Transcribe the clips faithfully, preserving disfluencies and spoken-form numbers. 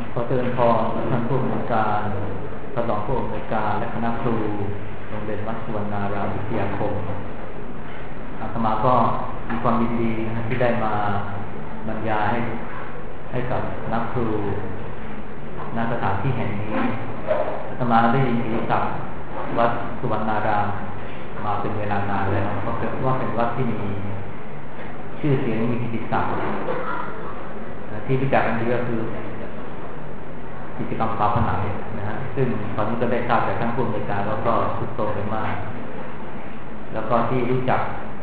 ขอเชิญพรท่านผู้อำนวยการท่านรองผู้อำนวยการและคณะครูโรงเรียนวัดสุวรรณารามวิทยาคมอาตมาก็มีความยินดีที่ได้มาบรรยายให้ให้กับนักครูณสถานที่แห่งนี้อาตมาได้ยินดีกับวัดสุวรรณารามมาเป็นเวลานานแล้วเพราะว่าเป็นวัดที่มีชื่อเสียงมีกิตติศักดิ์ที่รู้จักกันดีก็คือกิจกรรมฝาผนังนะฮะซึ่งตอนนี้ก็ได้ทราบจากท่านผู้อำนวยการแล้วก็ทุกโตไปมากแล้วก็ที่รู้จัก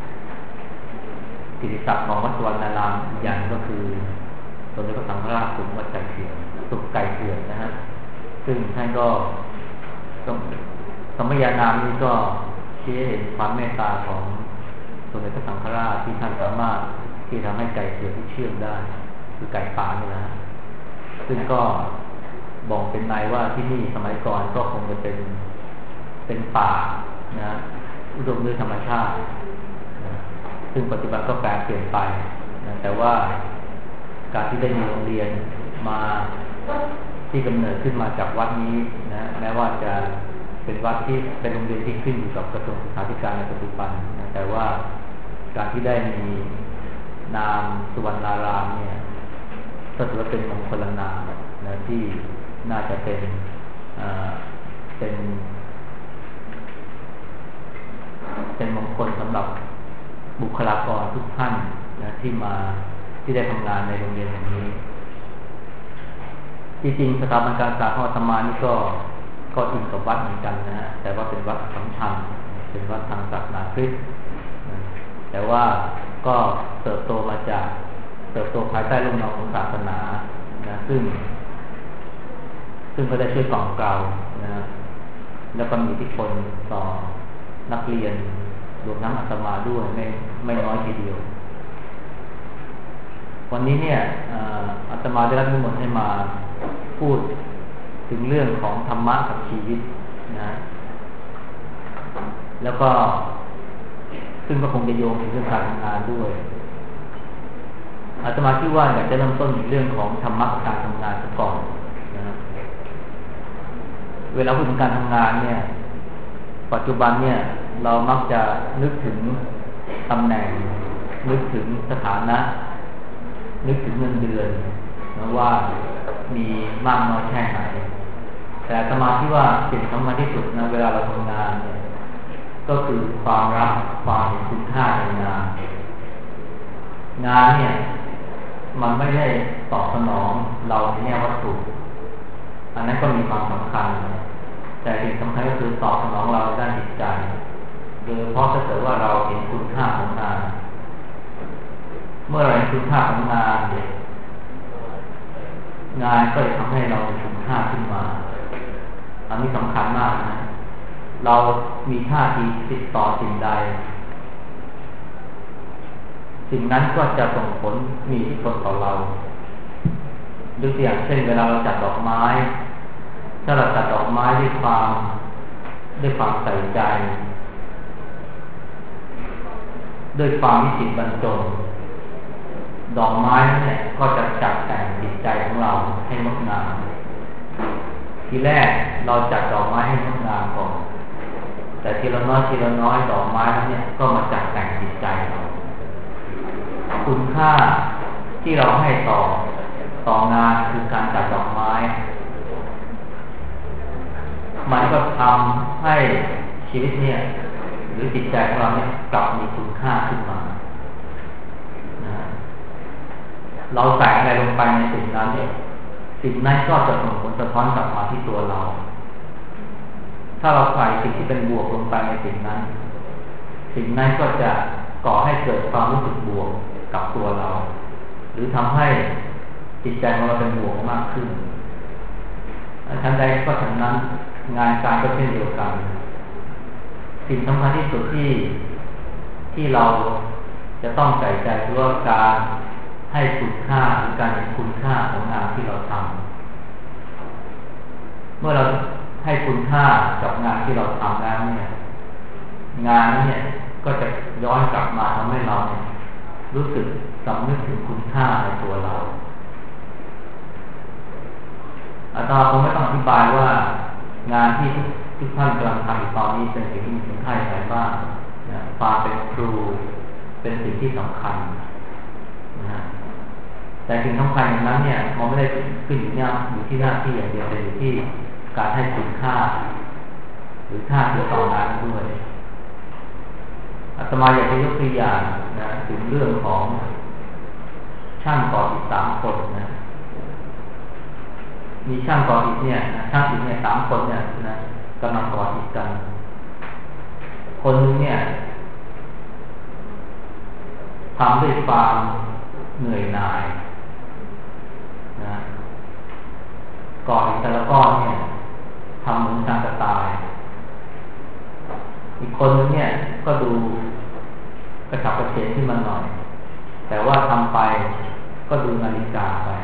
กิจศักดิ์ของวัดสุวรรณารามอีกอย่างก็คือสมเด็จพระสังฆราชสุขวัดไก่เถื่อนสุขไก่เถื่อนนะฮะซึ่งท่านก็สมัยนามนี้ก็ชี้ให้เห็นความเมตตาของสมเด็จพระสังฆราชที่ท่านสามารถที่ทำให้ไก่เถื่อนที่เชื่อมได้คือไก่ป่านี่นะซึ่งก็บอกเป็นในว่าที่นี่สมัยก่อนก็คงจะเป็นเป็นป่านะอุดมด้วยธรรมชาตินะซึ่งปัจจุบันก็แปลเปลี่ยนไปนะแต่ว่าการที่ได้มีโรงเรียนมาที่กำเนิดขึ้นมาจากวัดนี้นะแม้ว่าจะเป็นวัดที่เป็นโรงเรียนที่ขึ้นอยู่กับกระทรวงศึกษาธิการในปัจจุบันนะแต่ว่าการที่ได้มีนามสุวรรณารามเนี่ยก็ถือว่าเป็นมงคลนามนะที่น่าจะเป็นเป็นเป็นมงคลสำหรับบุคลากรทุกท่านนะที่มาที่ได้ทำงานในโรงเรียนแห่งนี้จริงๆสถาบันการศึกษาของอาตมานี่ก็ก็อิงกับวัดเหมือนกันนะแต่ว่าเป็นวัดสัมพันธ์เป็นวัดทางศาสนาคริสต์แต่ว่าก็เติบโตมาจากเติบโตภายใต้ร่มเงาของศาสนานะซึ่งซึ่งก็ได้ช่วยกล่อมเกลานะแล้วก็มีอิทธิพลต่อนักเรียนรวมทั้งอาตมาด้วยไม่ไม่น้อยทีเดียววันนี้เนี่ยอาตมาได้รับนิมนต์ให้มาพูดถึงเรื่องของธรรมะกับชีวิตนะแล้วก็ซึ่งก็คงจะโยงถึงเรื่องการทำงานด้วยอาตมาคิดว่าอยากจะเริ่มต้นเรื่องของธรรมะกับการทำงานซะก่อนนะเวลาพูดถึงการทำงานเนี่ยปัจจุบันเนี่ยเรามักจะนึกถึงตำแหน่งนึกถึงสถานะนึกถึงเงินเดือนนะว่ามีมากน้อยแค่ไหนแต่อาตมาคิดว่าสิ่งสำคัญที่สุดนะเวลาเราทำงานเนี่ยก็คือความรักความเห็นคุณค่าในงานงานเนี่ยมันไม่ได้ตอบสนองเราในแง่วัตถุอันนั้นก็มีความสำคัญแต่สิ่งสำคัญก็คือตอบสนองเราด้านจิตใจโดยเฉพาะถ้าเกิดว่าเราเห็นคุณค่าของงานเมื่อเราเห็นคุณค่าของงานงานก็จะทำให้เรามีคุณค่าขึ้นมาอันนี้สำคัญมากนะเรามีท่าทีติดต่อสิ่งใดสิ่งนั้นก็จะส่งผลมีอิทธิพลต่อเรายกตัวอย่างเช่นเวลาเราจัดดอกไม้ถ้าเราจัดดอกไม้ด้วยความด้วยความใส่ใจด้วยความวิจิตรบรรจงดอกไม้นั้นเนี่ยก็จะจัดแต่งจิตใจของเราให้งดงามทีแรกเราจัดดอกไม้ให้งดงามก่อนแต่ทีละน้อยทีละน้อยดอกไม้นั้นเนี่ยก็มาจัดแต่งจิตใจเราคุณค่าที่เราให้ต่อต่องานคือการจัดดอกไม้มันก็ทำให้ชีวิตเนี่ยหรือจิตใจของเราเนี่ยกลับมีคุณค่าขึ้นมานะเราใส่อะไรลงไปในสิ่งนั้นเนี่ยสิ่งนั้นก็จะส่งผลสะท้อนกลับมาที่ตัวเราถ้าเราใส่สิ่งที่เป็นบวกลงไปในสิ่งนั้นสิ่งนั้นก็จะก่อให้เกิดความรู้สึกบวกกับตัวเราหรือทำให้จิตใจของเราเป็นบวกมากขึ้นทันใดก็ฉะนั้นงานการก็เช่นเดียวกันสิ่งสำคัญที่สุดที่ที่เราจะต้องใส่ใจคือว่าการให้คุณค่าหรือการเห็นคุณค่าของงานที่เราทำเมื่อเราให้คุณค่ากับงานที่เราทำแล้วเนี่ยงานนั้นเนี่ยก็จะย้อนกลับมาทำให้เราเนี่ยรู้สึกสำนึกถึงคุณค่าในตัวเรา ถอาตมาคงไม่ต้องอธิบายว่างานที่ทุกท่านกำลังทำอยู่ตอนนี้เป็นสิ่งที่มีคุณค่าอย่างไรบ้างนะความเป็นครูเป็นสิ่งที่สำคัญนะแต่สิ่งสำคัญอย่างนั้นเนี่ยมันไม่ได้ขึ้นอยู่เนี่ยอยู่ที่หน้าที่อย่างเดียวแต่อยู่ที่การให้คุณค่าหรือท่าทีต่องานด้วยอาตมาอยากจะยกตัวอย่างนะถึงเรื่องของช่างก่ออิฐสามคนนะมีช่างก่ออิฐเนี่ยนะช่างอิฐเนี่ยสามคนเนี่ยนะกำลังก่ออิฐกันคนนึงเนี่ยทำด้วยความเหนื่อยหน่ายนะก่ออิฐแต่ละก้อนเนี่ยทำเหมือนช่างกระต่ายอีกคนนึงเนี่ยก็ดูกระฉับกระเฉงขึ้นมาหน่อยแต่ว่าทำไปก็ดูนาฬิกาไป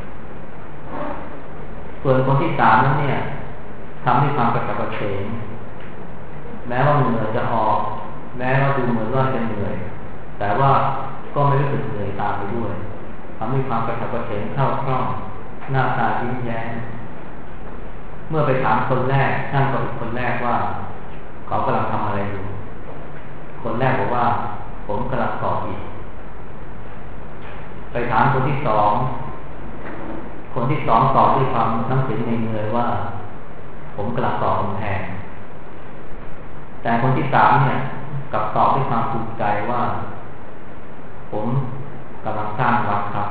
ส่วนคนที่สามนั้นเนี่ยทำด้วยความกระฉับกระเฉงแม้ว่าเหนื่อยจะออกแม้ว่าดูเหมือนว่าจะเหนื่อยแต่ว่าก็ไม่รู้สึกเหนื่อยตามไปด้วยทำด้วยความกระฉับกระเฉงเข้าคล่องหน้าตายิ้มแย้มเมื่อไปถามคนแรกช่างก่ออิฐคนแรกว่าเขากำลังทำอะไรอยู่คนแรกบอกว่าผมกำลังก่ออิฐไปถามคนที่สองคนที่สองตอบด้วยความน้ำเสียงเงยๆว่าผมกำลังก่อกำแพงแต่คนที่สามเนี่ยกลับตอบด้วยความภูมิใจว่าผมกำลังสร้างวัดครับ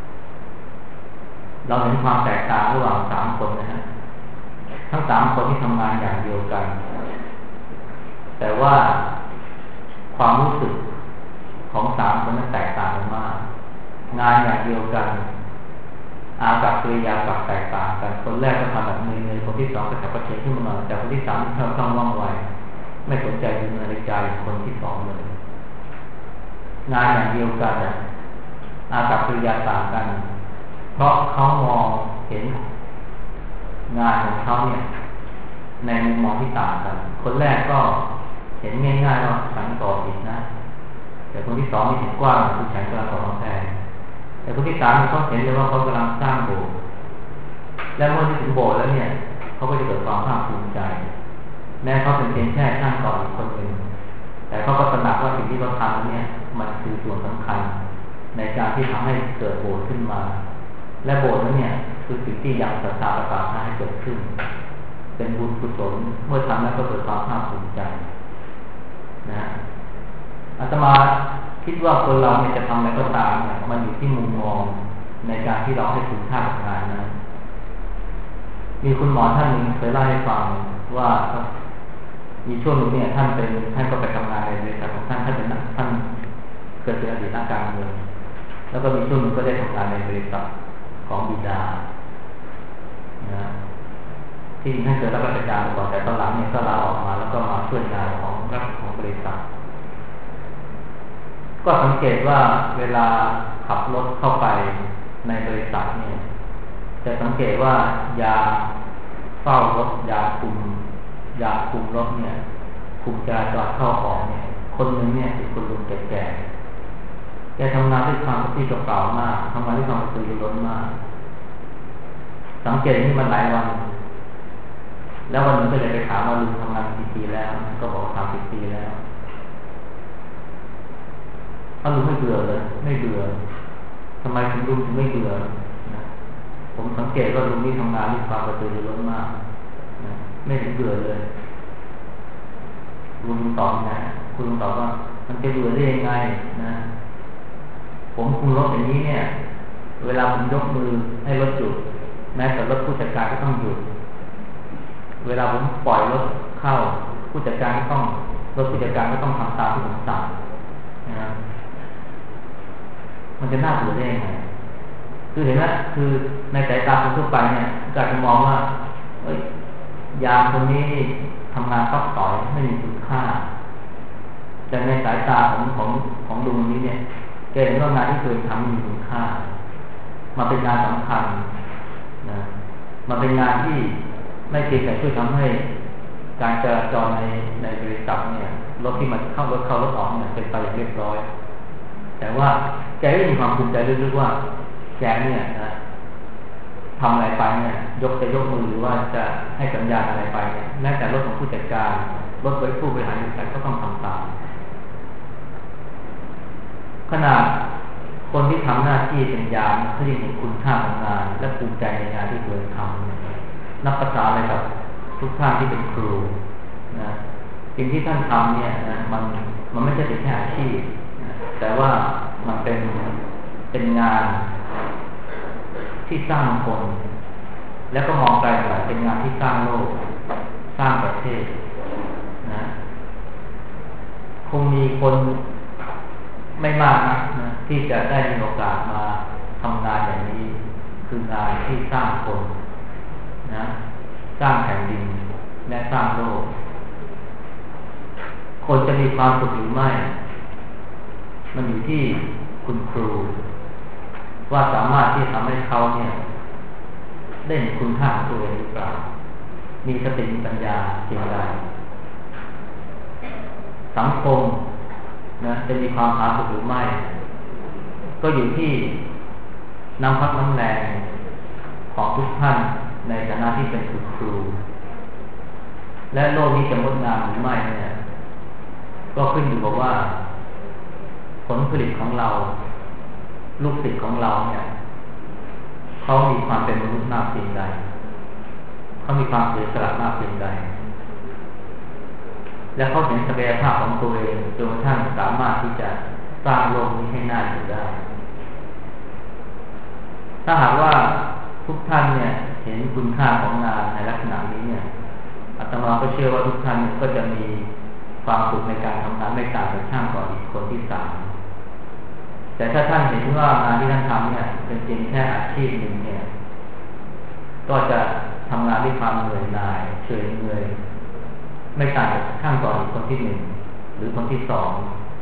เราเห็นความแตกต่างระหว่างสามคนนะฮะทั้งสามคนที่ทำงานอย่างเดียวกันแต่ว่าความรู้สึกของสามคนนั้นแตกต่างกันมากงานอย่างเดียวกันอากับกิริยากับแตกต่างกันคนแรกก็ทำแบบเงยๆคนที่สองก็ขับกระเฉงขึ้นมาหน่อยแต่คนที่สามเท่าต้องว่องไวไม่สนใจดูนาฬิกาคนที่สองเลยงานอย่างเดียวกันอากับกิริยาต่างกันเพราะเขามองเห็นงานของเขาเนี่ยในมุมมองที่ต่างกันคนแรกก็เห็นง่ายๆว่าฉันก่ออิฐนะแต่คนที่สองมีเห็นกว้างคือฉันกำลังก่อกำแพงแต่คนที่สามเขาเห็นเลยว่าเขากำลังสร้างโบสถ์และเมื่อที่ถึงโบสถ์แล้วเนี่ยเขาก็จะเกิดความภาคภูมิใจแม้เขาเป็นเพียงแค่ช่างก่ออิฐคนหนึ่งแต่เขาก็ตระหนักว่าสิ่งที่เขาทำเนี่ยมันคือส่วนสำคัญในการที่ทำให้เกิดโบสถ์ขึ้นมาและโบสถ์นั้นเนี่ยคือสิ่งที่ยังศรัทธาประกาศให้เกิดขึ้นเป็นบุญกุศลเมื่อทำแล้วก็เกิดความภาคภูมิใจนะอาตมาคิดว่าคนเราเนี่ยจะทำอะไรก็ตามเนี่ยมันอยู่ที่มุมมองในการที่เราให้คุณค่ากับงานนะมีคุณหมอท่านหนึ่งเคยเล่าให้ฟังว่ามีช่วงหนึ่งเนี่ยท่านเป็นท่านก็ไปทำงานในบริษัทของท่านท่านเป็นท่านเกิดเป็นอดีตนักการเมืองแล้วก็มีช่วงหนึ่งก็ได้ทำงานในบริษัทของบิดานะที่ท่านเคยรับราชการมาก่อนแต่ตอนหลังเนี่ยก็ลาออกมาแล้วก็มาช่วยงานของรัฐของบริษัทก็สังเกตว่าเวลาขับรถเข้าไปในบริษัทเนี่ยจะสังเกตว่ายาเฝ้ารถยาคุมยาคุมรถเนี่ยคุมจราจรเข้าออกเนี่ยคนหนึ่งเนี่ยคือคนลุงแก่ๆแกทำงานด้วยความกระปรี้กระเปร่ามากทำงานด้วยความกระตือรือร้นมากสังเกตนี่มันหลายวันแล้ววันหนึ่งก็เลยไปถามว่าลุงทำงานกี่ปีแล้วก็บอกสามสิบปีแล้วถ้าลุงไม่เบื่อเลยไม่เบื่อทำไมถึงลุงถึงไม่เบื่อนะผมสังเกตว่าลุงนี่ทำงานด้วยความกระตือรือร้นมากนะไม่ถึงเบื่อเลยลุงตอบนะคุณลุงตอบว่ามันจะเบื่อได้ยังไงนะผมคุมรถอย่างนี้เนี่ยเวลาผมยกมือให้รถหยุดแม้แต่รถผู้จัดการก็ต้องหยุดเวลาผมปล่อยรถเข้าผู้จัดการก็ต้องรถผู้จัดการก็ต้องทำตามที่ผมสั่งนะมันจะน่าเบื่อได้ยังไงคือเห็นไหมคือในสายตาคนทั่วไปเนี่ยก็อาจจะมองว่าเอ้ยยามคนนี้ทำงานซับซ้อนไม่มีคุณค่าแต่ในสายตาของของของลุงนี้เนี่ยแกเห็นว่างานที่เคยทำมีคุณค่ามาเป็นงานสำคัญนะมาเป็นงานที่ไม่เพียงแต่ช่วยทำให้การจราจรในในบริษัทเนี่ยรถที่มันเข้ารถเข้ารถออกเนี่ยเป็นไปอย่างเรียบร้อยแต่ว่าแกก็มีความภูมิใจลึกๆว่าแกเนี่ยนะทำอะไรไปเนี่ยยกจะยกมือหรือว่าจะให้สัญญาณอะไรไปเนี่ยแม้แต่รถของผู้จัดการรถไว้ผู้บริหารบริษัทก็ต้องทำตามขนาดคนที่ทำหน้าที่เป็นยามเขายังเห็นคุณค่าของงานและภูมิใจในงานที่ตัวเองทำนับภาษาอะไรกับทุกท่านที่เป็นครูนะสิ่งที่ท่านทำเนี่ยนะมันมันไม่ใช่เป็นแค่อาชีพนะแต่ว่ามันเป็นเป็นงานที่สร้างคนแล้วก็มองไกลไปเป็นงานที่สร้างโลกสร้างประเทศนะคงมีคนไม่มากนะนะที่จะได้มีโอกาสมาทำงานอย่างนี้คืองานที่สร้างคนนะสร้างแผ่นดินและสร้างโลกคนจะมีความสุขหรือไม่มันอยู่ที่คุณครูว่าสามารถที่จะทำให้เขาเนี่ยได้เห็นคุณค่าของตัวเองหรือเปล่ามีสติปัญญาเพียงใดสังคมนะจะมีความผาสุกหรือไม่ก็อยู่ที่น้ำพักน้ำแรงของทุกท่านในฐานะที่เป็นคุณครูและโลกนี้จะงดงามหรือไม่เนี่ยก็ขึ้นอยู่กับว่าผลผลิตของเราลูกศิษย์ของเราเนี่ยเขามีความเป็นมนุษย์มากเพียงใดเขามีความเสียสละมากเพียงใดและเขาเห็นศักยภาพของตัวเองจนกระทั่งสามารถที่จะสร้างโลกนี้ให้น่าอยู่ได้ถ้าหากว่าทุกท่านเนี่ยเห็นคุณค่าของงานในลักษณะนี้เนี่ยอาตมาก็เชื่อว่าทุกท่านก็จะมีความสุขในการทำงานไม่ต่างจากช่างก่ออิฐคนที่สามแต่ถ้าท่านเห็นว่างานที่ท่านทำเนี่ยเป็นเพียงแค่อาชีพหนึ่งเนี่ยก็จะทำงานด้วยความเหนื่อยหน่ายเฉยเมื่อยไม่ต่างจากช่างก่ออิฐคนที่หนึ่งหรือคนที่สอง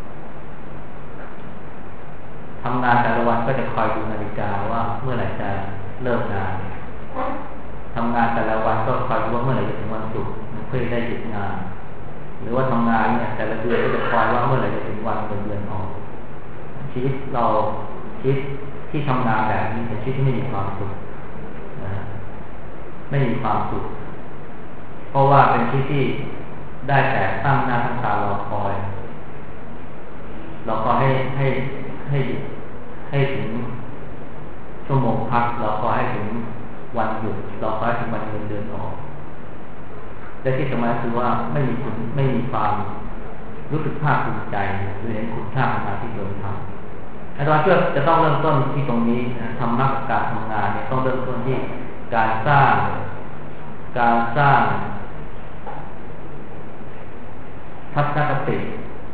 ทำงานแต่ละวันก็จะคอยดูนาฬิกาว่าเมื่อไหร่จะเลิกงานทำงานแต่ละวันก็คอยดูว่าเมื่อไหร่จะถึงวันศุกร์เพื่อได้หยุดงานหรือว่าทำงานเนี่ยแต่ละเดือนก็จะคอยว่าเมื่อไหร่จะถึงวันเดือนเดือนออกชีวิตเราชีวิตที่ทำงานแบบนี้เป็นชีวิตที่ไม่มีความสุขนะไม่มีความสุขเพราะว่าเป็นชีวิตที่ได้แต่ตั้งหน้าตั้งตารอคอยเราก็ให้ให้ให้ให้ถึงชั่วโมงพักเราก็ให้ถึงวันหยุดเราก็ให้ถึงวันเงินเดือนออกและที่สำคัญคือว่าไม่มีคุณไม่มีความรู้สึกภาคภูมิใจหรือเห็นคุณค่าของงานที่เราทำอาจารย์เชื่อจะต้องเริ่มต้นที่ตรงนี้นะทำมากกับการทำงานเนี่ยต้องเริ่มต้นที่การสร้างการสร้างทัศนคติ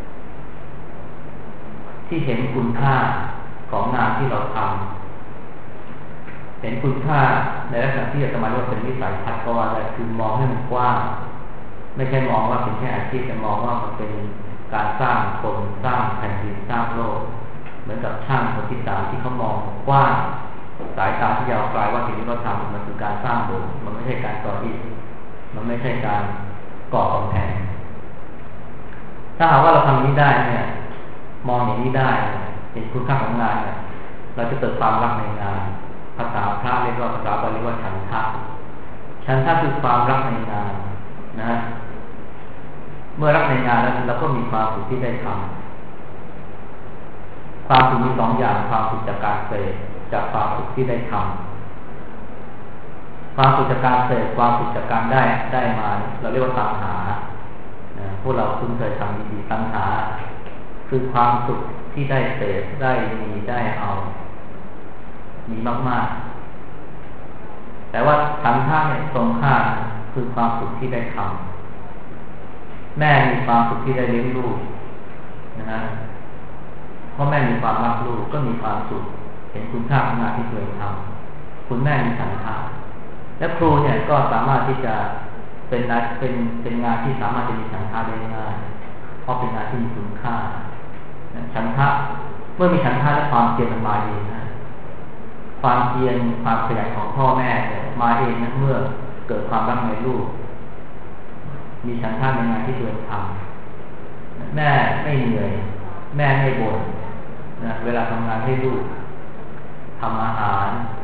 ที่เห็นคุณค่าของงานที่เราทำเห็นคุณค่าในลักษณะที่อาตมาเรียกว่าเป็นวิสัยทัศน์ก็ว่าได้คือมองให้มันกว้างไม่ใช่มองว่าเป็นแค่อาชีพแต่มองว่ามันเป็นการสร้างคนสร้างแผ่นดินสร้างโลกเหมือนกับช่างคนที่สามที่เขามองกว้างสายตาที่ยาวไกลว่าสิ่งที่เขาทำมันคือการสร้างโลกมันไม่ใช่การก่ออิฐมันไม่ใช่การก่อกำแพงถ้าหากว่าเราทำนี้ได้เนี่ยมองอย่างนี้ได้เห็นคุณค่าของงานเนี่ยเราจะเกิดความรักในงานภาษาพระเรียกว่าภาษาบาลีว่าฉันทะฉันทะคือความรักในงานนะเมื่อรักในงานแล้วเราก็มีความสุขที่ได้ทำความสุขมีสองอย่างความสุขจากการเสพจากความสุขที่ได้ทำความสุขจากการเสพความสุขจากการได้ได้มาเราเรียกว่าตัณหาพวกเราคุ้นเคยทำดีๆตัณหาคือความสุขที่ได้เสพได้มีได้เอามีมากๆแต่ว่าฉันทะเนี่ยตรงข้ามคือความสุขที่ได้ทำแม่มีความสุขที่ได้เลี้ยงลูกนะฮะเพราะแม่มีความรักลูกก็มีความสุขเห็นคุณค่าของงานที่ตัวเองทำคุณแม่มีฉันทะและครูเนี่ยก็สามารถที่จะเป็นนักเป็นเป็นงานที่สามารถจะมีฉันทะได้ง่ายเพราะเป็นงานที่มีคุณค่าฉันทะเมื่อมีฉันทะและความเพียรมันมาเองนะความเพียรความขยันของพ่อแม่เนี่ยมาเองนะเมื่อเกิดความรักในลูกมีฉันทะในงานที่ตัวเองทำแม่ไม่เหนื่อยแม่ไม่บ่นนะเวลาทำงานให้ลูกทำอาหาร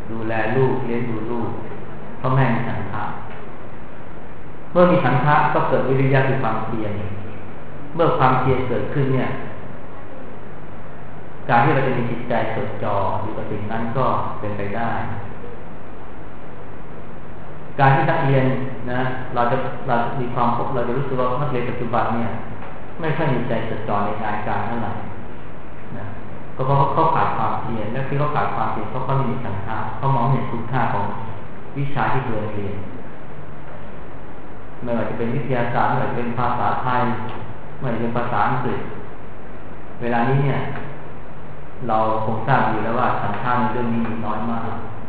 ดูแลลูกเลี้ยงดูลูกเพราะแม่มีฉันทะเมื่อมีฉันทะก็เกิดวิริยะคือความเพียรเมื่อความเพียรเกิดขึ้นเนี่ยการที่เราจะมีจิตใจจดจ่ออยู่กับสิ่งนั้นก็เป็นไปได้การที่นักเรียนนะเราจะเรามีความเราจะรู้สึกว่านักเรียนปัจจุบันเนี่ยไม่ค่อยมีใจจดจ่อในงานการเท่าไหร่นะก็เพราะเขาขาดความเพียรและที่เขาขาดความเพียรเพราะเขาไม่มีฉันทะเขามองเห็นคุณค่าของวิชาที่ตัวเรียนไม่ว่าจะเป็นวิทยาศาสตร์ไม่ว่าจะเป็นภาษาไทยไม่ว่าจะเป็นภาษาอังกฤษเวลานี้เนี่ยเราคงทราบอยู่แล้วว่าฉันทะในเรื่องนี้มีน้อยมาก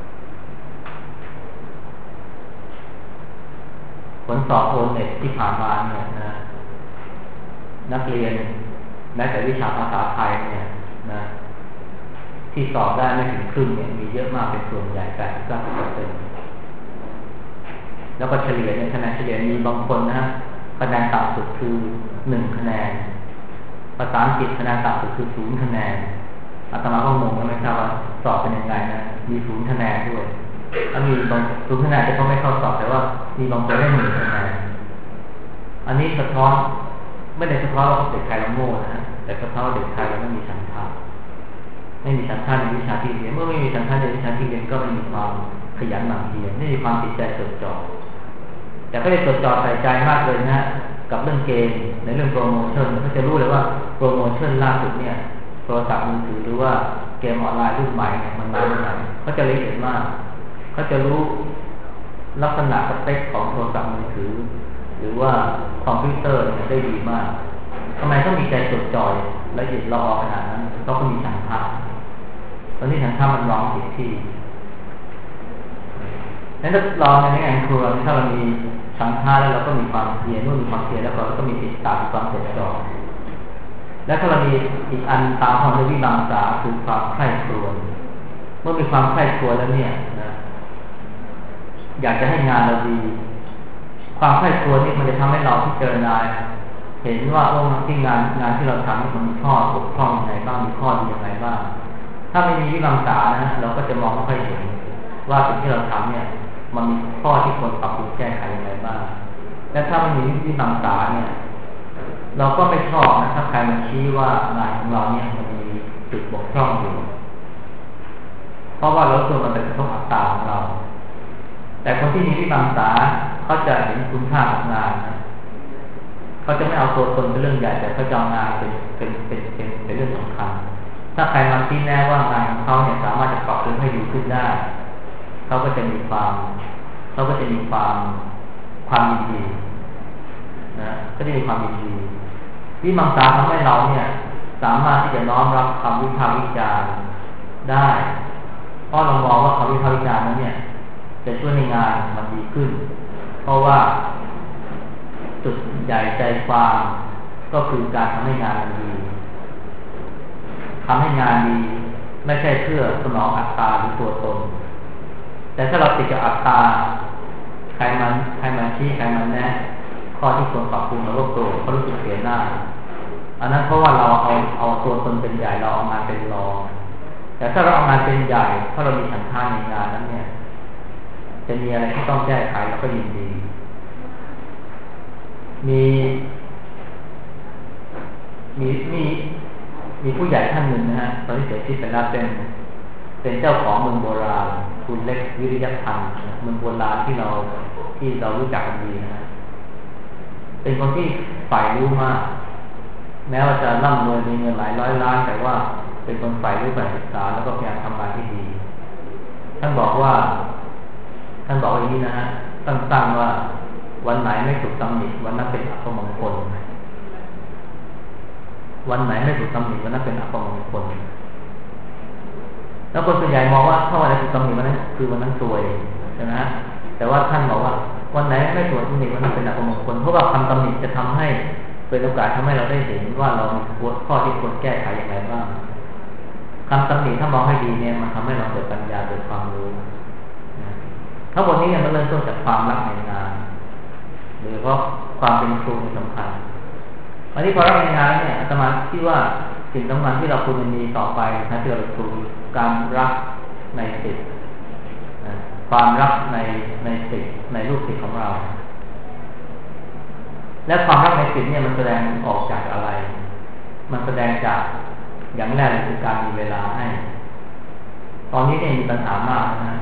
ผลสอบโอเน็ตที่ผ่านมาเนี่ยนะนักเรียนแม้แต่วิชาภาษาไทยเนี่ยนะที่สอบได้ไม่ถึงครึ่งเนี่ยมีเยอะมากเป็นส่วนใหญ่แปดสิบเก้าเปอร์เซ็นต์แล้วก็เฉลี่ยเนี่ยคะแนนเฉลี่ยมีบางคนนะคะแนนต่ำสุดคือหนึ่งคะแนนภาษาอังกฤษคะแนนต่ำสุดคือศูนย์คะแนนอาตมาก็งงนะไม่ทราบว่าสอบเป็นยังไงนะมีศูนย์คะแนนด้วยถ้ามีบางศูนย์คะแนนจะต้องไม่เข้าสอบแต่ว่ามีบางคนได้หนึ่งคะแนนอันนี้สะท้อนไม่ได้สะท้อนว่าเด็กไทยเราโง่นะฮะแต่สะท้อนว่าเด็กไทยเราไม่มีฉันทะไม่มีฉันทะในวิชาที่เรียนเมื่อไม่มีฉันทะในวิชาที่เรียนก็ไม่มีความขยันหมั่นเพียรไม่มีความติดใจจดจ่อแต่ก็จะจดจ่อใส่ใจมากเลยนะกับเรื่องเกมในเรื่องโปรโมชั่นเขาจะรู้เลยว่าโปรโมชั่นล่าสุดเนี่ยโทรศัพท์มือถือหรือว่าเกมออนไลน์รุ่นใหม่เนี่ยมันมาเมื่อไหร่เขาจะละเอียดมากเขาจะรู้ลักษณะสเปคของโทรศัพท์มือถือหรือว่าคอมพิวเตอร์เนี่ยได้ดีมากทำไมต้องมีใจจดจ่อละเอียดละออขนาดนั้นก็ต้องมีฉันทะตอนนี้ฉันทะมันร้องผิดที่นั้นถ้าเราในงานครัวถ้าเรามีฉันทะแล้วเราก็มีความเพียรเมื่อมีความเพียรแล้วเราก็มีจิตตามความจดจ่อและถ้าเรามีอีกอันตามความในวิมังสาคือความใคร่ครวญเมื่อมีความใคร่ครวญแล้วเนี่ยนะอยากจะให้งานเราดีความใคร่ครวญนี่มันจะทำให้เราพิจารณาเห็นว่าโอ้ที่งานงานที่เราทำมันมีข้อบกพร่องยังไงบ้างมีข้อดียังไงบ้างถ้าไม่มีวิมังสานะเราก็จะมองไม่ค่อยเห็นว่าสิ่งที่เราทำเนี่ยมันมีข้อที่ควรปรับปรุงแก้ไขยังไงบ้างและถ้าไม่มีวิมังสาเนี่ยเราก็ไม่ชอบนะถ้าใครมาชี้ว่างานของเราเนี่ยมันมีจุดบกพร่องอยู่เพราะว่าเราตัวมันเป็นกระทบอัตตาของเราแต่คนที่มีวิมังสาเขาจะเห็นคุณค่าของงานนะเขาจะไม่เอาตัวตนเป็นเรื่องใหญ่แต่เขาจะเอางานเป็นเป็นเป็นเป็นเป็นเรื่องสำคัญถ้าใครมาชี้แนะว่างานของเขาเนี่ยสามารถจะปรับปรุงให้ดีขึ้นได้เขาก็จะมีความเขาก็จะมีความความยินดีนะก็จะมีความยินดีวิมังสาทำให้เราเนี่ยสามารถที่จะน้อมรับคำวิพากษ์วิจารณ์ได้เพราะเรามองว่าคำวิพากษ์วิจารณ์นั้นเนี่ยจะช่วยให้งานมันดีขึ้นเพราะว่าจุดใหญ่ใจความก็คือการทำให้งานมันดีทำให้งานดีไม่ใช่เพื่อสนองอัตตาหรือตัวตนแต่ถ้าเราติดกับอัตตาใครมันใครมันชี้ใครมันแนะข้อที่ควรปรับปรุงเราก็โกรธเขารู้สึกเสียหน้าอันนั้นเพราะว่าเราเอาเอาตัวตนเป็นใหญ่เราเอางานเป็นรองแต่ถ้าเราเอางานเป็นใหญ่ถ้าเรามีฉันทะในงานนั้นเนี่ยจะมีอะไรที่ต้องแก้ไขเราก็ยินดีมีมีมีมีผู้ใหญ่ท่านหนึ่งนะฮะตอนที่เสียชีวิตไปแล้วเป็นเป็นเจ้าของเมืองโบราณคุณเล็กวิริยพันธ์เมืองโบราณที่เราที่เรารู้จักกันดีนะฮะเป็นคนที่ฝ่ายรู้มากแม้ว่าจะร่ำรวยมีเงินหลายร้อยล้านแต่ว่าเป็นคนฝ่ายรู้ฝ่ายศึกษาแล้วก็พยายามทำงานที่ดีท่านบอกว่าท่านบอกอย่างนี้นะฮะตั้งๆว่าวันไหนไม่ถูกตำหนิวันนั้นเป็นอัปมงคลวันไหนไม่ถูกตำหนิวันนั้นเป็นอัปมงคลแล้วคนส่วนใหญ่มองว่าถ้าวันไหนถูกตำหนิวันนั้นคือวันนั้นซวยใช่ไหมฮะแต่ว่าท่านบอกว่าวันไหนไม่ถูกตำหนิวันนั้นเป็นอัปมงคลเพราะว่าคำตำหนิจะทำให้เป็นโอกาสทำให้เราได้เห็นว่าเรามีข้อที่ควรแก้ไขอย่างไรบ้างคำตำหนิถ้ามองให้ดีเนี่ยมันทำให้เราเกิดปัญญาเกิดความรู้ทั้งหมดนี้เนี่ยมันเริ่มต้นจากความรักในงานหรือเพราะความเป็นครูสำคัญวันนี้พอรักในงานเนี่ยอาตมาคิดว่าสิ่งสำคัญที่เราควรจะมีต่อไปนะที่เราเป็นครูการรักในศิษย์ความรักในในศิษย์ในลูกศิษย์ของเราและความรักในศิษย์เนี่ยมันแสดงออกจากอะไรมันแสดงจากอย่างแรกเลยคือการมีเวลาให้ตอนนี้เนี่ยมีปัญหามากนะ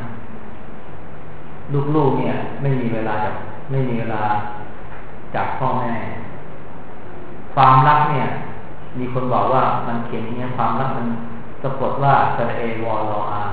ลูกๆเนี่ยไม่มีเวลาจากไม่มีเวลาจากพ่อแม่ความรักเนี่ยมีคนบอกว่ามันเขียนอย่างนี้ความรักมันสะกดว่าสระเอวอลออา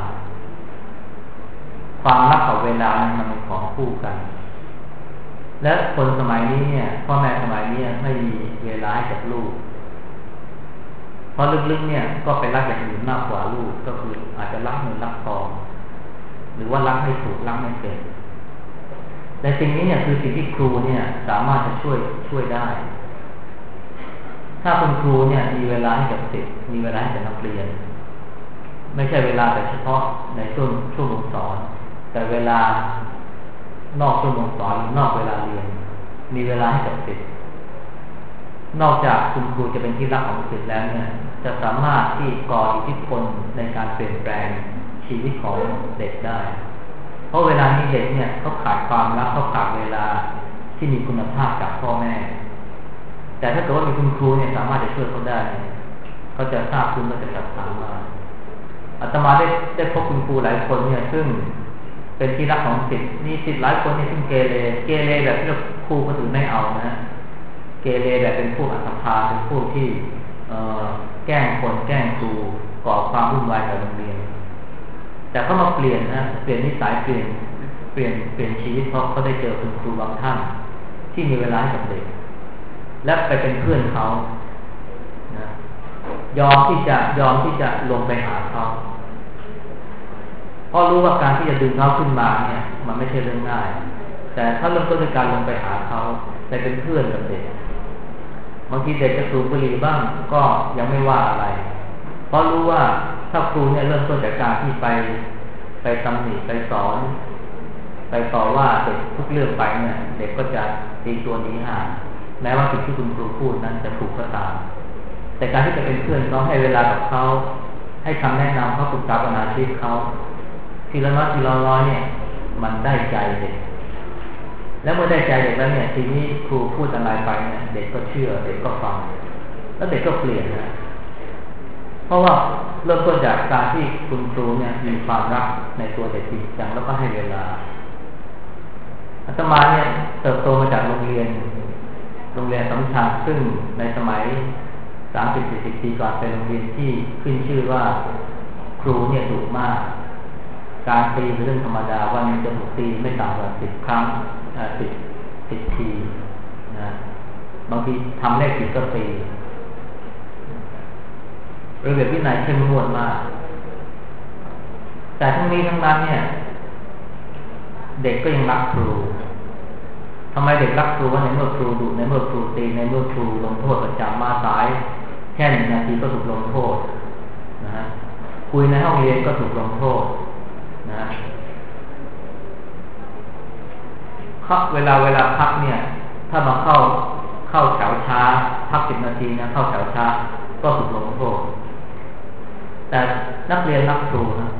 ความรักกับเวลามันเป็นของคู่กันและคนสมัยนี้เนี่ยพ่อแม่สมัยนี้ไม่มีเวลาให้กับลูกเพราะลึกๆเนี่ยก็ไปรักอย่างอื่นมากกว่าลูกก็คืออาจจะรักเงินรักทองหรือว่ารักไม่ถูกรักไม่เป็นแต่สิ่งนี้เนี่ยคือสิ่งที่ครูเนี่ยสามารถจะช่วยช่วยได้ถ้าคุณครูเนี่ยมีเวลาให้กับศิษย์มีเวลาให้กับนักเรียนไม่ใช่เวลาแต่เฉพาะในช่วงช่วงสอนแต่เวลานอกชั่วโมงสอนนอกเวลาเรียนมีเวลาให้กับศิษย์นอกจากคุณครูจะเป็นที่รักของศิษย์แล้วเนี่ยจะสามารถที่ก่ออิทธิพลในการเปลี่ยนแปลงชีวิตของเด็กได้เพราะเวลานี้เด็กเนี่ยเขาขาดความรักเขาขาดเวลาที่มีคุณภาพจากพ่อแม่แต่ถ้าเกิดว่ามีคุณครูเนี่ยสามารถจะช่วยเขาได้เขาจะทราบคุณก็จะจัดสรรมาอาตมาได้ได้พบคุณครูหลายคนเนี่ยซึ่งเป็นที่รักของศิษย์มีศิษย์หลายคนเนี่ยซึ่งเกเรเกเรแบบที่ครูคนอื่นไม่เอานะเกเรแบบเป็นพวกอัตภาเป็นพวกที่แกล้งคนแกล้งครูก่อความวุ่นวายกับโรงเรียนแต่เขามาเปลี่ยนนะเปลี่ยนนิสัยเปลี่ยนเปลี่ยนเปลี่ยนชีวิตเพราะเขาได้เจอคุณครูบางท่านที่มีเวลาให้กับเด็กและไปเป็นเพื่อนเขานะยอมที่จะยอมที่จะลงไปหาเขาเพราะรู้ว่าการที่จะดึงเขาขึ้นมาเนี่ยมันไม่ใช่เรื่องง่ายแต่ถ้าเริ่มต้นด้วยการลงไปหาเขาไปเป็นเพื่อนกับเด็กบางทีเด็กจะสูบบุหรี่บ้างก็ยังไม่ว่าอะไรเพราะรู้ว่าถ้าครูเนี่ยเริ่มต้นจากการที่ไปไปตำหนิไปสอนไปต่อว่าเด็กทุกเรื่องไปเนี่ยเด็กก็จะตีตัวหนีห่างแม้ว่าสิ่งที่คุณครูพูดนั้นจะถูกก็ตามแต่การที่จะเป็นเพื่อนเขาให้เวลากับเขาให้คำแนะนำเขาปรึกษาปัญหาชีวิตเขาทีละน้อยทีละน้อยเนี่ยมันได้ใจเด็กแล้วเมื่อได้ใจเด็กแล้วเนี่ยทีนี้ครูพูดอะไรไปเนี่ยเด็กก็เชื่อเด็กก็ฟังแล้วเด็กก็เปลี่ยนนะเพราะว่าเริ่มต้นจากการที่คุณครูเนี่ยมีความรักในตัวเด็กจริงจังแล้วก็ให้เวลาอาตมาเนี่ยเติบโตมาจากโรงเรียนโรงเรียนสำชัญซึ่งในสมัยสามสิบสี่สิบปีก่อนเป็นโรงเรียนที่ขึ้นชื่อว่าครูเนี่ยดุมากการตีเป็นเรื่องธรรมดาวันนึงจะถูกตีไม่ต่ำกว่าสิบครั้งสิบสิบทีนะบางทีทำเลขผิดก็ตีระเบียบวินัยเข้มงวดมากแต่ทั้งนี้ทั้งนั้นเนี่ยเด็กก็ยังรักครูทำไมเด็กรักครูว่าในเมื่อครูดุในเมื่อครูตีในเมื่อครูลงโทษประจำมาสายแค่หนึ่งนาทีก็ถูกลงโทษนะฮะคุยในห้องเรียนก็ถูกลงโทษนะเวลาเวลาพักเนี่ยถ้ามาเข้าเข้าแถวช้าพักสิบนาทีนะเข้าแถวช้าก็ถูกลงโทษแต่นักเรียนรักครูนะ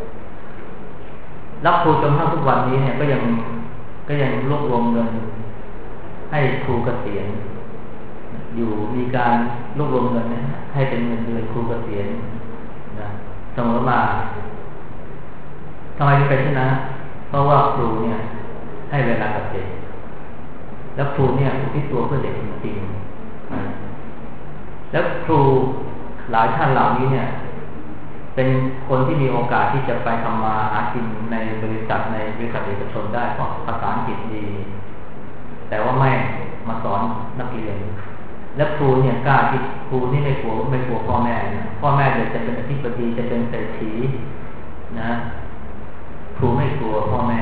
รักครูจนทั้งทุกวันนี้เนี่ยก็ยังก็ยังรวบรวมเงินให้ครูเกษียณอยู่มีการรวบรวมเงินนะให้เป็นเงินเดือนครูเกษียณนะเสมอมาทำไมถึงเป็นเช่นนั้นเพราะว่าครูเนี่ยให้เวลากับเด็กแล้วครูเนี่ยอุทิศตัวเพื่อเด็กจริงๆนะแล้วครูหลายท่านเหล่านี้เนี่ยเป็นคนที่มีโอกาสที่จะไปทำมาหากินในบริษัทในบริษัทเอกชนได้เพราะภาษาอังกฤษดีแต่ว่าไม่มาสอนนักเรียนและครูเนี่ยกล้าที่ครูนี่ไม่กลัวไม่กลัวพ่อแม่นะพ่อแม่เด็กจะเป็นอธิบดีจะเป็นเศรษฐีนะครูไม่กลัวพ่อแม่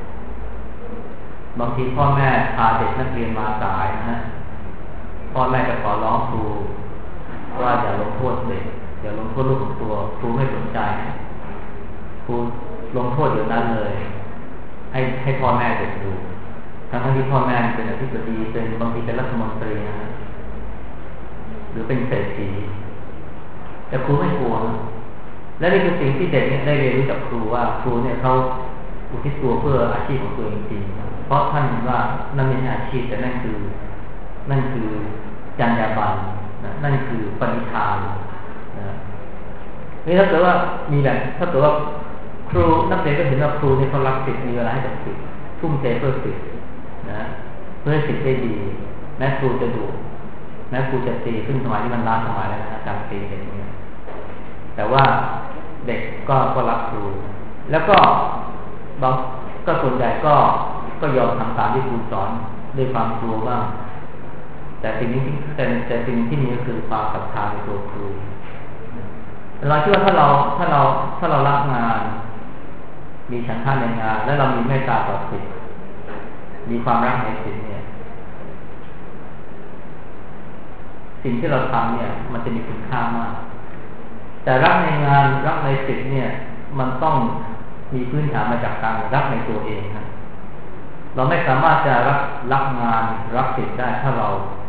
บางทีพ่อแม่พาเด็กนักเรียนมาสายนะพ่อแม่จะขอร้องครูว่าอย่าลงโทษเด็กอย่าลงโทษลูกของตัวครูไม่สนใจครูลงโทษเดี๋ยวนั้นเลยให้ให้พ่อแม่เด็กดูทั้งที่พ่อแม่เป็นอธิบดีเป็นบางทีเป็นรัฐมนตรีนะหรือเป็นเศรษฐีแต่ครูไม่กลัวและนี่คือสิ่งที่เด็กเนี่ยได้เรียนรู้จากครูว่าครูเนี่ยเขาอุทิศตัวเพื่ออาชีพของตัวเองจริงเพราะท่านเห็นว่านั่นไม่ใช่อาชีพแต่นั่นคือนั่นคือจรรยาบรรณนะนั่นคือปณิธานนะนี่ถ้าเกิดว่ามีแบบถ้าเกิดว่าครูนักเรียนก็เห็นว่าครูนี่เขารักศิษย์มีเวลาให้กับศิษย์ทุ่มเทเพื่อศิษย์นะเพื่อให้ศิษย์ได้ดีแม้ครูจะดุแม้ครูจะตีซึ่งสมัยที่มันล้าสมัยแล้วนะการตีเป็นอย่างนี้แต่ว่าเด็กก็ก็รักครูแล้วก็บางก็ส่วนใหญ่ก็ก็ยอมทำตามที่ครูสอนด้วยความกลัวบ้างแต่สิ่งนี้แต่แต่สิ่งที่มีก็คือความศรัทธาในตัวครูเราคิดว่าถ้าเราถ้าเราถ้าเรารักงานมีฉันทะในงานและเรามีเมตตาต่อศิษย์มีความรักในศิษย์เนี่ยสิ่งที่เราทำเนี่ยมันจะมีคุณค่ามากแต่รักในงานรักในศิษย์เนี่ยมันต้องมีพื้นฐานมาจากการรักในตัวเองนะเราไม่สามารถจะรักรักงานรักศิษย์ได้ถ้าเรา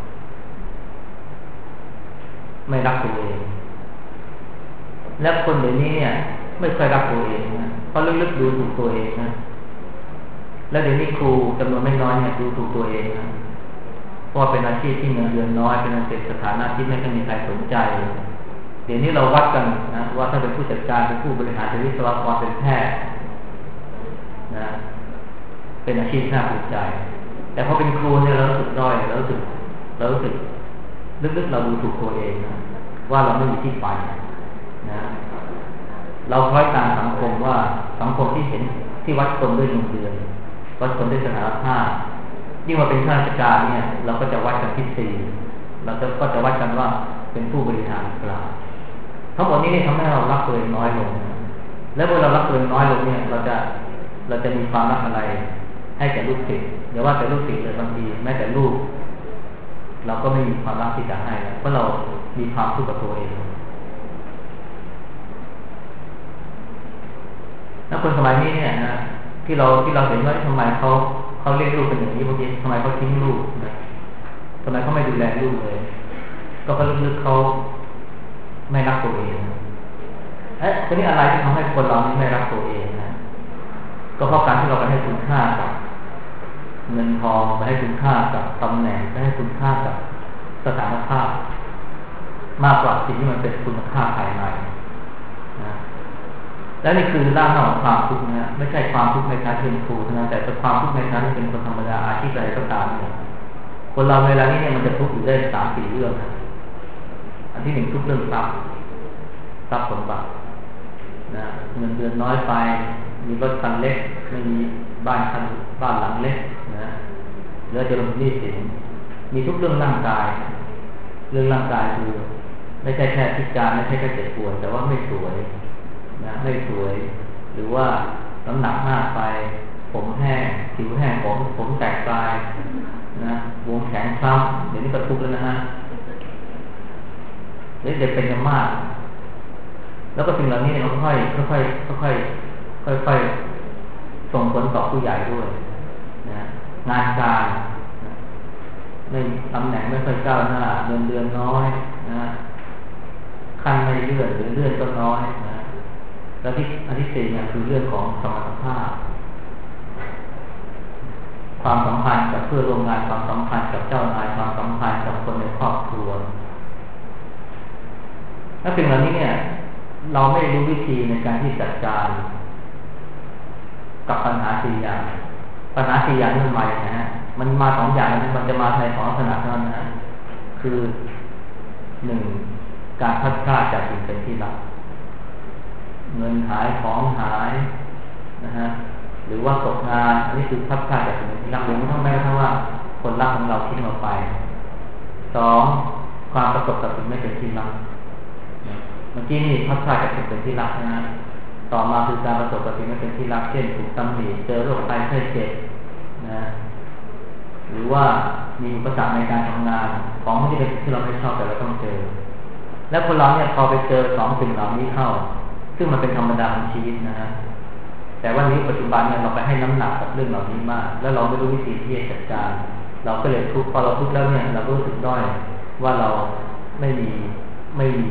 ไม่รักตัวเองและคนเดี๋ยวนี้เนี่ยไม่เคยรักตัวเองนะเพราะลึกๆดูถูกตัวเองนะและเดี๋ยวนี้ครูจำนวนไม่น้อยเนี่ยดูถูกตัวเองนะเพราะเป็นอาชีพที่เงินเดือนน้อยเป็นอาชีพสถานะที่ไม่ค่อยมีใครสนใจเดี๋ยวนี้เราวัดกันนะว่าถ้าเป็นผู้จัดการเป็นผู้บริหารเป็นวิศวกรเป็นแพทย์นะเป็นอาชีพที่น่าภูมิใจแต่พอเป็นครูเนี่ยเรารู้สึกด้อยเรารู้สึกเรารู้สึกลึกๆเราดูถูกตัวเองนะว่าเราไม่มีที่ไปนะเราคล้อยตามสังคมว่าสังคมที่เห็นที่วัดคนด้วยเงินเดือนวัดคนด้วยสถานะภาพยิ่งมาเป็นข้าราชการเนี่ยเราก็จะวัดกันที่สี่เราจะก็จะวัดกันว่าเป็นผู้บริหารหรือเปล่าทั้งหมดนี้ทำให้เรารักตัวเองน้อยลงและเมื่อเรารักตัวเองน้อยลงเนี่ยเราจะเราจะมีความรักอะไรให้แก่ลูกศิษย์เดี๋ยวว่าแต่ลูกศิษย์เลยบางทีแม้แต่ลูกเราก็ไม่มีความรักที่จะให้เพราะเรามีความทุกข์กับตัวเองแล้วคนสมัยนี้เนี่ยนะที่เราที่เราเห็นว่าทำไมเขาเขาเลี้ยงลูกเป็นอย่างนี้บางทีทำไมเขาทิ้งลูกนะทำไมเขาไม่ดูแลลูกเลยก็เพราะลึกๆเขาไม่รักตัวเองเอ๊ะทีนี้อะไรที่ทำให้คนเราไม่รักตัวเองนะก็เพราะการที่เราไปให้คุณค่ากับเงินทองไปให้คุณค่ากับตำแหน่งไปให้คุณค่ากับสถานภาพมากกว่าสิ่งที่มันเป็นคุณค่าภายในนะและนี่คือร่างของความทุกข์นะไม่ใช่ความทุกข์ในการเป็นครูนะแต่เป็นความทุกข์ในการที่เป็นคนธรรมดาอาชีพอะไรก็ตามเนี่ยคนเราเวลานี้เนี่ยมันจะทุกข์อยู่ได้สามสี่เรื่องนะอันที่หนึ่งทุกเรื่องทรัพย์ทรัพย์สมบัตินะเงินเดือนน้อยไปมีรถคันเล็กไม่มีบ้านคันบ้านหลังเล็กนะเหลือจะลงหนี้สินมีทุกเรื่องร่างกายเรื่องร่างกายคือไม่ใช่แค่พิการไม่ใช่แค่เจ็บปวดแต่ว่าไม่สวยนะไม่สวยหรือว่าน้ำหนักมากไปผมแห้งผิวแห้งผมผมแตกปลายนะวงแขนคล้ำเดี๋ยวนี้ก็ทุกข์แล้วนะฮะเด็กเป็นกันมากแล้วก็สิ่งเหล่านี้เราค่อยค่อยค่อยค่อยค่อยค่อยส่งผลต่อผู้ใหญ่ด้วยนะงานการไม่ตำแหน่งไม่ค่อยก้าวหน้าเงินเดือนน้อยนะขั้นไม่เลื่อนหรือเลื่อนก็น้อยนะแล้วที่อันที่สี่เนี่ยคือเรื่องของสมรรถภาพความสัมพันธ์กับเพื่อนร่วมงานความสัมพันธ์กับเจ้านายความสัมพันธ์กับคนในครอบครัวถ้าสิ่งเหล่านี้เนี่ยเราไม่รู้วิธีในการที่จัดการกับปัญหาสี่อย่างปัญหาสี่อย่างนี้ใหม่นะฮะมันมาสองอย่างนะมันจะมาในสองลักษณะเท่านั้นนะคือหนึ่งการพัดพลาดจากสิ่งเป็นที่รักเงินหายของหายนะฮะหรือว่าตกงานอันนี้คือพัดพลาดจากสิ่งเป็นที่รักหรือไม่ต้องแม้กระทั่งว่าคนรักของเราทิ้งเราไปสองความประสบกับสิ่งไม่เป็นที่รักเมื่อกี้นี่พัดพลาดจากสิ่งเป็นที่รักนะต่อมาคือการประสบกับสิ่งไม่เป็นที่รักเช่นถูกตำหนิเจอโรคภัยไข้เจ็บนะหรือว่ามีอุปสรรคในการทำงานของที่เป็นที่เราไม่ชอบแต่เราต้องเจอและคนเราเนี่ยพอไปเจอสองสิ่งเหล่านี้เข้าซึ่งมันเป็นธรรมดาของชีวิตนะฮะแต่วันนี้ปัจจุบันเนี่ยเราไปให้น้ำหนักกับเรื่องเหล่านี้มากแล้วเราไม่รู้วิธีที่จะจัดการเราก็เลยทุกข์พอเราทุกข์แล้วเนี่ยเราก็รู้สึกด้อยว่าเราไม่มีไม่มี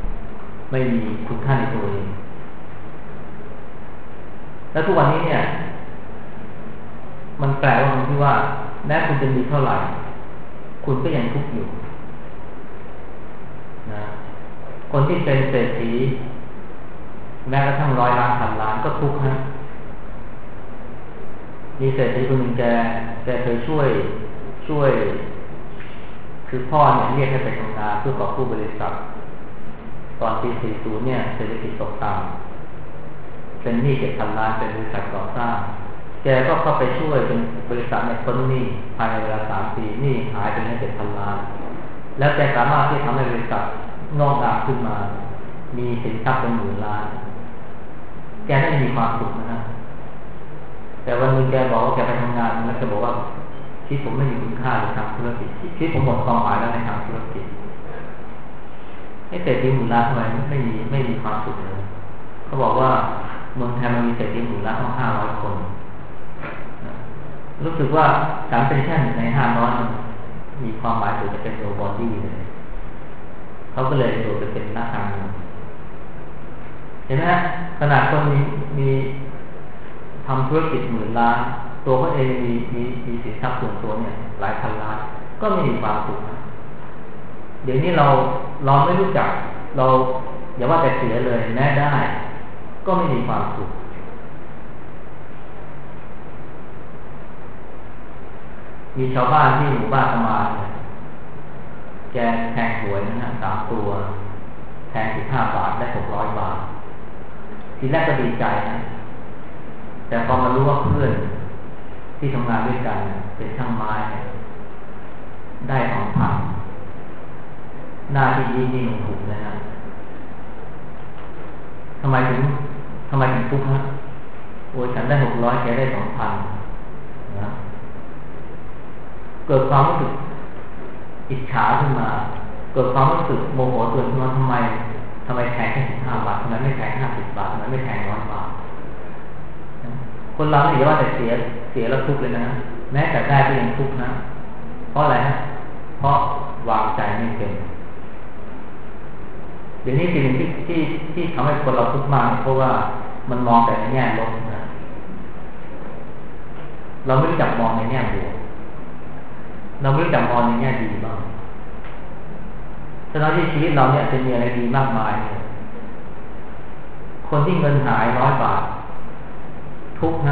ไม่มีคุณค่าในตัวเองแล้วทุกวันนี้เนี่ยมันแปลว่ามันที่ว่าแม้คุณจะมีเท่าไหร่คุณก็ยังทุกข์อยู่นะคนที่เป็นเศรษฐีแม้กระทั่งร้อยล้านพันล้านก็ทุกข์นะมีเศรษฐีคนหนึ่งแกแกเคยช่วยช่วยคือพ่อเนี่ยเรียกให้ไปทำงานเพื่อกอบกู้บริษัทตอนปี สี่สิบ เนี่ยเศรษฐกิจตกต่ำเป็นหนี้เจ็ดพันล้านเป็นบริษัทก่อสร้างแกก็เข้าไปช่วยเป็นบริษัทเนี่ยพ้นหนี้ภายในเวลาสามปีหนี้หายไปแค่เจ็ดพันล้านแล้วแกสามารถที่ทำให้บริษัทงอกงามขึ้นมามีสินทรัพย์เป็นหมื่นล้านแกไม่มีความสุขนะแต่วันนึงแกบอกว่าแกไปทำงานแล้วแกบอกว่าชีวิตผมไม่มีคุณค่าในทางธุรกิจชีวิตผมหมดความหมายแล้วในทางธุรกิจไอ้เศรษฐีหมื่นล้านทำไมไม่มีไม่มีความสุขเลยเขาบอกว่าเมืองไทยมันมีเศรษฐีหมื่นล้านต้องห้าร้อยคนรู้สึกว่าฉันเป็นแค่หนึ่งในห้าร้อยมีความหมายถึงจะเป็นโรบอดี้เลยเขาก็เลยโดดไปเป็นนักการเมืองเห็นไหมขนาดคนมีมีทำธุรกิจหมื่นล้านตัวเขาเองมีมีมีสินทรัพย์ส่วนตัวเนี่ยหลายพันล้านก็ไม่มีความสุขนะเดี๋ยวนี้เราเราไม่รู้จักเราอย่าว่าแต่เสียเลยแม้ได้ก็ไม่มีความสุขมีชาวบ้านที่หมู่บ้านประมาณเนี่ยแกแทงหวยนะสามตัวแทงสิบห้าบาทได้หกร้อยบาททีแรกก็ดีใจนะแต่พอมารู้ว่าเพื่อนที่ทำงานด้วยกันเป็นช่างไม้ได้สองพันหน้าที่ยิ่งยิ่งถูกนะฮะทำไมถึงทำไมถึงทุกข์ฮะโอ้ยฉันได้หกร้อยแกได้สองพันนะเกิดความรู้สึกอิจฉาขึ้นมาเกิดความรู้สึกโมโหตัวขึ้นมาทำไมทำไมแทงแค่สิบห้าบาททำไมไม่แทงห้าสิบบาททำไมไม่แทงร้อยบาทคนเราไม่ได้ว่าแต่เสียเสียแล้วทุกข์เลยนะแม้แต่ได้ก็ยังทุกข์นะเพราะอะไรฮะเพราะวางใจไม่เป็นเดี๋ยวนี้สิ่งหนึ่งที่ที่ที่ทำให้คนเราทุกข์มากเพราะว่ามันมองแต่ในแง่ลบนะเราไม่รู้จักมองในแง่บวกเราไม่รู้จักมองในแง่ดีบ้างฉะนั้นที่ชีวิตเราเนี่ยจะมีอะไรดีมากมายเนี่ยคนที่เงินหายร้อยบาททุกข์นะ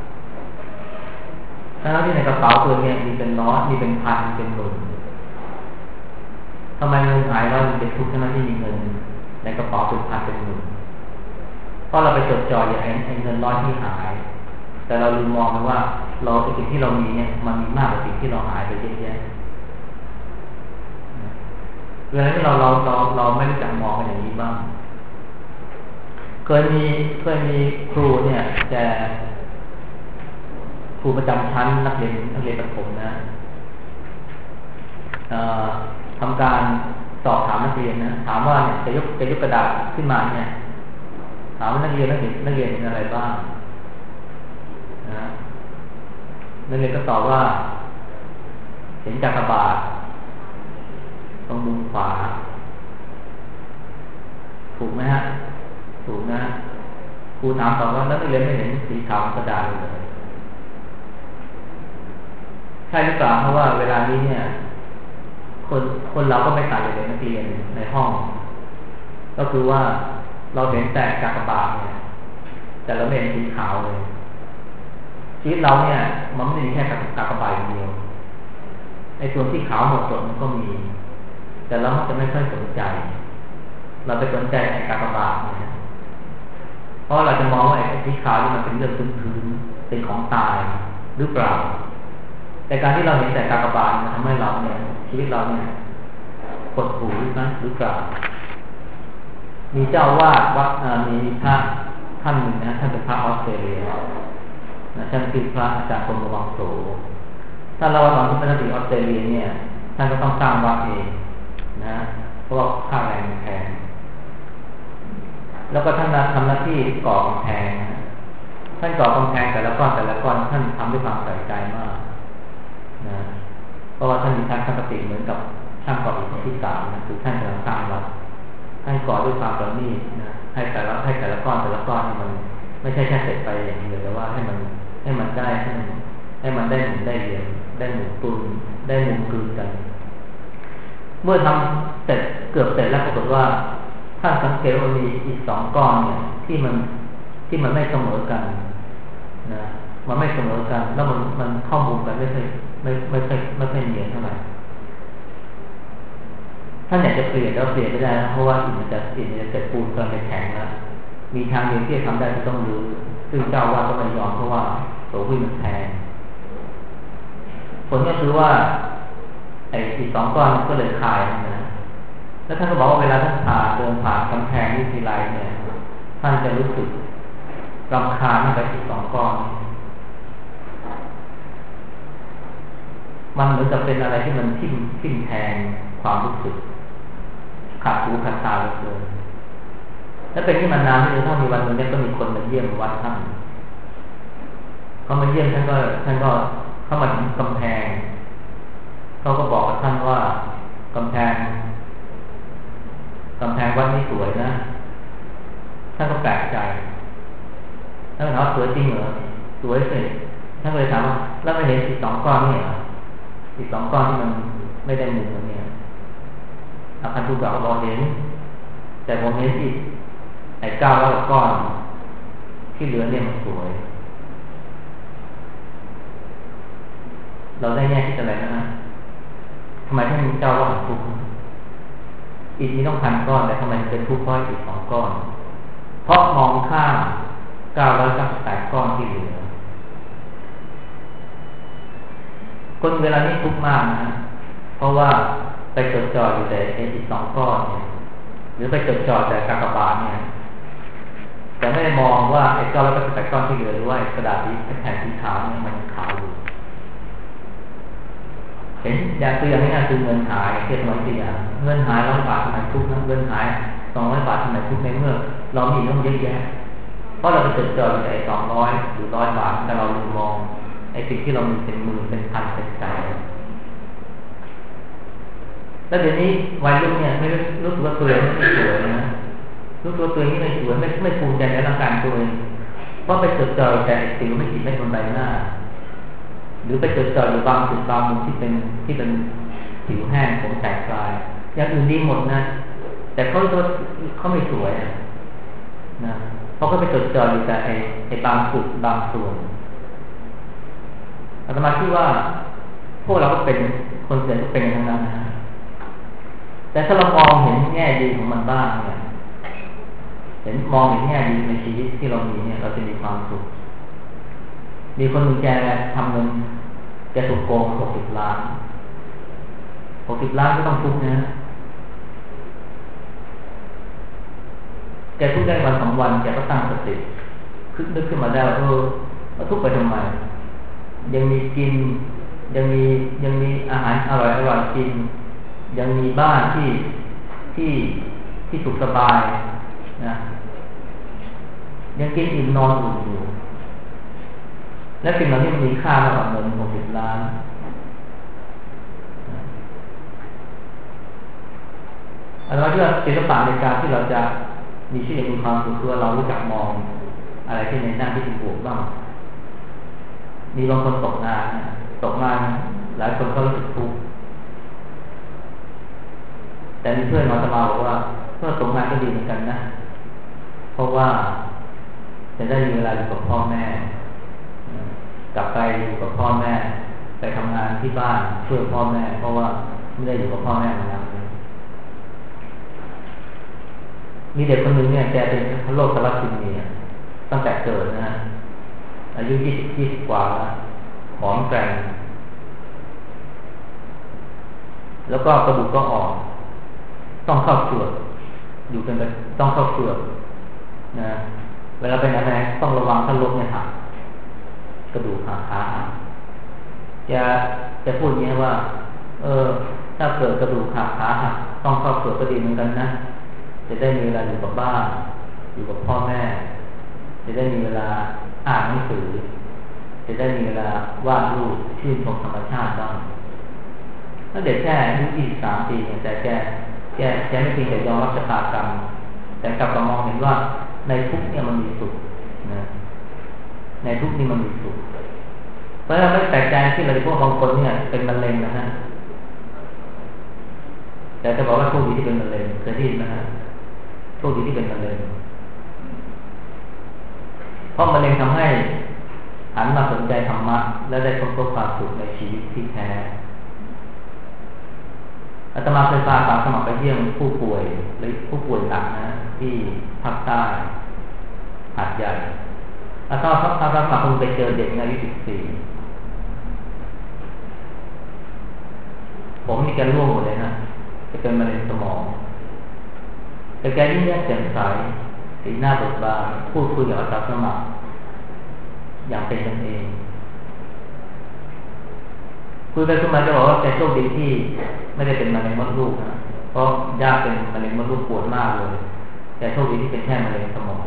แล้วที่ในกระเป๋าตัวเนี่ยมีเป็นร้อยมีเป็นพันเป็นหมื่นทำไมเงินหายแล้วมันเป็นทุกข์ทั้งที่มีเงินในกระเป๋าเป็นพันเป็นหมื่นเพราะเราไปจดจ่ออย่างไอ้เงินร้อยที่หายแต่เราลืมมองไปว่าเราสิ่งที่เรามีเนี่ยมันมีมากกว่าสิ่งที่เราหายไปเยอะแยะเวลาที่เราเราเราเราไม่รู้จักมองกันอย่างนี้บ้างเคยมีเคยมีครูเนี่ยแกครูประจำชั้นนักเรียนนักเรียนประถมนะทำการสอบถามนักเรียนนะถามว่าเนี่ยจะยกจะยกกระดาษขึ้นมาเนี่ยถามว่านักเรียนนักเรียนนักเรียนเห็นอะไรบ้างนะนักเรียนก็ตอบว่าเห็นจักรบาลตรงมุมขวาถูกไหมฮะถูกนะครูถามตอบว่านักเรียนไม่เห็นสีขาวกระดาษเลยใช่หรือเปล่าเพราะว่าเวลานี้เนี่ยคนคนเราก็ไม่ต่างจากเด็กนักเรียนในห้องก็คือว่าเราเห็นแต่กากบาทเนี่ยแต่เราไม่เห็นสีขาวเลยชีวิตเราเนี่ยมันไม่ได้มีแค่กากบาทอย่างเดียวไอ้ส่วนที่ขาวหมดจดมันก็มีแต่เราจะไม่ค่อยสนใจเราไปสนใจไอ้กากบาทเนี่ยเพราะเราจะมองว่าไอ้สีขาวนี่มันเป็นเรื่องพื้นๆเป็นของตายหรือเปล่าแต่การที่เราเห็นแต่กากบาทมันทำให้เราเนี่ยชีวิตเราเนี่ยกดหูนะหรือเปล่ามีเจ้าวาดวัดมีพระท่านหนึ่งนะท่านเป็นพระออสเตรเลียนะท่านคือพระอาจารย์พรหมวังโสถ้าเราตอนที่เป็นนักศึกษาออสเตรเลียเนี่ยท่านก็ต้องสร้างวัดเองนะเพราะว่าค่าแรงแพงแล้วก็ท่านทำหน้าที่ก่อกำแพงท่านก่อกำแพงแต่ละก้อนแต่ละก้อนท่านทำด้วยความใส่ใจมากนะเพราะว่าท่านมีทัศนคติเหมือนกับช่างก่ออิฐคนที่สามนะคือท่านกำลังสร้างวัดให้ก่อด้วยความประณีตนะให้แต่ละให้แต่ละก้อนแต่ละก้อนมันไม่ใช่แค่เสร็จไปอย่างเดียวแต่ว่าให้มันให้มันได้ให้มันให้มันได้หมุนได้เรียนได้หมุนตุนได้หมุนกลืนกันเมื่อทำเสร็จเกือบเสร็จแล้วปรากฏว่าท่านสังเกตว่ามีอีกสองก้อนเนี่ยที่มันที่มันไม่เสมอกันนะมันไม่เสมอกันแล้วมันมันเข้ามุมกันไม่ใช่ไม่ไม่ใช่ไม่ใช่เนียนเท่าไหร่ท่านอยากจะเปลี่ยนแล้วเปลี่ยนไม่ได้เพราะว่าอิฐมันจะอิฐมันจะเกิดปูนเกินไปแข็งแล้วมีทางเดียวที่จะทำได้ก็ต้องรื้อซึ่งเจ้าว่าก็ไม่ยอมเพราะว่าโสวิมันแพงผลก็คือว่าไอ้อีกสองก้อนก็เลยคายนะแล้วท่านก็บอกว่าเวลาท่านผ่านเดินผ่านกำแพงวิทยาลัยเนี่ยท่านจะรู้สึกรำคาญไปอีกสองก้อนมันเหมือนกับเป็นอะไรที่มันทิ่มทิ่มแทงความรู้สึกขัดหูขัดตาเหลือเกินแล้วเป็นที่มันนานที่ถ้ามีวันหนึ่งเนี่ยก็มีคนมาเยี่ยมวัดท่านเขามาเยี่ยมท่านก็ท่านก็เข้ามาถึงกำแพงเขาก็บอกกับท่านว่ากำแพงกำแพงวัดนี้สวยนะท่านก็แปลกใจท่านถามว่าสวยจริงเหรอสวยสิท่านก็เลยถามว่าแล้วไม่เห็นอีกสองก้อนนี่เหรออีกสองก้อนที่มันไม่ได้มุมตรงนี้อาคารทูกะก็บอกเห็นแต่ผมเห็นอีกไอ้เก้าร้อยก้อนที่เหลือเนี่ยมันสวยเราได้แง่ที่อะไรนะฮะทำไมท่านเจ้าว่าทุกข์อิฐนี้ต้องพันก้อนแต่ทำไมเป็นทุกข์เพราะอีกสองก้อนเพราะมองข้ามเก้าร้อยเก้าสิบแปดก้อนที่เหลือคนเวลานี้ทุกข์มากนะเพราะว่าไปจดจ่ออยู่แต่อีกสองก้อนเนี่ยหรือไปจดจ่อแต่กากบาทเนี่ยแต่ไม่ได้มองว่าไอ้ก้อนแล้วก็แต่ก้อนที่เหลือหรือว่ากระดาษที่แผ่นสีขาวเนี่ยมันขาวอยู่เห็นอย่างตัวอย่างนี้คือเงินหายเทียบไว้ตัวอย่างเงินหายร้อยบาททำไมทุกข์นะเงินหายสองร้อยบาททำไมทุกข์ในเมื่อเรามีต้องเยอะแยะเพราะเราไปจดจ่ออยู่แต่สองร้อยหรือร้อยบาทแต่เราลืมมองไอ้สิ่งที่เรามีเป็นหมื่นเป็นพันเป็นแสนแล้วเดี๋ยวนี้วัยรุ่นเนี่ยไม่รู้สึกว่าตัวเองไม่สวยนะรู้ตัวตัวเองไม่สวยไม่ไม่ภูมิใจในร่างกายตัวเองเพราะไปจดจ่อแต่สิ่งไม่ผิดไม่บนใบหน้าหรือไปจดจ่ออยู่บางจุดบางมุมที่เป็นที่เป็นผิวแห้งผมแตกปลายอย่างอื่นดีหมดนะแต่เขาตัวเขาไม่สวยนะเพราะเขาไปจดจ่ออยู่แต่ไอ้ไอ้บางจุดบางส่วนอาตมาคิดว่าพวกเราก็เป็นคนเสียก็เป็นทั้งนั้นนะแต่ถ้าเรามองเห็นแง่ดีของมันบ้างเนี่ยเห็นมองเห็นแง่ดีในชีวิตที่เรามีเนี่ยเราจะมีความสุขมีคนหนึ่งแกทำเงินแกถูกโกงหกสิบล้านหกสิบล้านก็ต้องทุกข์นะแกทุกข์ได้วันสองวันแกก็ตั้งสติคึกนึกขึ้นมาได้ว่าเออว่าทุกข์ไปทำไมยังมีกินยังมียังมีอาหารอร่อยอร่อยกินยังมีบ้านที่ที่ที่สุขสบายนะยังกินอิ่มนอนอุ่นอยู่และสิ่งเหล่านี้มันมีค่ามากกว่าเงินหกสิบล้านอันนั้นที่ศิลปะในการที่เราจะมีชีวิตมีความสุขคือเรารู้จักมองอะไรที่ในหน้าที่เป็นบวกบ้างมีบางคนตกงานตกงานหลายคนก็รู้สึกทุกข์แต่มีเพื่อนมาสมาบอกว่าเมื่อตกงานก็ดีเหมือนกันนะเพราะว่าจะได้มีเวลาอยู่กับพ่อแม่กลับไปอยู่กับพ่อแม่ไปทำงานที่บ้านช่วยพ่อแม่เพราะว่าไม่ได้อยู่กับพ่อแม่มานานมีเด็กคนหนึ่งเนี่ยแกเป็นโรคทาลัสซีเมียตั้งแต่เกิดนะอายุยี่สิบยี่สิบกว่าแล้วผอมแกร่งแล้วก็กระดูกก็อ่อนต้องเข้าเฝือกอยู่เป็นต้องเข้าเฝือกนะเวลาไปไหนต้องระวังถ้าล้มเนี่ยหักกระดูกหักขาหักจะจะพูดอย่างนี้ว่าเออถ้าเกิดกระดูกหักขาหักต้องเข้าเฝือกก็ดีเหมือนกันนะจะได้มีเวลาอยู่กับบ้านอยู่กับพ่อแม่จะได้มีเวลาอ่านหนังสือจะได้มีเวลาวาดรูปชื่นชมธรรมชาติบ้างถ้าเด็กแค่อายุยี่สิบสามปีเนี่ยแต่แกแกแกไม่เพียงแต่ยอมรับชะตากรรมแต่กลับมามองเห็นว่าในทุกเนี่ยมันมีสุขนะในทุกนี่มันมีสุขเพราะฉะนั้นไม่แปลกใจที่เราพวกบางคนเนี่ยเป็นมะเร็งนะฮะแต่จะบอกว่าโชคดีที่เป็นมะเร็งเคยได้ยินนะฮะโชคดีที่เป็นมะเร็งเพราะมะเร็งทำให้หันมาสนใจธรรมะและได้พบกับความสุขในชีวิตที่แท้อาตมาเคยพาสาวสมัครไปเยี่ยมผู้ป่วยหรือผู้ป่วยหนักนะที่ภาคใต้หาดใหญ่อาตมาพักสมัครคงไปเจอเด็กอายุสิบสี่ผมมีแกร่วงหมดเลยนะจะเป็นมะเร็งสมองแต่แกยิ่งแย้มแจ่มใสสีหน้าเบิกบานพูดคุยกับอาสาสมัครอย่างเป็นกันเองคุยไปคุยมาจะบอกว่าแกโชคดีที่ไม่ได้เป็นมะเร็งมดลูกนะเพราะญาติเป็นมะเร็งมดลูกปวดมากเลยแต่โชคดีที่เป็นแค่มะเร็งสมอง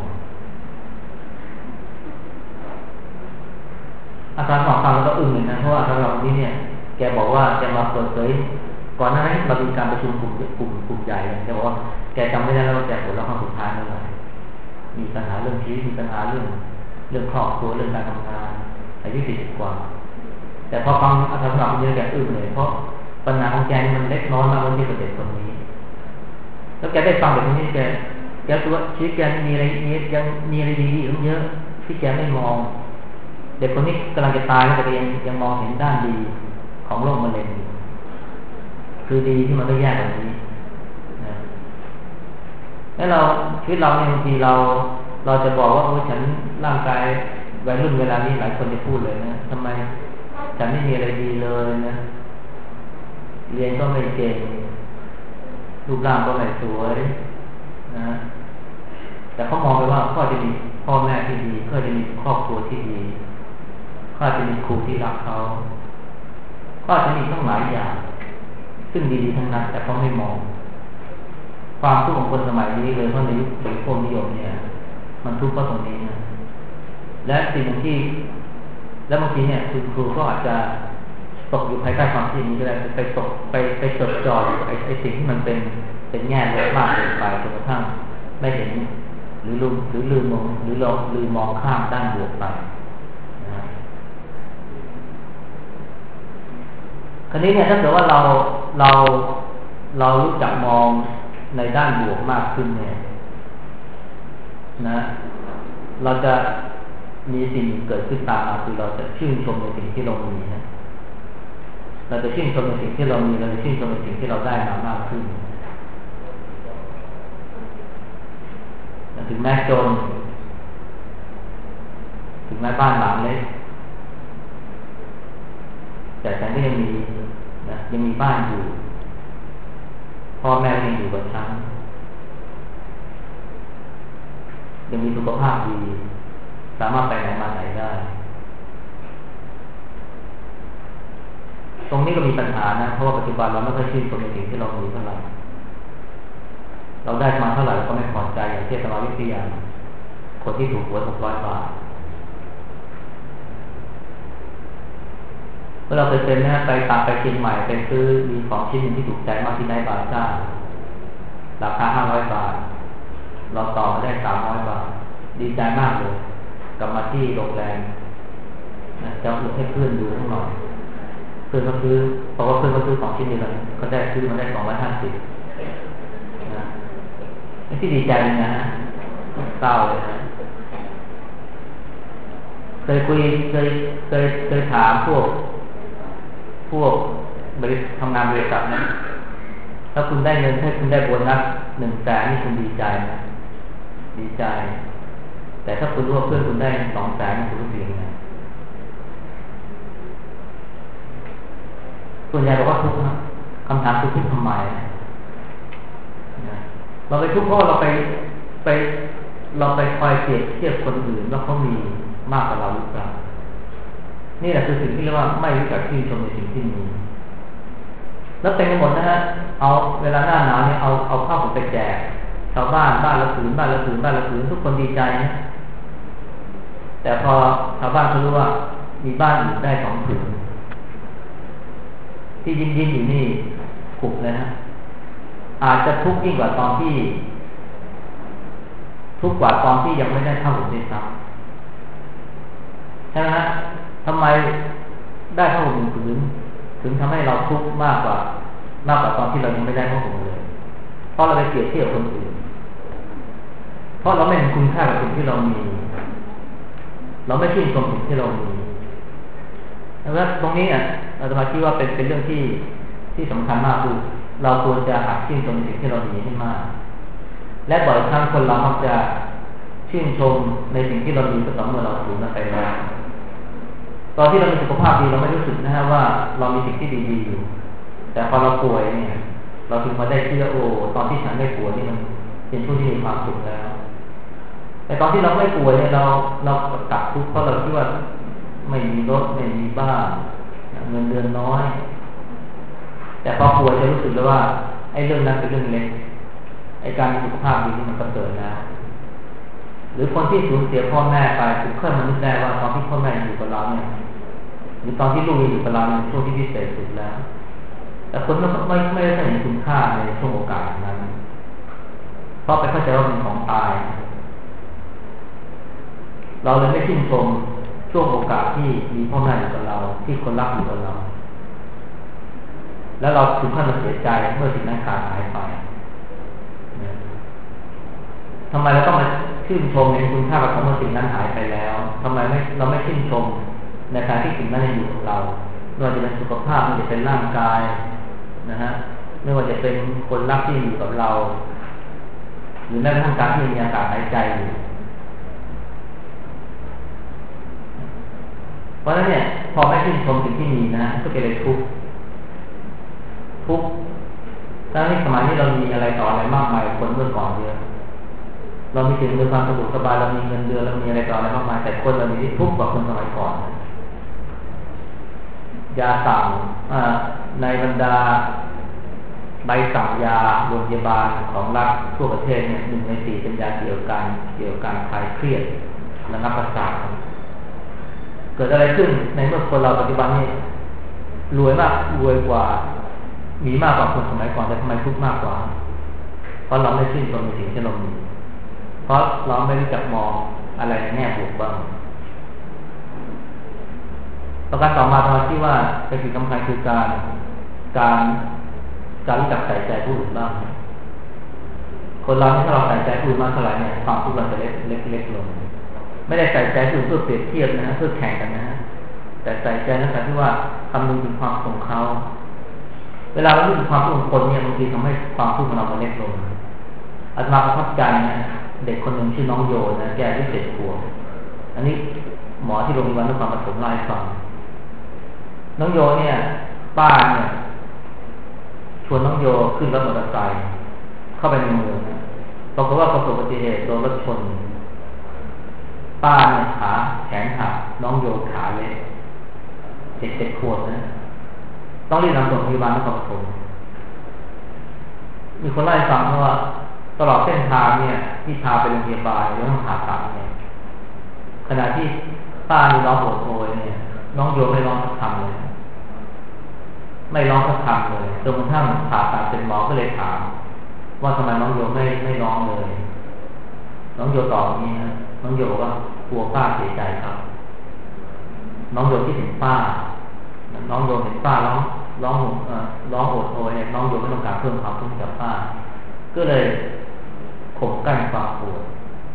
อาจารย์หมอฟังแล้วก็อึ้งเลยนะเพราะว่าสำหรับวันนี้เนี่ยแกบอกว่าแกมาเปิดเผยก่อนหน้านี้เรามีการประชุมกลุ่มกลุ่มกลุ่มใหญ่แกบอกว่าแกจำไม่ได้แล้วว่าแกปวดร้าวครั้งสุดท้ายเมื่อไหร่มีปัญหาเรื่องชีวิตมีปัญหาเรื่องเรื่องครอบครัวเรื่องการทำงานอายุสี่สิบกว่าแต่พอฟังอาจารย์หมอคนนี้แกอึ้งเลยเพราะปัญหาของแกมันเล็กน้อยมากวันที่เด็กคนนี้แล้วแกได้ฟังแบบนี้แกแกรู้ว่าชีวิตแกมีอะไรมียังมีอะไรดีๆอีกเยอะที่แกไม่มองเด็กคนนี้กำลังจะตายแต่แกยังยังมองเห็นด้านดีของโรคมะเร็งคือดีที่มันไม่แย่แบบนี้นะแล้วเราชีวิตเราเนี่ยบางทีเราเราจะบอกว่าโอ้ฉันร่างกายวัยรุ่นเวลานี้หลายคนจะพูดเลยนะทำไมฉันไม่มีอะไรดีเลยนะเรียนก็ไม่เก่งรูปร่างก็ไม่สวยนะแต่เขามองไปว่าเขาจะมีพ่อแม่ที่ดีเขาจะมีครอบครัวที่ดีเขาจะมีครูที่รักเขาเขาจะมีทั้งหลายอย่างซึ่งดีๆทั้งนั้นแต่เขาไม่มองความทุกข์ของคนสมัยนี้เลยเพราะในยุคสังคมนิยมเนี่ยมันทุกข์เพราะตรงนี้นะและสิ่งที่แล้วบางทีเนี่ยคุณครูก็อาจจะตกอยู่ภายใต้ความคิดนี้ก็ได้ไปตกไปไปจดจ่ออยู่ไอ้ไอ้สิ่งที่มันเป็นเป็นแง่ลบมากเกินไปจนกระทั่งไม่เห็นหรือลืมหรือลืมมองหรือเราลืมมองข้ามด้านบวกไปนะคราวนี้เนี่ยถ้าเกิดว่าเราเราเรารู้จักมองในด้านบวกมากขึ้นเนี่ยนะเราจะมีสิ่งเกิดขึ้นตามมาคือเราจะชื่นชมในสิ่งที่เรามีนะเราจะชื่นชมในสิ่งที่เรามีเราจะชื่นชมในสิ่งที่เราได้มามากขึ้นถึงแม้จนถึงแม้บ้านหลังเล็กแต่ฉันก็ยังมีนะยังมีบ้านอยู่พ่อแม่ยังอยู่กับฉันยังมีสุขภาพดีสามารถไปไหนมาไหนได้ตรงนี้ก็มีปัญหานะเพราะว่าปัจจุบันเราไม่ค่อยชื่นชมในสิ่งที่เรามีเท่าไหร่เราได้มาเท่าไหร่ก็ไม่พอใจอย่างเช่นสมาวิทยาคนที่ถูกหวยหกร้อยบาทเมื่อเราเคยเป็นนะไปตามไปเชียงใหม่ไปซื้อมีของชิ้นหนึ่งที่ถูกใจมากที่ไนท์บาซ่าราคาห้าร้อยบาทเราต่อมาได้สามร้อยบาทดีใจมากเลยกลับมาที่โรงแรมจะอุดให้เพื่อนดูทั้งหน่อยเพื่อนก็ซื้อเพราะว่าเพื่อนก็ซื้อของชิ้นเดียวกันก็ได้ซื้อมาได้สองร้อยห้าสิบนะที่ดีใจเลยนะเศร้าเลยนะเคยคุยเคยเคยเคยถามพวกพวกบริษัททำงานบริษัทนะถ้าคุณได้เงินถ้าคุณได้โบนัสหนึ่งแสนนี่คุณดีใจนะดีใจแต่ถ้าคุณรู้ว่าเพื่อนคุณได้สองแสนคุณรู้สึกยังไงส่วนใหญ่บอกว่าทุกข์นะคำถามคือทุกข์ทำไมเราไปทุกข์เพราะเราไปไปเราไปคอยเปรียบเทียบคนอื่นว่าเขามีมากกว่าเราหรือเปล่านี่แหละคือสิ่งที่เรียกว่าไม่รู้จักชื่นชมในสิ่งที่มีแล้วเต็มไปหมดนะฮะเอาเวลาหน้าหนาวเนี่ยเอาเอาข้าวผมไปแจกชาวบ้านบ้านละผืนบ้านละผืนบ้านละผืนทุกคนดีใจนะแต่พอชาวบ้านเขารู้ว่ามีบ้านอื่นได้สองผืนที่ยิ้มยิ้มอยู่นี่ขุบเลยนะอาจจะทุกข์ยิ่งกว่าตอนที่ทุกข์กว่าตอนที่ยังไม่ได้เท่าผมด้วยซ้ำใช่ไหมฮะทำไมได้ผ้าห่มหนึ่งผืนถึงทำให้เราทุกข์มากกว่ามากกว่าตอนที่เรายังไม่ได้ผ้าห่มเลยเพราะเราไปเปรียบเทียบคนอื่นเพราะเราไม่เห็นคุณค่ากับสิ่งที่เรามีเราไม่ชื่นชมสิ่งที่เรามีแล้วตรงนี้อ่ะอาตมาคิดว่าเป็นเป็นเรื่องที่ที่สำคัญมากคือเราควรจะหัดชื่นชมสิ่งที่เรามีให้มากและบ่อยครั้งคนเรามักจะชื่นชมในสิ่งที่เรามีก็ต่อเมื่อเราสูญไปแล้วตอนที่เรามีสุขภาพดีเราไม่รู้สึกนะฮะว่าเรามีสิ่งที่ดีๆอยู่แต่พอเราป่วยเนี่ยเราถึงมาได้เชื่อโอ้ตอนที่ฉันไม่ป่วยนี่มันเป็นช่วงที่มีความสุขแล้วแต่ตอนที่เราไม่ป่วยเนี่ยเราเราตัดทุกข์เพราะเราคิดว่าไม่มีรถไม่มีบ้านเงินเดือนน้อยแต่พอป่วยจะรู้สึกเลยว่าไอ้เรื่องนั้นเป็นเรื่องเล็กไอ้การมีสุขภาพดีนี่มันก็เกิดแล้วหรือคนที่สูญเสียพ่อแม่ไปถึงค่อยมานึกได้ว่าตอนที่พ่อแม่อยู่กับเราเนี่ยหรือตอนที่ลูกอยู่กับเราในช่วงที่พิเศษสุดแล้วแต่คนไม่ไม่ไม่ได้เห็นคุณค่าในช่วงโอกาสนั้นเพราะไปเข้าใจว่าเป็นของตายเราเลยไม่ชื่นชมช่วงโอกาสที่มีพ่อแม่อยู่กับเราที่คนรักอยู่กับเราแล้วเราถึงขั้นเสียใจเมื่อสิ่งนั้นขาดหายไปทำไมเราต้องมาชื่นชมในคุณค่าของเมื่อสิ่งนั้นหายไปแล้วทำไมไม่เราไม่ชื่นชมในการที่สิ่งนั้นยังอยู่กับเราไม่ว่าจะเป็นสุขภาพไม่ว่าจะเป็นร่างกายนะฮะไม่ว่าจะเป็นคนรักที่อยู่กับเราหรือแม้กระทั่งการที่มีอากาศหายใจอยู่เพราะฉะนั้นเนี่ยพอไม่ชื่นชมสิ่งที่มีนะก็จะเลยทุกข์ทุกข์ทั้งที่สมัยนี้เรามีอะไรต่ออะไรมากมายคนเมื่อก่อนเยอะเรามีสิ่งมีความสะดวกสบายเรามีเงินเดือนเรามีอะไรต่ออะไรมากมายแต่คนเรามีที่ทุกข์กว่าคนสมัยก่อนยาสั่งในบรรดาใบสั่งยาโรงพยาบาลของรัฐทั่วประเทศเนี่ยหนึ่งในสี่เป็นยาเกี่ยวกับเกี่ยวกับการคลายเครียดระงับประสาทเกิดอะไรขึ้นในเมื่อคนเราปัจจุบันนี้รวยมากรวยกว่ามีมากกว่าคนสมัยก่อนแต่ทำไมทุกข์มากกว่าเพราะเราไม่ชื่นชมในสิ่งที่เรามีเพราะเราไม่รู้จักมองอะไรในแง่บวกบ้างประการต่อมาตอนที่ว่าเป็นสิ่งสำคัญคือการการการรู้จักใส่ใจผู้อื่นบ้างคนเราถ้าเราใส่ใจผู้อื่นมากเท่าไหร่เนี่ยความทุกข์เราจะเล็กเล็กเล็กลงไม่ได้ใส่ใจผู้อื่นเพื่อเปรียบเทียบนะเพื่อแข่งกันนะแต่ใส่ใจในการที่ว่าคำนึงถึงความของเขาเวลาเราดูความทุกข์ของคนเนี่ยบางทีทำให้ความทุกข์ของเรามันเล็กลงอาตมาประทับใจนะเด็กคนหนึ่งชื่อน้องโยนะแกอายุเจ็ดขวบอันนี้หมอที่โรงพยาบาลนครปฐมเล่าให้ฟังน้องโยเนี่ยป้าเนี่ยชวนน้องโยขึ้นรถมอเตอร์ไซค์เข้าไปในเมืองปรากฏว่าประสบอุบัติเหตุโดนรถชนป้าเนี่ยขาแขนหักน้องโยขาเละเจ็ดเจ็ดขวบนะต้องรีบนำส่งโรงพยาบาลนครปฐมมีคนเล่าให้ฟังว่าตลอดเส้นทางเนี่ยที่พาไปโรงพยาบาลหรือต้องผ่าตัดเนี่ยขณะที่ป้านี่ร้องโอดโอยเนี่ยน้องโยไม่ร้องสักคำเลยไม่ร้องสักคำเลยจนกระทั่งผ่าตัดเสร็จหมอก็เลยถามว่าทำไมน้องโยไม่ไม่ร้องเลยน้องโยตอบอย่างนี้นะน้องโยว่ากลัวป้าเสียใจครับน้องโยคิดถึงป้าน้องโยเห็นป้าร้องร้องห่มร้องโอดโอยเนี่ยน้องโยไม่ต้องการเพิ่มความทุกข์กับป้าก็เลยข่มกั้นความปวด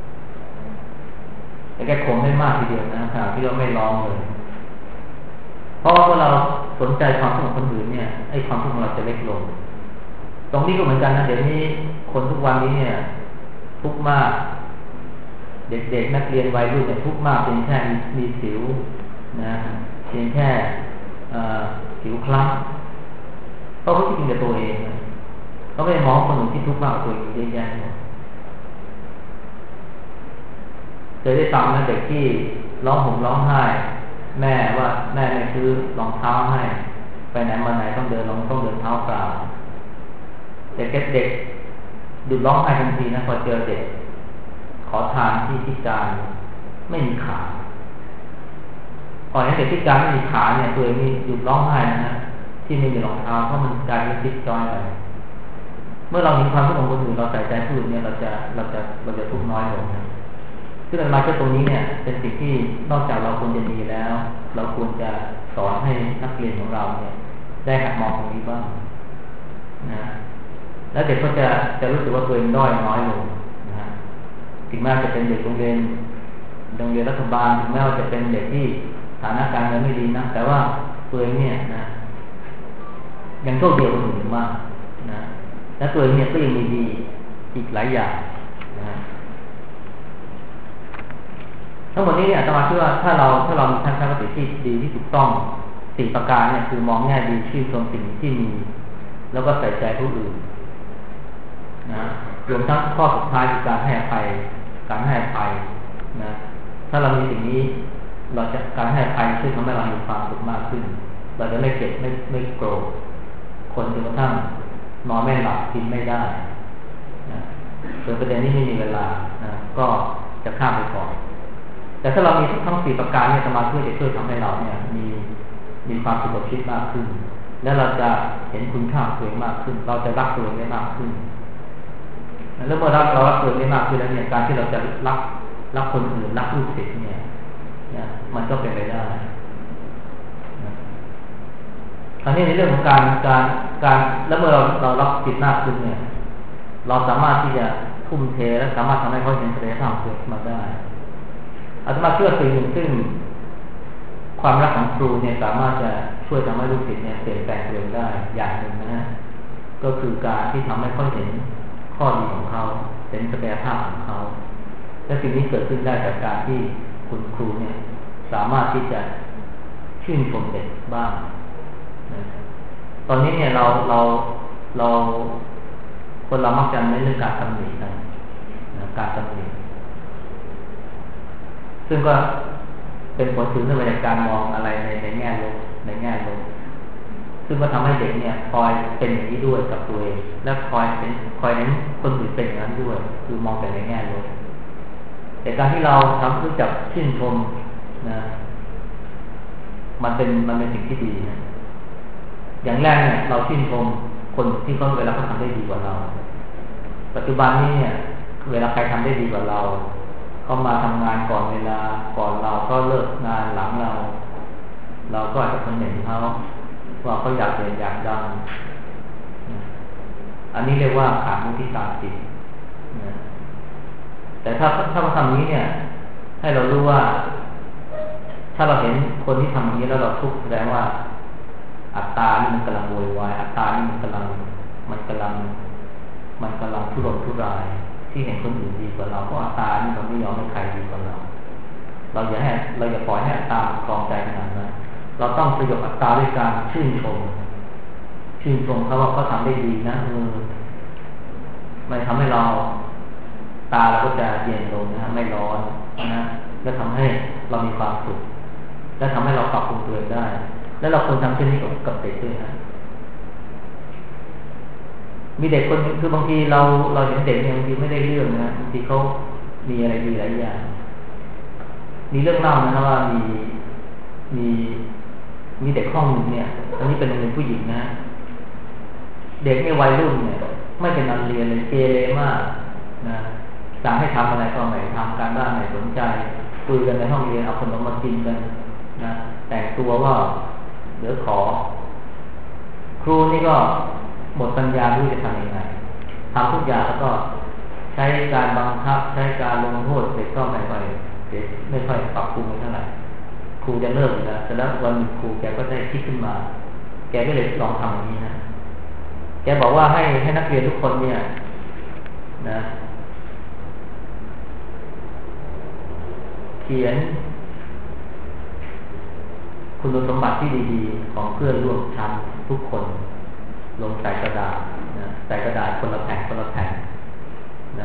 แต่แกข่มไม่มากทีเดียวนะขณะที่เราไม่ร้องเลยเพราะว่าเมื่อเราสนใจความทุกข์ของคนอื่นเนี่ยไอ้ความทุกข์ของเราจะเล็กลงตรงนี้ก็เหมือนกันนะเดี๋ยวนี้คนทุกวันนี้เนี่ยทุกข์มากเด็กๆนักเรียนวัยรุ่นเนี่ยทุกข์มากเพียงแค่มีสิวนะเพียงแค่สิวคล้ำเพราะเขาคิดถึงแต่ตัวเองเขาไม่มองคนอื่นที่ทุกข์มากกว่าตัวเองเยอะแยะเคยได้ฟังนะเด็กที่ร้องห่มร้องไห้แม่ว่าแม่ไม่ซื้อรองเท้าให้ไปไหนมาไหนต้องเดินลงต้องเดินเท้าเปล่าแต่เด็กหยุดร้องไห้ทันทีนะพอเจอเด็กขอทานที่พิการไม่มีขาก่อนที่เด็กพิการไม่มีขาเนี่ยตัวเองนี่หยุดร้องไห้นะที่ไม่มีรองเท้าเพราะมันกลายเป็นติดจอยไปเมื่อเรามีความทุกข์ของคนอื่นเราใส่ใจผู้อื่นเนี่ยเราจะเราจะเราจะทุกข์น้อยลงนะซึ่งมาเชื่อตรงนี้เนี่ยเป็นสิ่งที่นอกจากเราควรจะมีแล้วเราควรจะสอนให้นักเรียนของเราเนี่ยได้หัดมองตรงนี้บ้างนะแล้วเด็กก็จะจะรู้สึกว่าตัวเองด้อยน้อยลงนะฮะถึงแม้จะเป็นเด็กโรงเรียนโรงเรียนรัฐบาลถึงแม้ว่าจะเป็นเด็กที่ฐานะการเงินไม่ดีนะแต่ว่าตัวเองเนี่ยนะยังโชคดีกว่าคนอื่นมากนะและตัวเองเนี่ยก็ยังมีดีอีกหลายอย่างนะทั้งหมดนี้เนี่ยอาตมาคิดว่าถ้าเราถ้าเรามีทัศนคติที่ดีที่ถูกต้องสี่ประการเนี่ยคือมองแง่ดีชื่นชมสิ่งที่มีแล้วก็ใส่ใจผู้อื่นนะรวมทั้งข้อสุดท้ายคือการให้อภัยการให้อภัยนะถ้าเรามีสิ่งนี้เราจะการให้อภัยช่วยทำให้เรามีความสุขมากขึ้นเราจะไม่เก็บไม่ไม่โกรธคนจนกระทั่งนอนไม่หลับกินไม่ได้นะส่วนประเด็นนี้ไม่มีเวลานะก็จะข้ามไปก่อนแต่ถ้าเรามีทั้งสี่ประการเนี่ยสมาธิจะช่วยทำให้เราเนี่ยมีมีความสุขกับชีวิตมากขึ้นและเราจะเห็นคุณค่าตัวเองมากขึ้นเราจะรักตัวเองได้มากขึ้นแล้วเมื่อเราเรารักตัวเองได้มากขึ้นแล้วเนี่ยการที่เราจะรักรักคนอื่นรักลูกศิษย์เนี่ยเนี่ยมันก็เป็นไปได้คราวนี้ในเรื่องของการการการแล้วเมื่อเราเรารักจิตมากขึ้นเนี่ยเราสามารถที่จะทุ่มเทและสามารถทำให้เขาเห็นศักยภาพของตัวเองมาได้อาตมาเชื่อสิ่งหนึ่งซึ่งความรักของครูเนี่ยสามารถจะช่วยทำให้ลูกศิษย์เนี่ยเปลี่ยนแปลงตัวเองได้อย่างหนึ่งนะฮะก็คือการที่ทำให้เขาเห็นข้อดีของเขาเห็นศักยภาพของเขาและสิ่งนี้เกิดขึ้นได้จากการที่คุณครูเนี่ยสามารถที่จะชื่นชมเด็กบ้างนะตอนนี้เนี่ยเราเราเราคนเรามักจะเน้นเรื่องการตำหนิกันนะการตำหนิซึ่งก็เป็นผลถึงเรื่องจากการมองอะไรในในแง่ลบในแง่ลบซึ่งก็ทำให้เด็กเนี่ยคอยเป็นอย่างนี้ด้วยกับตัวเองและคอยเป็นคอยเน้นคนอื่นเป็นอย่างนั้นด้วยคือมองแต่ในแง่ลบแต่การที่เราทำรู้จักชื่นชมนะมันเป็นมันเป็นสิ่งที่ดีนะอย่างแรกเนี่ยเราชื่นชมคนที่เขาเวลาเขาทำได้ดีกว่าเราปัจจุบันนี้เนี่ยเวลาใครทำได้ดีกว่าเราเขามาทำงานก่อนเวลาก่อนเราก็เลิกงานหลังเราเราก็อาจจะคนเห็นเขาว่าเขาอยากเด่นอยากดังอันนี้เรียกว่าขาดมุทิตาจิตแต่ถ้าถ้าเราทำนี้เนี่ยให้เรารู้ว่าถ้าเราเห็นคนที่ทำอย่างนี้แล้วเราทุกข์แสดงว่าอัตตานี่มันกำลังโวยวายอัตตานี่มันกำลังมันกำลังมันกำลังทุรนทุรายที่เห็นคนอื่นดีกว่าเราเพราะอัตตานี่มันไม่ยอมให้ใครดีกว่าเราเราอย่าให้เราอย่าปล่อยให้อัตตาครองใจขนาดนั้นเราต้องสยบอัตตาด้วยการชื่นชมชื่นชมเขาว่าเขาทำได้ดีนะเออมันทำให้เราตาเราก็จะเย็นลงนะไม่ร้อนนะและทำให้เรามีความสุขและทำให้เราปรับปรุงตัวได้และเราควรทำเช่นนี้กับเด็กด้วยนะมีเด็กคนคือบางทีเราเราเห็นเด็กเนี่ยบางทีไม่ได้เรื่องนะบางทีเขามีอะไรดีหลายอย่างมีเรื่องเล่านะว่ามีมีมีเด็กห้องนึงเนี่ยอันนี้เป็นโรงเรียนผู้หญิงนะเด็กเนี่ยวัยรุ่นเนี่ยไม่เป็นนักเรียนเลยเกเรมากนะสั่งให้ทำอะไรก็ไม่ทำการบ้านไม่สนใจคุยกันในห้องเรียนเอาขนมมากินกันนะแต่งตัวว่าเหลือขอครูนี่ก็หมดปัญญารู้จะทำยังไงทำทุกอย่างแล้วก็ใช้การบังคับใช้การลงโทษเด็กก็ไม่ค่อยไม่ค่อยปรับปรุงเท่าไหร่ครูจะเลิกนะแต่แล้ววันครูแกก็ได้คิดขึ้นมาแกก็เลยลองทำอย่างนี้นะแกบอกว่าให้ให้นักเรียนทุกคนเนี่ยนะเขียนคุณสมบัติที่ดีๆของเพื่อนร่วมชั้นทุกคนลงใส่กระดาษนะใส่กระดาษคนละแผ่นคนละแผ่นนะ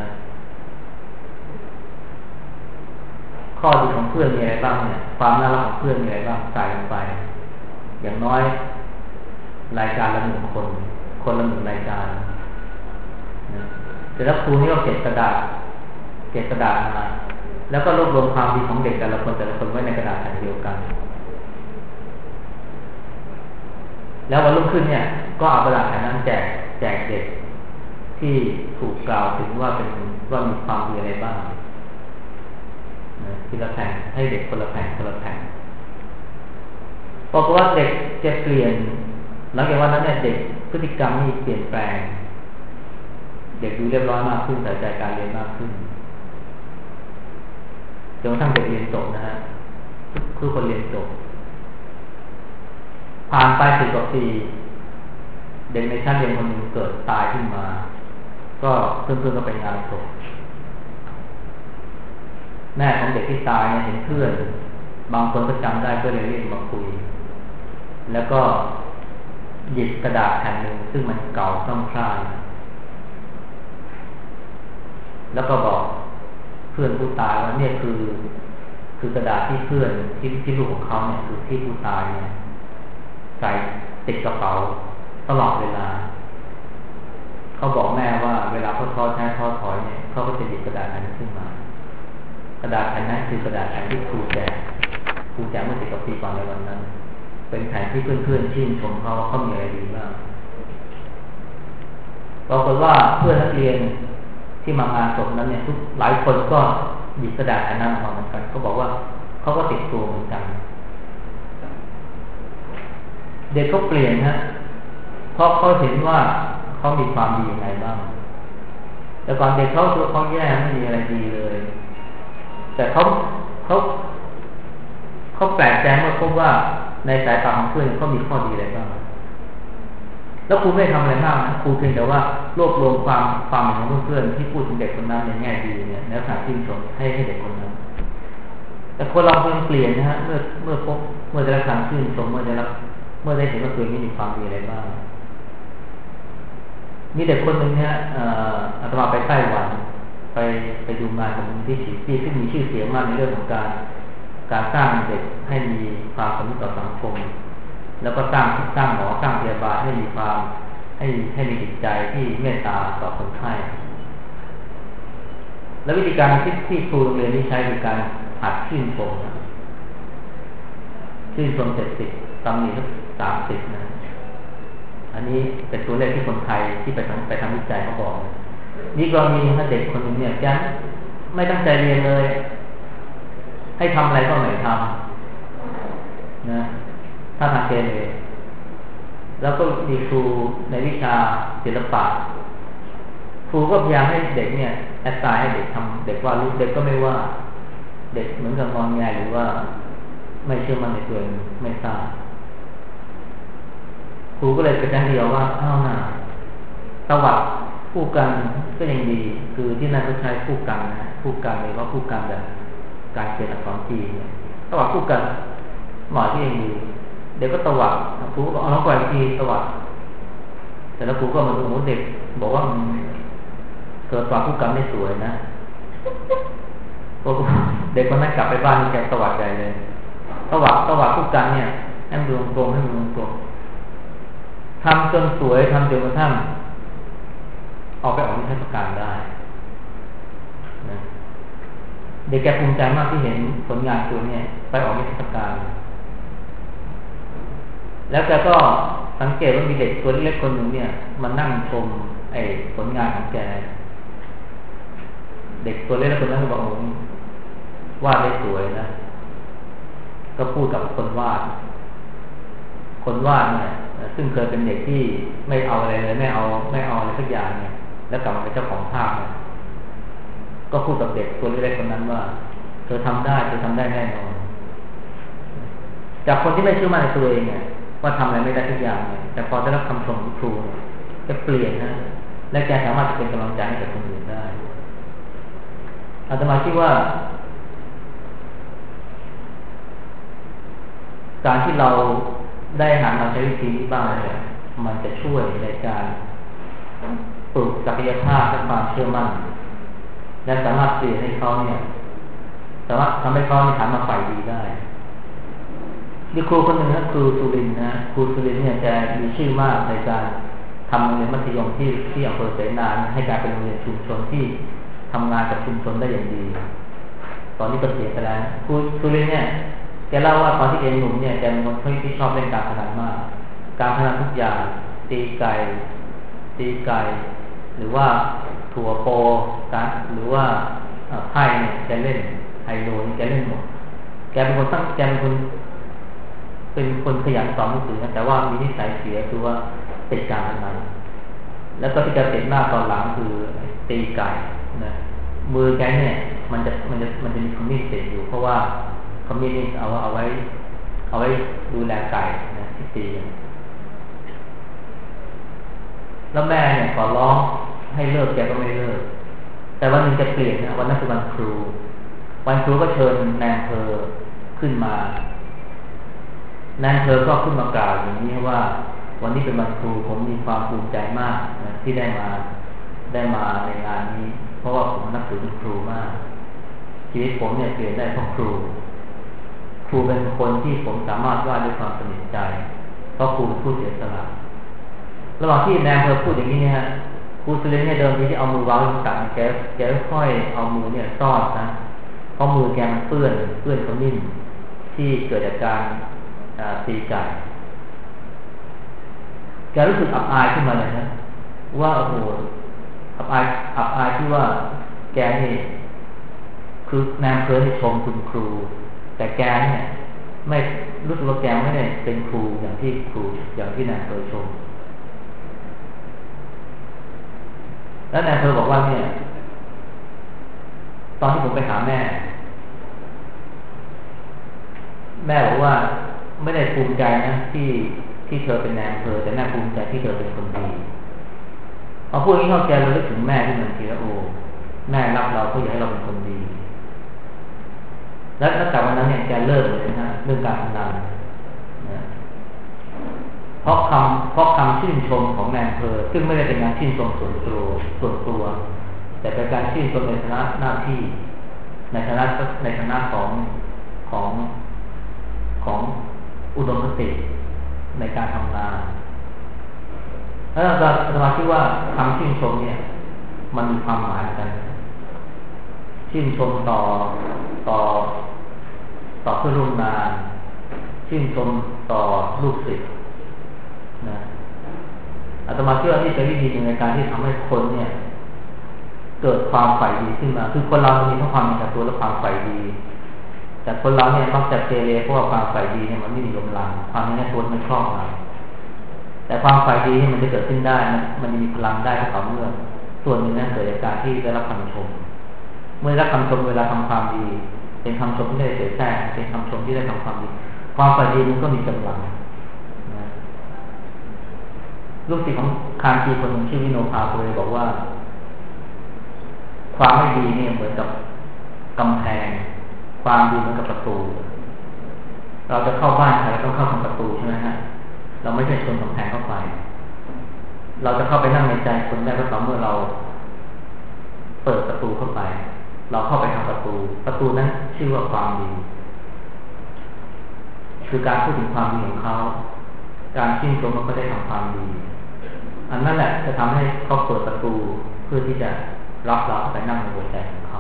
ข้อดีของเพื่อนมีอะไรบ้างเนี่ยความน่ารักของเพื่อนมีอะไรบ้างใส่ลงไปอย่างน้อยรายการละหนึ่งคนคนละหนึ่งรายการนะเสร็จแล้วครูนี่ก็เก็บกระดาษเก็บกระดาษมาแล้วก็รวบรวมความดีของเด็กแต่ละคนแต่ละคนไว้ในกระดาษแผ่นเดียวกันแล้ววันรุ่งขึ้นเนี่ยก็เอากระดาษแผ่นนั้นแจกแจกเด็กที่ถูกกล่าวถึงว่าเป็นว่ามีความดีอะไรบ้างทีละแผ่นให้เด็กคนละแผ่นคนละแผ่นปรากฏว่าเด็กจะเปลี่ยนหลังจากวันนั้นเนี่ยเด็กพฤติกรรมนี่เปลี่ยนแปลงเด็กดูเรียบร้อยมากขึ้นใส่ใจการเรียนมากขึ้นจนกระทั่งเด็กเรียนจบนะฮะทุกคนเรียนจบผ่านไปสิบกว่าปีเด็กในชั้นเรียนคนหนึ่งเกิดตายขึ้นมาก็เพื่อนๆก็ไปงานศพแม่ของเด็กที่ตายเนี่ยเห็นเพื่อนบางคนก็จำได้ก็เลยเรียกมาคุยแล้วก็หยิบกระดาษแผ่นหนึ่งซึ่งมันเก่าคล่ำคล้าแล้วก็บอกเพื่อนผู้ตายว่าเนี่ยคือคือกระดาษที่เพื่อนที่ที่ลูกของเขาเนี่ยคือที่ผู้ตายเนี่ยใส่ติดกระเป๋าตลอดเวลาเขาบอกแม่ว่าเวลาเขาท้อแท้ท้อถอยเนี่ยเขาก็จะหยิบกระดาษนั้นขึ้นมากระดาษแผ่นนั้นคือกระดาษแผ่นที่ครูแจกครูแจกเมื่อสิบกว่าปีก่อนในวันนั้นเป็นแผ่นที่เพื่อนๆชื่นชมเขาว่าเขามีอะไรดีบ้างปรากฏว่าเพื่อนนักเรียนที่มางานศพนั้นเนี่ยทุกหลายคนก็หยิบกระดาษแผ่นนั้นออกมาเหมือนกันเขาบอกว่าเขาก็ติดตัวเหมือนกันเด็กก็เปลี่ยนฮะเพราะเขาเห็นว่าเขามีความดียังไงบ้างแต่ก่อนเด็กเขาตัวเขาแย่ไม่มีอะไรดีเลยแต่เขาเขาเขาแปลกใจเมื่อพบว่าในสายตาของเพื่อนเขามีข้อดีอะไรบ้างแล้วครูไม่ทำอะไรมากนะครูเพียงแต่ว่ารวบรวมความความของเพื่อนที่พูดถึงเด็กคนนั้นในแง่ดีเนี่ยแล้วสารชื่นชมให้ให้เด็กคนนั้นแต่คนเราเพิ่งเปลี่ยนนะฮะเมื่อเมื่อพบเมื่อได้รับการชื่นชมเมื่อได้รับเมื่อได้เห็นว่าตัวเองมีความดีอะไรบ้างมีเด็กคนหนึ่งเนี่ยอาตมาไปไต้หวันไปไปดูงานของมูลนิธิที่ซึ่งมีชื่อเสียงมากในเรื่องของการการสร้างเด็กให้มีความสมดุลต่อสังคมแล้วก็สร้างสร้างหมอสร้างพยาบาลให้มีความให้ให้มีจิตใจที่เมตตาต่อคนไข้และวิธีการที่ที่ครูโรงเรียนนี้ใช้คือการหัดชื่นชมนะชื่นชมเจ็ดสิบตำหนิสักสามสิบนะอันนี้เป็นตัวเลขที่คนไทยที่ไปทำไปทำวิจัยเขาบอกนี่ก็มีถ้าเด็กคนหนึ่งเนี่ยจะไม่ตั้งใจเรียนเลยให้ทำอะไรก็ไม่ทำนะถ้าทำเกเรแล้วก็มีครูในวิชาศิลปะครูก็พยายามให้เด็กเนี่ยแอดไซน์ให้เด็กทำเด็กว่ารู้เด็กก็ไม่ว่าเด็กเหมือนกับงอนแงหรือว่าไม่เชื่อมั่นในตัวเองไม่ทราบครูก็เลยกระจายเดียวว่าอ้าวน่ะตวัดผู้กันก็ยังดีคือที่นั่นก็ใช้ผู้กันนะผู้กันเลยว่าผู้กันแบบการเขียนอักษรจีนเนี่ยตวัดผู้กันหมอที่ยังดีเด็กก็ตวัดครูก็เอาน้องก่อยทีตวัดแต่แล้วครูก็มาดูเด็กบอกว่าเกิดตวัดผู้กันไม่สวยนะพวกเด็กคนนั้นกลับไปบ้านนี่แกตวัดใหญ่เลยตวัดตวัดผู้กันเนี่ยให้มันดูตรงให้มันดูตรงทำจนสวยทำจนกระทั่งออกไปออกนิทรรศการได้นะเด็กแกภูมิใจมากที่เห็นผลงานตัวนี้ไปออกนิทรรศการแล้วแกก็สังเกตว่ามีเด็กตัวเล็กคนหนึ่งเนี่ยมานั่งชมไอ้ผลงานของแกเด็กตัวเล็กคนนั้นก็บอกวาดได้สวยนะก็พูดกับคนวาดคนวาดเนี่ยซึ่งเคยเป็นเด็กที่ไม่เอาอะไรเลยไม่เอาไม่เอาอะไรสักอย่างเนี่ยแล้วกลับมาเป็นเจ้าของภาพเนี่ยก็พูดกับเด็กตัวเล็กคนนั้นว่าเธอทำได้เธอทำได้แน่นอนจากคนที่ไม่เชื่อมั่นในตัวเองเนี่ยว่าทำอะไรไม่ได้ทุกอย่างเนี่ยแต่พอได้รับคำชมของครูจะเปลี่ยนนะและแกสามารถจะเป็นกำลังใจให้กับคนอื่นได้อาตมาคิดว่าการที่เราได้หันมาใช้วิธีนี้บ้างเนี่ยมันจะช่วยในการปลูกศักยภาพและความเชื่อมั่นและสามารถเปลี่ยนให้เขาเนี่ยสามารถทำให้เขาหันมาฝ่ายดีได้มีครูคนหนึ่งนะครูสุรินทร์นะครูสุรินทร์เนี่ยจะมีชื่อมากในการทำโรงเรียนมัธยมที่ที่อำเภอเสนาให้การเป็นโรงเรียนชุมชนที่ทำงานกับชุมชนได้อย่างดีตอนนี้ก็เสียไปแล้วครูสุรินทร์เนี่ยแกเล่าว่าตอนที่เอ็นหนุ่มเนี่ยแกเป็นคนที่ชอบเล่นการพนันมากการพนันทุกอย่างตีไก่ตีไก่หรือว่าถั่วโปการหรือว่าไพ่เนี่ยแกเล่นไฮโลนี่แกเล่นหมดแกเป็นคนตั้งแกเป็นคนเป็นคนขยันสอนหนังสือนะแต่ว่ามีนิสัยเสียคือว่าติดการพนันแล้วก็ที่แกติดมากตอนหลังคือตีไก่นะมือแกเนี่ยมันจะมันจะมันจะมีขมิ้นติดอยู่เพราะว่าขมิ้นนี่เอาเอาไว้เอาไว้ดูแลไก่นะที่ตีแล้วแม่เนี่ยขอร้องให้เลิกแกก็ไม่เลิกแต่วันนึงจะเปลี่ยนนะวันนั้นคือวันครูวันครูก็เชิญนายอำเภอขึ้นมานายอำเภอก็ขึ้นมากล่าวอย่างนี้ว่าวันนี้เป็นวันครูผมมีความภูมิใจมากนะที่ได้มาได้มาในงานนี้เพราะว่าผมนับถือคุณครูมากชีวิตผมเนี่ยเปลี่ยนได้เพราะครูครูเป็นคนที่ผมสามารถว่าด้วยความสนิทใจเพราะครูเป็นผู้เสียสละระหว่างที่นายอำเภอพูดอย่างนี้เนี่ยครูสุรินทร์เนี่ยเดิมทีที่เอามือวางบนตักแกแกค่อยเอามือเนี่ยซ่อนนะเพราะมือแกมันเปื้อนเปื้อนขมิ้นที่เกิดจากการตีไก่แกรู้สึกอับอายขึ้นมาเลยนะว่าโอ้โหอับอายอับอายที่ว่าแกนี่คือนายอำเภอที่ชมคุณครูแต่แกเนี่ยไม่รู้สึกว่าแกไม่ได้เป็นครูอย่างที่ครูอย่างที่นายอำเภอชมแล้วนายอำเภอบอกว่าเนี่ยตอนที่ผมไปหาแม่แม่บอกว่าไม่ได้ภูมิใจนะที่ที่เธอเป็นนายอำเภอแต่แม่ภูมิใจที่เธอเป็นคนดีพอพูดอย่างนี้เขาแกเราลึกถึงแม่ที่มันทีละโอแม่รักเราก็อยากให้เราเป็นคนดีแล้วตั้งแต่วันนั้นเนี่ยแกเลิกเลยนะเรื่องการพนันนะเพราะคำเพราะคำชื่นชมของนายอำเภอซึ่งไม่ได้เป็นการชื่นชมส่วนตัวส่วนตัวแต่เป็นการชื่นชมในฐานะหน้าที่ในฐานะในฐานะของของของอุดมคติในการทำงานแล้วเราจะสมาธิว่าคำชื่นชมเนี่ยมันมีความหมายกันชื่นชมต่อต่อต่อเพื่อนร่วมงานชื่นชมต่อลูกศิษย์นะอาตมาเชื่อที่เป็นวิธีหนึ่งในการที่ทำให้คนเนี่ยเกิดความใฝ่ดีขึ้นมาคือคนเรามีทั้งความมีแต่ตัวและความใฝ่ดีแต่คนเราเนี่ยมักจะเกเรเพราะว่าความใฝ่ดีเนี่ยมันไม่มีกำลังความนี้ตัวมันคล่องเราแต่ความใฝ่ดีที่มันจะเกิดขึ้นได้นะมันมีพลังได้ก็ต่อเมื่อส่วนหนึ่งนั้นเกิดจากการที่ได้รับคำชมเมื่อได้รับคำชมเวลาทำความดีเป็นคำชมที่ได้เสียแท้เป็นคำชมที่ได้ทำความดีความใฝ่ดีมันก็มีกำลังนะลูกศิษย์ของคานทีคนหนึ่งชื่อวิโนภาโพเลยบอกว่าความไม่ดีเนี่ยเหมือนกับกำแพงความดีเหมือนกับประตูเราจะเข้าบ้านใครต้องเข้าทางประตูใช่ไหมฮะเราไม่ใช่ชนกำแพงเข้าไปเราจะเข้าไปนั่งในใจคนได้ก็ต่อเมื่อเราเปิดประตูเข้าไปเราเข้าไปทางประตูประตูนั้นชื่อว่าความดีคือการพูดถึงความดีของเขาการชื่นชมมันก็ได้ทำความดีอันนั้นแหละจะทำให้เขาเปิดประตูเพื่อที่จะรับเราเข้าไปนั่งในหัวใจของเขา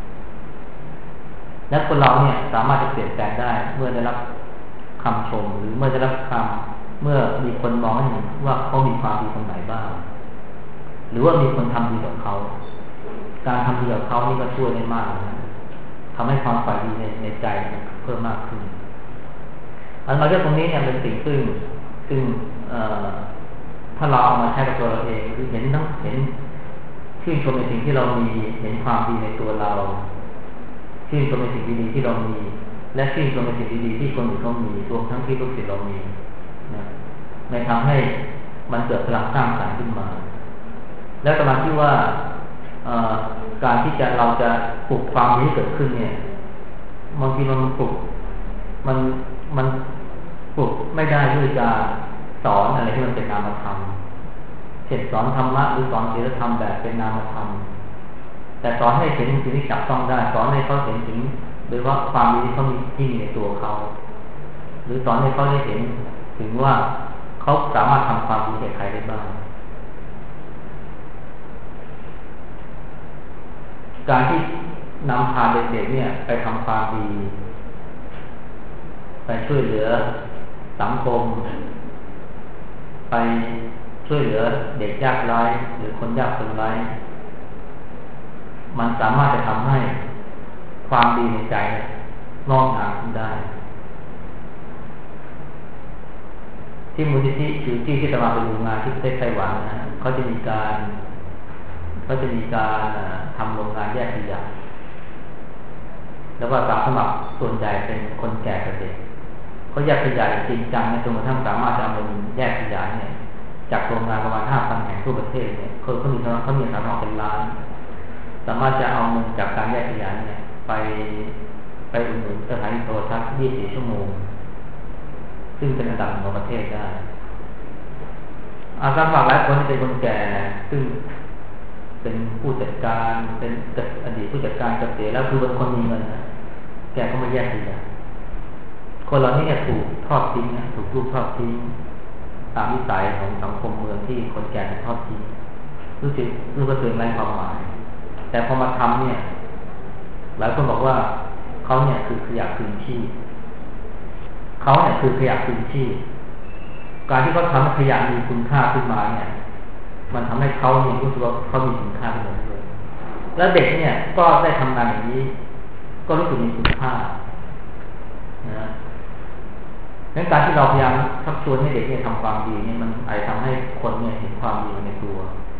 และคนเราเนี่ยสามารถจะเปลี่ยนแปลงได้เมื่อได้รับคำชมหรือเมื่อได้รับคำเมื่อมีคนมองให้เห็นว่าเขามีความดีตรงไหนบ้างหรือว่ามีคนทำดีกับเขาการทำดีกับเขานี่ก็ช่วยได้มากนะทำให้ความใฝ่ดีในในใจเพิ่มมากขึ้นอันมาเรื่องตรงนี้เนี่ยเป็นสิ่งซึ่งซึ่งถ้าเราเอามาใช้กับตัวเราเองคือเห็นทั้งเห็นชื่นชมในสิ่งที่เรามีเห็นความดีในตัวเราชื่นชมในสิ่งดีๆที่เรามีและชื่นชมในสิ่งดีๆที่คนอื่นเขามีรวมทั้งที่ลูกศิษย์เรามีนะในทำให้มันเกิดพลังสร้างสรรค์ขึ้นมาแล้วกำลังที่ว่าการที่จะเราจะปลุกความนี้เกิดขึ้นเนี่ยบางทีมันปลุกมันมันปลุกไม่ได้ด้วยการสอนอะไรที่มันเป็นนามธรรมเช่นสอนธรรมะหรือสอนศีลธรรมแบบเป็นนามธรรมแต่สอนให้เห็นสิ่งที่จับต้องได้สอนให้เขาเห็นถึงโดยว่าความดีที่เขามีที่มีในตัวเขาหรือสอนให้เขาได้เห็นถึงว่าเขาสามารถทำความดีแก่ใครได้บ้างการที่นำพาเด็กๆเนี่ยไปทำความดีไปช่วยเหลือสังคมไปช่วยเหลือเด็กยากไร้หรือคนยากคนไร้มันสามารถจะทำให้คความดีในใจเนี่ยงอกงามขึ้นได้ที่มูลนิธิอยู่ที่ที่ตมาไปดูงานที่ประเทศไต้หวันนะเขาจะมีการเขาจะมีการทำโรงงานแยกขยะแล้วก็สาสมัครส่วนใหญ่เป็นคนแก่กับเด็กเขาแยกขยะจริงจังจนกระทั่งสามารถจะเอาเงินแยกขยะเนี่ยจากโรงงานประมาณห้าพันแห่งทั่วประเทศเนี่ยเขาเขามีเขามีสาสมัครเป็นล้านสามารถจะเอาเงินจากการแยกขยะเนี่ยไปไปอุดหนุนสถานีโทรทัศน์ยี่สิบสี่ชั่วโมงซึ่งเป็นอันดับหนึ่งของประเทศได้อาสาสมัครหลายคนเป็นคนแก่ซึ่งเป็นผู้จัดการเป็นอดีตผู้จัดการเกษียณแล้วคือเป็นคนมีเงินนะแกก็มาแยกขยะคนเหล่านี้เนี่ยถูกทอดทิ้งนะถูกลูกทอดทิ้งตามวิสัยของสังคมเมืองที่คนแก่ถูกทอดทิ้งรู้สึกรู้สึกไร้ความหมายแต่พอมาทำเนี่ยหลายคนบอกว่าเขาเนี่ยคือขยะคืนชีพเขาเนี่ยคือขยะคืนชีพการที่เขาทำให้ขยะมีคุณค่าขึ้นมาเนี่ยมันทำให้เขาเนี่ยรู้สึกว่าเขามีคุณค่าขึ้นมาเลยแล้วเด็กเนี่ยก็ได้ทำงานอย่างนี้ก็รู้สึกมีคุณค่านะงั้นการที่เราพยายามชักชวนให้เด็กเนี่ยทำความดีเนี่ยมันอาจจะทำให้คนเนี่ยเห็นความดีในตัว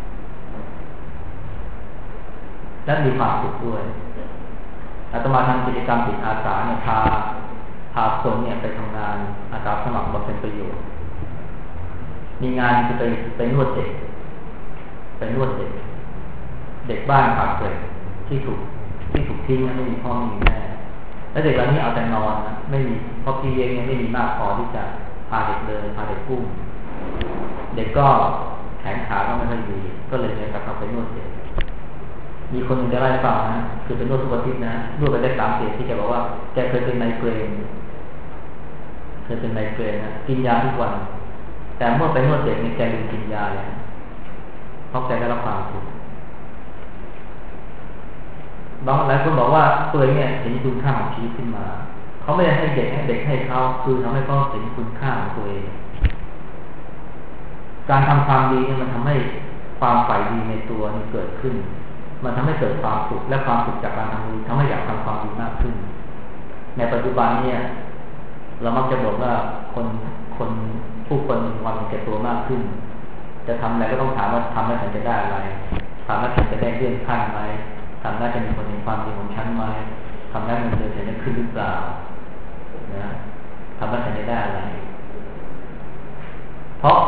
และมีความสุขด้วยอาตมาทำกิจกรรมจิตอาสาเนี่ยพาพาคนเนี่ยไปทำงานอาสาสมัครบำเพ็ญประโยชน์มีงานคือไปไปนวดเด็กไปนวดเด็กเด็กบ้านปากเกร็ดที่ถูกที่ถูกทิ้งไม่มีพ่อไม่มีแม่แล้วเด็กเหล่านี้เอาแต่นอนนะไม่มีพ่อพี่เลี้ยงเนี่ยไม่มีมากพอที่จะพาเด็กเดินพาเด็กกุ้งเด็กก็แขนขาก็ไม่ค่อยดีก็เลยเนี่ยกลับไปนวดเด็กมีคนหนึ่งได้ไล่ฟังนะคือเป็นนวดทุกอาทิตย์นะนวดไปได้สามเดือนที่แกบอกว่าแกเคยเป็นไมเกรนเคยเป็นไมเกรนนะกินยาทุกวันแต่เมื่อไปนวดเด็กเนี่ยแกลืมกินยาเลยเพราะแกได้รับความสุขบางหลายคนบอกว่าตัวเองเนี่ยเห็นคุณค่าของชีวิตขึ้นมาเขาไม่ได้ให้เด็กให้เด็กให้เขาคือทำให้เขาเห็นคุณค่าของตัวเองการทำความดีเนี่ยมันทำให้ความใฝ่ดีในตัวนี่เกิดขึ้นมันทำให้เกิดความสุขและความสุขจากการทำดีทำให้อยากทำความดีมากขึ้นในปัจจุบันเนี่ยเรามักจะบอกว่าคนคนผู้คนมีความเห็นแก่ตัวมากขึ้นจะทำอะไรก็ต้องถามว่าทำแล้วฉันจะได้อะไรทำแล้วฉันจะได้เลื่อนขั้นไหมทำแล้วจะมีคนเห็นความดีของฉันไหมทำแล้วเงินเดือนฉันจะขึ้นหรือเปล่านะทำแล้วฉันจะได้อะไรเพราะ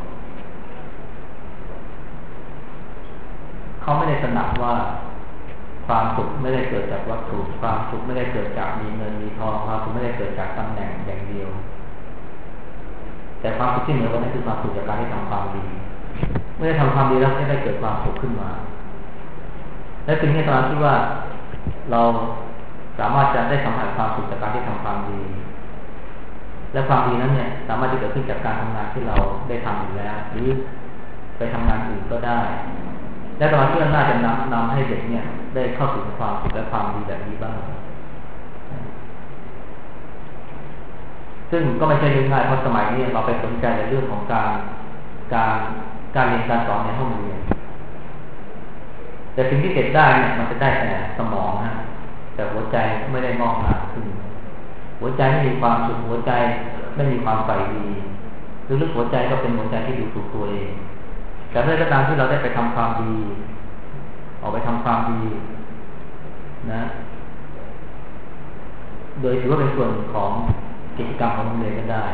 เขาไม่ได้ตระหนักว่าความสุขไม่ได้เกิดจากวัตถุความสุขไม่ได้เกิดจากมีเงินมีทองความสุขไม่ได้เกิดจากตำแหน่งอย่างเดียวแต่ความสุขที่เหนือกว่านั้นคือความสุขจากการที่ทำความดีเมื่อได้ทำความดีแล้วจะได้เกิดความสุขขึ้นมาและสิ่งที่ตอนที่ว่าเราสามารถจะได้สัมผัสความสุขจากการที่ทำความดีและความดีนั้นเนี่ยสามารถจะเกิดขึ้นจากการทำงานที่เราได้ทำอยู่แล้วหรือไปทำงานอื่นก็ได้และตอนที่เราน่าจะนำนำให้เด็กเนี่ยได้เข้าถึงความสุขและความดีแบบนี้บ้างซึ่งก็ไม่ใช่เรื่องง่ายเพราะสมัยนี้เราไปสนใจในเรื่องของการการการเรียนการสอนในห้องเรียนแต่สิ่งที่เด็กได้เนี่ยมันจะได้แต่สมองนะแต่หัวใจไม่ได้งอกงามขึ้นหัวใจไม่มีความสุขหัวใจไม่มีความใฝ่ดีลึกๆหัวใจก็เป็นหัวใจที่ดูถูกตัวเองแต่เมื่อก็ตามที่เราได้ไปทำความดีออกไปทำความดีนะโดยถือว่าเป็นส่วนของกิจกรรมของโรงเรียนก็ได้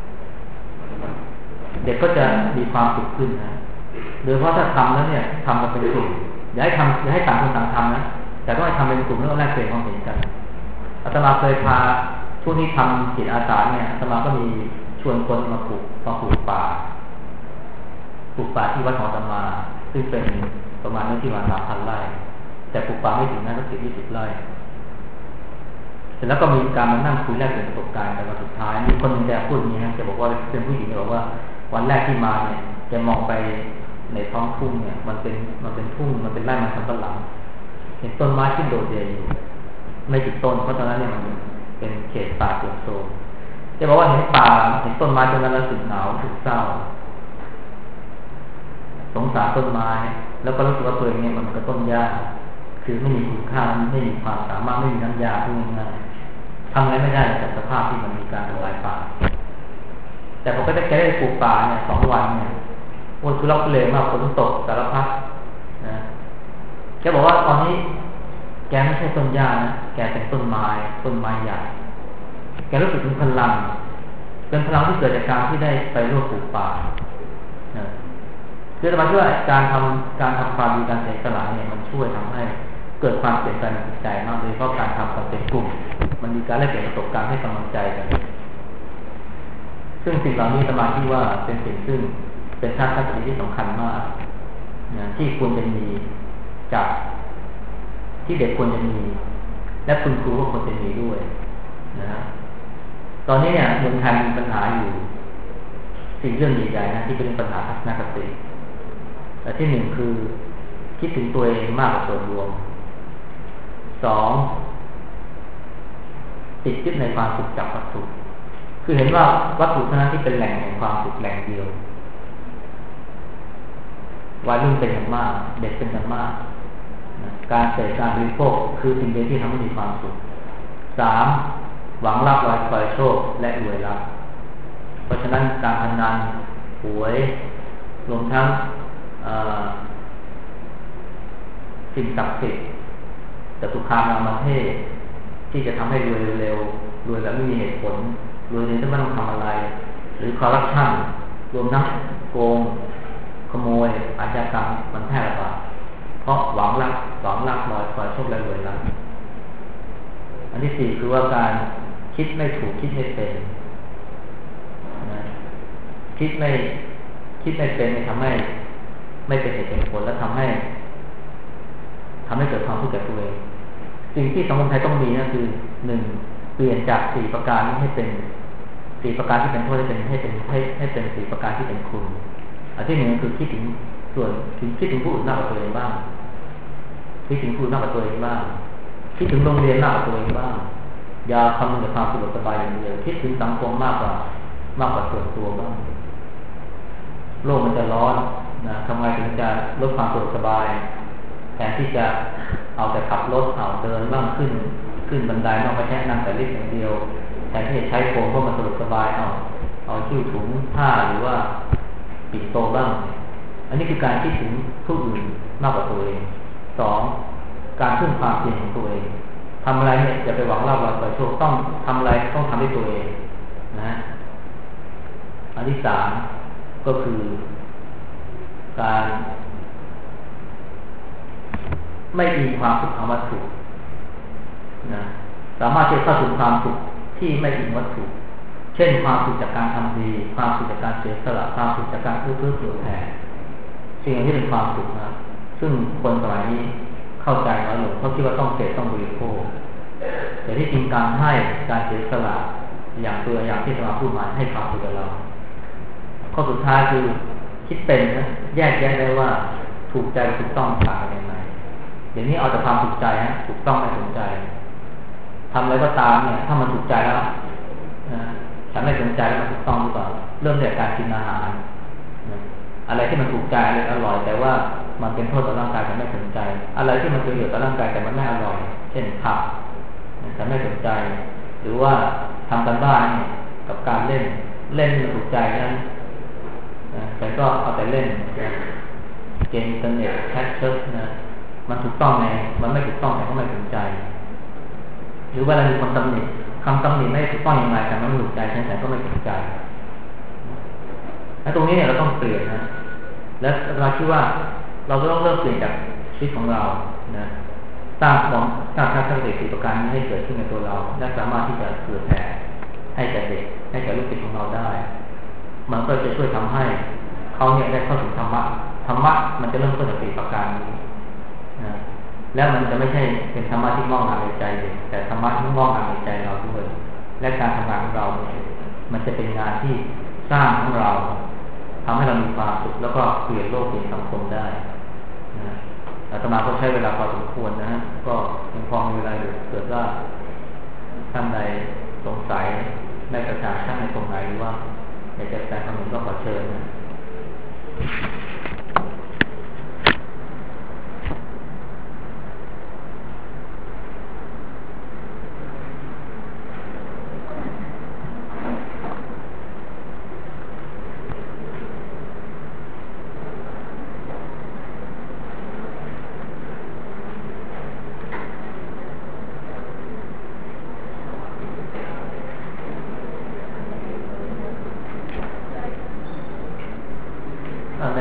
เด็กก็จะมีความสุขขึ้นนะโดยเพราะถ้าทำแล้วเนี่ยทำกันเป็นกลุ่มอย่าให้ทำอย่าให้ต่างคนต่างทำนะแต่ต้องให้ทำเป็นกลุ่มแล้วแลกเปลี่ยนความเห็นกันอาตมาเคยพาช่วงที่ทำจิตอาสาเนี่ยอาตมาก็มีชวนคนมาปลูกมาปลูกป่าปลูกป่าที่วัดของอาตมาซึ่งเป็นประมาณนั้นที่ประมาณสามพันไร่แต่ปลูกป่าไม่ถึงนั้นก็สิบยี่สิบไร่เสร็จแล้วก็มีการมานั่งคุยแลกเปลี่ยนประสบการณ์แต่วันสุดท้ายมีคนหนึ่งแกพูดอย่างนี้ฮะแกบอกว่าเป็นผู้หญิงบอกว่าวันแรกที่มาเนี่ยแกมองไปในท้องทุ่งเนี่ยมันเป็นมันเป็นทุ่งมันเป็นไร่มันสำปะหลังเห็นต้นไม้ที่โดดเด่นอยู่ไม่กี่ต้นเพราะตอนนั้นเนี่ยมันเป็นเขตป่าเสื่อมโทรมแกบอกว่าเห็นป่าเห็นต้นไม้ตรงนั้นแล้วสึกหนาวสึกเศร้าสงสารต้นไม้แล้วก็รู้สึกว่าตัวเองเนี่ยมันก็ต้นหญ้าคือไม่มีคุณค่าไม่มีความสามารถไม่มีน้ำยาพูดง่ายๆทำอะไรไม่ได้จากสภาพที่มันมีการทำลายป่าแต่ผมก็จะแก้ได้ปลูกป่าเนี่ยสองวันเนี่ยโอ้ทุลักทุเลมากฝนตกสารพัดนะแกบอกว่าตอนนี้แกไม่ใช่ต้นหญ้านะแกเป็นต้นไม้ต้นไม้ใหญ่แกรู้สึกถึงพลังเป็นพลังที่เกิดจากการที่ได้ไปร่วมปลูกป่านะคือจะมาช่วยการทำการทำความดีการเสียสละเนี่ยมันช่วยทำให้เกิดความเปลี่ยนแปลงในจิตใจมากโดยเฉพาะการทำกันเป็นกลุ่มมันมีการแลกเปลี่ยนประสบการณ์ให้กำลังใจกันซึ่งสิ่งเหล่านี้สมาธิว่าเป็นสิ่งซึ่งเป็นทัศนคติที่สำคัญมากนะที่ควรจะมีจากที่เด็กควรจะมีและคุณครูก็ควรจะมีด้วยนะฮะตอนนี้เนี่ยเมืองไทยมีปัญหาอยู่สี่เรื่องใหญ่ๆนะที่เป็นปัญหาทัศนคติและที่หนึ่งคือคิดถึงตัวเองมากกว่าส่วนรวมสองติดยึดในความสุขจากวัตถุคือเห็นว่าวัตถุเท่านั้นที่เป็นแหล่งแห่งความสุขแหล่งเดียววัยรุ่นเป็นอย่างมากเด็กเป็นอย่างมากการเสพการบริโภคคือสิ่งเดียวที่ทำให้มีความสุขสามหวังรับรอยคอยโชคและรวยรับเพราะฉะนั้นการพนันหวยรวมทั้งสิ่งศักดิ์สิทธิ์จตุคามรามเทพที่จะทำให้รวยเร็วรวยแบบไม่มีเหตุผลรวยโดยที่ไม่ต้องทำอะไรหรือคอร์รัปชันรวมทั้งโกงขโมยอาชญากรรมมันแพร่ระบาดเพราะหวังรักหวังรักลอยคอยโชคและรวยรับอันที่สี่คือว่าการคิดไม่ถูกคิดไม่เป็นนะคิดไม่คิดไม่เป็นทำให้ไม่เป็นเหตุเป็นผลและทำให้ทำให้เกิดความทุกข์แก่ตัวเองสิ่งที่สังคมไทยต้องมีนั่นคือหนึ่งเปลี่ยนจากสี่ประการนี้ให้เป็นสี่ประการที่เป็นโทษให้เป็นให้เป็นให้ให้เป็นสี่ประการที่เป็นคุณอันที่หนึ่งคือคิดถึงส่วนถึงคิดถึงผู้อื่นมากกว่าตัวเองบ้างคิดถึงผู้อื่นมากกว่าตัวเองบ้างคิดถึงโรงเรียนมากกว่าตัวเองบ้างอย่าคำนึงแต่ความสะดวกสบายอย่างเดียวคิดถึงสังคมมากกว่ามากกว่าส่วนตัวบ้างโลกมันจะร้อนนะทำไงถึงจะลดความสะดวกสบายแทนที่จะเอาแต่ขับรถเอาเดินบ้างขึ้นขึ้นบันไดนอกไม่ใช่นั่งแต่ลิฟต์อย่างเดียวแทนที่จะใช้โฟมเพราะมันสะดวกสบายเอาเอาชิ้วถุงผ้าหรือว่าปิ่นโตบ้างอันนี้คือการคิดถึงผู้อื่นมากกว่าตัวเองสองการพึ่งความเพียรของตัวเองทำอะไรเนี่ยอย่าไปหวังลาภหวังผลโชคต้องทำอะไรต้องทำด้วยตัวเองนะอันที่สามก็คือการไม่มีความสุขทางวัตถุนะสามารถจะเข้าถึงความสุขที่ไม่อิงวัตถุเช่นความสุขจากการทำดีความสุขจากการเสียสละความสุขจากการเอื้อเฟื้อเผื่อแผ่สิ่งที่เป็นความสุขนะซึ่งคนสมัยนี้เข้าใจน้อยลงเพราะคิดว่าต้องเสพต้องบริโภคแต่ที่จริงการให้การเสียสละอย่างตัวอย่างที่สมาพูดมาให้ความสุขกับเราข้อสุดท้ายคือคิดเป็นนะแยกแยะได้ว่าถูกใจถูกต้องต่างกันยังไงเดี๋ยวนี้เอาแต่ความถูกใจฮะถูกต้องไม่สนใจทำอะไรก็ตามเนี่ยถ้ามันถูกใจแล้วนะฉันไม่สนใจแล้วมันถูกต้องหรือเปล่าเริ่มจากการกินอาหารนะอะไรที่มันถูกใจอะไรอร่อยแต่ว่ามันเป็นโทษต่อร่างกายฉันไม่สนใจอะไรที่มันประโยชน์ต่อร่างกายแต่มันไม่อร่อยเช่นผักฉันไม่สนใจหรือว่าทำกันบ้านเนี่ยกับการเล่นเล่นมันถูกใจนั้นนะฉันก็เอาแต่เล่นนะเกมอินเทอร์เน็ตแชทเชิร์นะมันถูกต้องไงมันไม่ถูกต้องแต่ก็ไม่สนใจหรือว่าเรามีคนตำหนิคำตำหนิไม่ถูกต้องอย่างไรแต่มันไม่ถูกใจฉันแต่ก็ไม่สนใจและตรงนี้เนี่ยเราต้องเปลี่ยนนะและเราคิดว่าเราก็ต้องเริ่มเปลี่ยนจากชีวิตของเรานะสร้างความสร้างทัศนคติสี่ประการนี้ให้เกิดขึ้นในตัวเราและสามารถที่จะเผื่อแผ่ให้แก่เด็กให้แก่ลูกศิษย์ของเราได้มันก็จะช่วยทำให้เขาเนี่ยได้เข้าถึงธรรมะธรรมะมันจะเริ่มต้นจากสี่ประการนี้นะแล้วมันจะไม่ใช่เป็นธรรมะที่งอกงามในใจเด็กแต่ธรรมะที่งอกงามในใจเราด้วยและการทำงานของเราเนี่ยมันจะเป็นงานที่สร้างของเราทำให้เรามีความสุขแล้วก็เปลี่ยนโลกเปลี่ยนสังคมได้นะอาตมาก็ใช้เวลาพอสมควรนะฮะก็ยังพอมีเวลาอยู่เกิดว่าท่านใดสงสัยไม่กระจ่างชัดในตรงไหนหรือว่าอยากจะแสดงความเห็นก็ขอเชิญนะ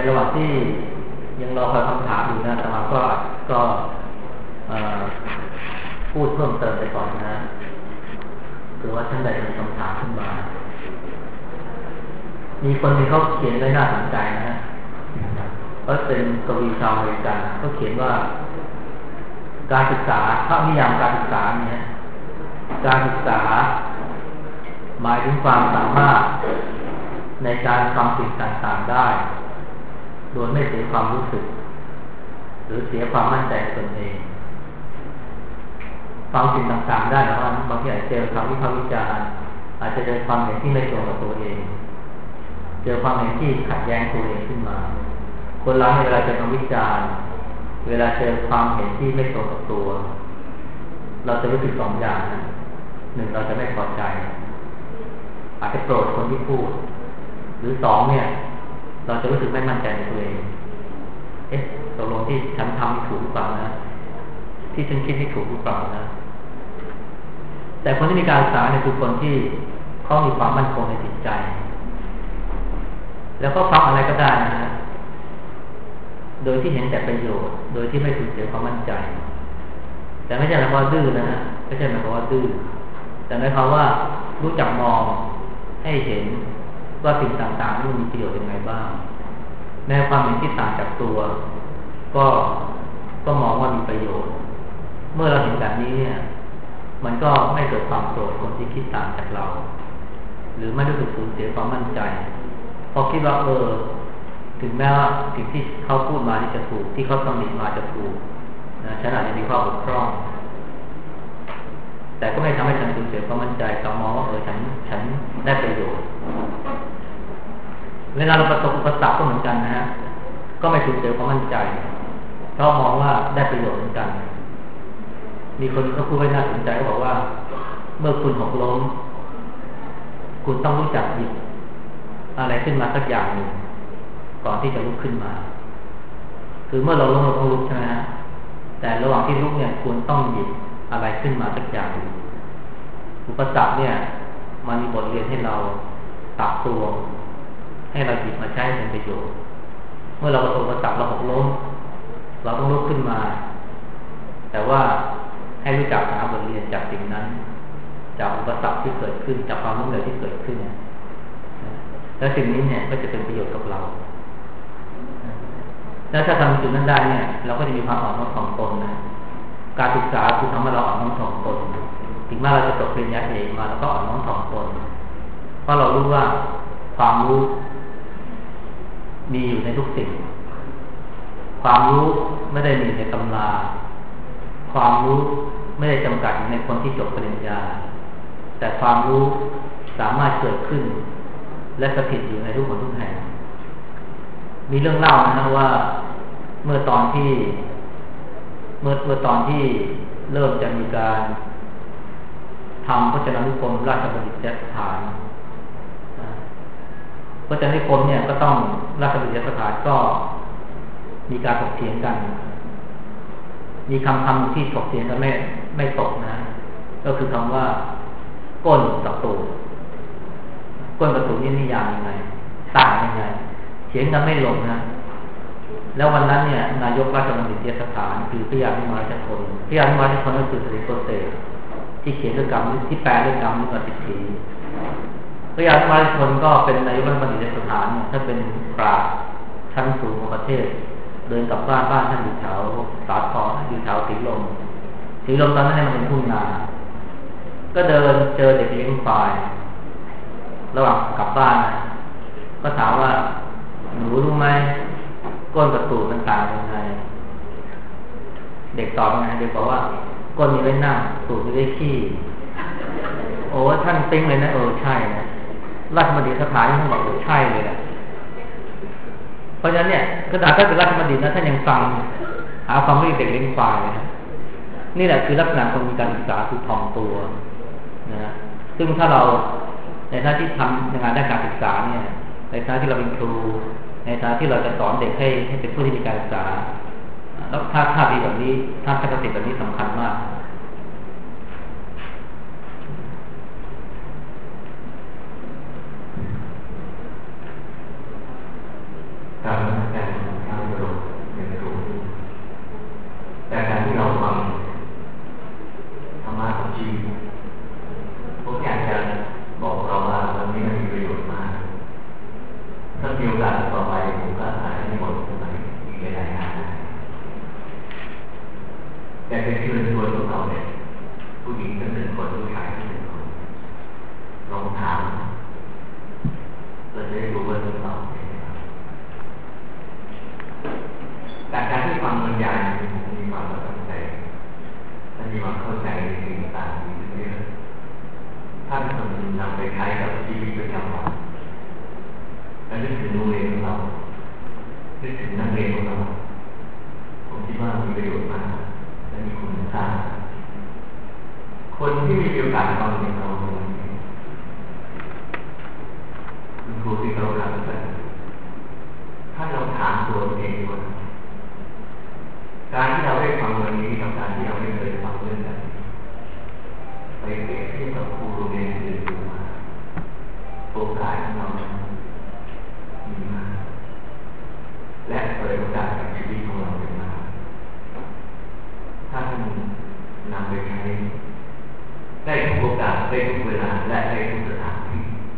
ระหว่างที่ยังรอคอยคำถามอยู่นะอาตมาก็ก็พูดเพิ่มเติมไปก่อนนะหรือว่าท่านใดมีคำถามขึ้นมามีคนที่เขาเขียนไว้น่าสนใจนะฮะก็เป็นกวีชาวอเมริกันเขาเขียนว่าการศึกษาถ้านิยามการศึกษาเนี่ยการศึกษาหมายถึงความสามารถในการทำสิ่งต่างๆได้โดยไม่เสียความรู้สึกหรือเสียความมั่นใจในตนเองฟังสิ่งต่างๆได้แล้วบางทีอาจจะเจอคำวิพากษ์วิจารณ์อาจจะเจอความเห็นที่ไม่ตรงกับตัวเองเจอความเห็นที่ขัดแย้งตัวเองขึ้นมาคนเราเวลาเจอคำวิจารณ์เวลาเจอความเห็นที่ไม่ตรงกับตัวเราจะรู้สึกสองอย่างนะหนึ่งเราจะไม่พอใจอาจจะโกรธคนที่พูดหรือสองเนี่ยเราจะรู้สึกไม่มั่นใจในตัวเองเอ๊ะตกลงที่ฉันทำถูกหรือเปล่านะที่ฉันคิดที่ถูกหรือเปล่านะแต่คนที่มีการศึกษาเนี่ยคือคนที่เขามีความมั่นคงในจิตใจแล้วก็ฟังอะไรก็ได้นะฮะโดยที่เห็นแต่ประโยชน์โดยที่ไม่สูญเสียความมั่นใจแต่ไม่ใช่หมายความว่าดื้อนะฮะไม่ใช่หมายความว่าดื้อแต่หมายความว่ารู้จักมองให้เห็นว่าสิ่งต่างๆนี่มันมีประโยชน์ยังไงบ้างแม้ความเห็นที่ต่างจากตัวก็ก็มองว่ามีประโยชน์เมื่อเราเห็นแบบนี้เนี่ยมันก็ไม่เกิดความโกรธคนที่คิดต่างจากเราหรือไม่รู้สึกสูญเสียความมั่นใจพอคิดว่าเออถึงแม้ว่าสิ่งที่เขาพูดมาที่จะถูกที่เขาตำหนิมาจะถูกนะฉันอาจจะมีข้อบกพร่องแต่ก็ไม่ทำให้ฉันสูญเสียความมั่นใจเขามองว่าเออฉันฉันได้ประโยชน์เวลาเราประสบอุปสรรคก็เหมือนกันนะฮะก็ไม่สูญเสียความมั่นใจเพราะมองว่าได้ประโยชน์เหมือนกันมีคนเขาพูดไว้น่าสนใจเขาบอกว่าเมื่อคุณหกล้มคุณต้องรู้จักหยิบอะไรขึ้นมาสักอย่างหนึ่งก่อนที่จะลุกขึ้นมาคือเมื่อเราล้มเราต้องลุกใช่ไหมฮะแต่ระหว่างที่ลุกเนี่ยคุณต้องหยิบอะไรขึ้นมาสักอย่างหนึ่งอุปสรรคเนี่ยมันมีบทเรียนให้เราตักตวงให้เราหยิบมาใช้เป็นประโยชน์เมื่อเราประสบอุปสรรคเราหกล้มเราต้องลุกขึ้นมาแต่ว่าให้รู้จักหาบทเรียนจากสิ่งนั้นจากอุปสรรคที่เกิดขึ้นจากความล้มเหลวที่เกิดขึ้นแล้วสิ่งนี้เนี่ยก็จะเป็นประโยชน์กับเราแล้วถ้าทำจุดนั้นได้เนี่ยเราก็จะมีความอ่อนน้อมถ่อมตนนะการศึกษาคือทำให้เราอ่อนน้อมถ่อมตนถึงแม้เราจะจบปริญญาเอกมาเราก็อ่อนน้อมถ่อมตนเพราะเรารู้ว่าความรู้มีอยู่ในทุกสิ่งความรู้ไม่ได้มีในตำราความรู้ไม่ได้จำกัดอยู่ในคนที่จบปริญญาแต่ความรู้สามารถเกิดขึ้นและสถิตอยู่ในทุกคนทุกแห่งมีเรื่องเล่านะว่าเมื่อตอนที่เมื่อเมื่อตอนที่เริ่มจะมีการทำพจนานุกรมราชบัณฑิตยสถานพจนานุกรมเนี่ยก็ต้องราชบัณฑิตยสถานก็มีการถกเถียงกันมีคำคำที่ถกเถียงกันไม่ไม่ตกนะก็คือคำว่าก้นกับตูดก้นกับตูดนี่นิยามยังไงต่างยังไงเถียงกันไม่ลงนะแล้ววันนั้นเนี่ยนายกราชบัณฑิตยสถานคือพระยาพิมานชนพพระยาพิมานชนพก็คือสรีโกเตที่เขียนเรื่องกรรมที่แปลเรื่องกรรมนิพพานสิทธิพระยาพิมานชนพก็เป็นนายกราชบัณฑิตยสถานเนี่ยถ้าเป็นปราชญ์ชั้นสูงของประเทศเดินกลับบ้านบ้านท่านอยู่แถวสาทรอยู่แถวสีลมสีลมตอนนั้นเนี่ยมันเป็นทุ่งนาก็เดินเจอเด็กเลี้ยงควายระหว่างกลับบ้านนะก็ถามว่าหนูรู้ไหมก้นกับตูดมันต่างยังไงเด็กตอบยังไงเด็กบอกว่าก้นมีไว้นั่งตูดมีไว้ขี้โอ้ท่านติ้งเลยนะเออใช่นะราชบัณฑิตสถานที่ท่านบอกเออใช่เลยนะเพราะฉะนั้นเนี่ยก็ถ้าเป็นราชบัณฑิตนะท่านยังฟังหาความรู้เด็กเลี้ยงควายนะนี่แหละคือลักษณะคนมีการศึกษาคือถ่อมตัวนะซึ่งถ้าเราในฐานะที่ทำในงานด้านการศึกษาเนี่ยในฐานะที่เราเป็นครูในฐานะที่เราจะสอนเด็กให้ให้เป็นผู้ที่มีการศึกษาแล้วถ้าถ้าดีแบบนี้ถ้าคติแบบนี้สำคัญมากครับแต่เราจะรู้ยังไม่รู้แต่การที่เราฟังธรรมะของชีวิตผมอยากจะบอกเราว่าวันนี้มันมีประโยชน์มากถ้ามีโอกาสต่อไปผมก็อาจจะไม่หมดไปอีกหลายๆงานแต่เป็นที่เป็นตัวของเราเนี่ยผู้หญิงทั้งหนึ่งคนผู้ชายทั้งหนึ่งคนลองถามเราจะได้รู้ว่าเรื่องเราแต่การที่ฟังบรรยายมันมีความประทับใจมันมีความเข้าใจในสิ่งต่างๆเยอะถ้าคนนำไปใช้กับชีวิตประจำวันและนึกถึงโรงเรียนของเรานึกถึงนักเรียนของเราผมคิดว่ามีประโยชน์มากและมีคุณค่าคนที่มีโอกาสฟังอย่างเราในวันนี้คุณครูที่เรารักกันถ้าเราถามตัวเองว่าการที่เราได้ฟังวันนี้กับการที่เราไม่เคยฟังเรื่องนั้นไปเปรียบเทียบกับครูโรงเรียนอื่นดูมาโอกาสของเรามีมากและเปิดโอกาสกับชีวิตของเราเป็นมากถ้าท่านนำไปใช้ได้ทุกโอกาสได้ทุกเวลาและได้ทุกสถานที่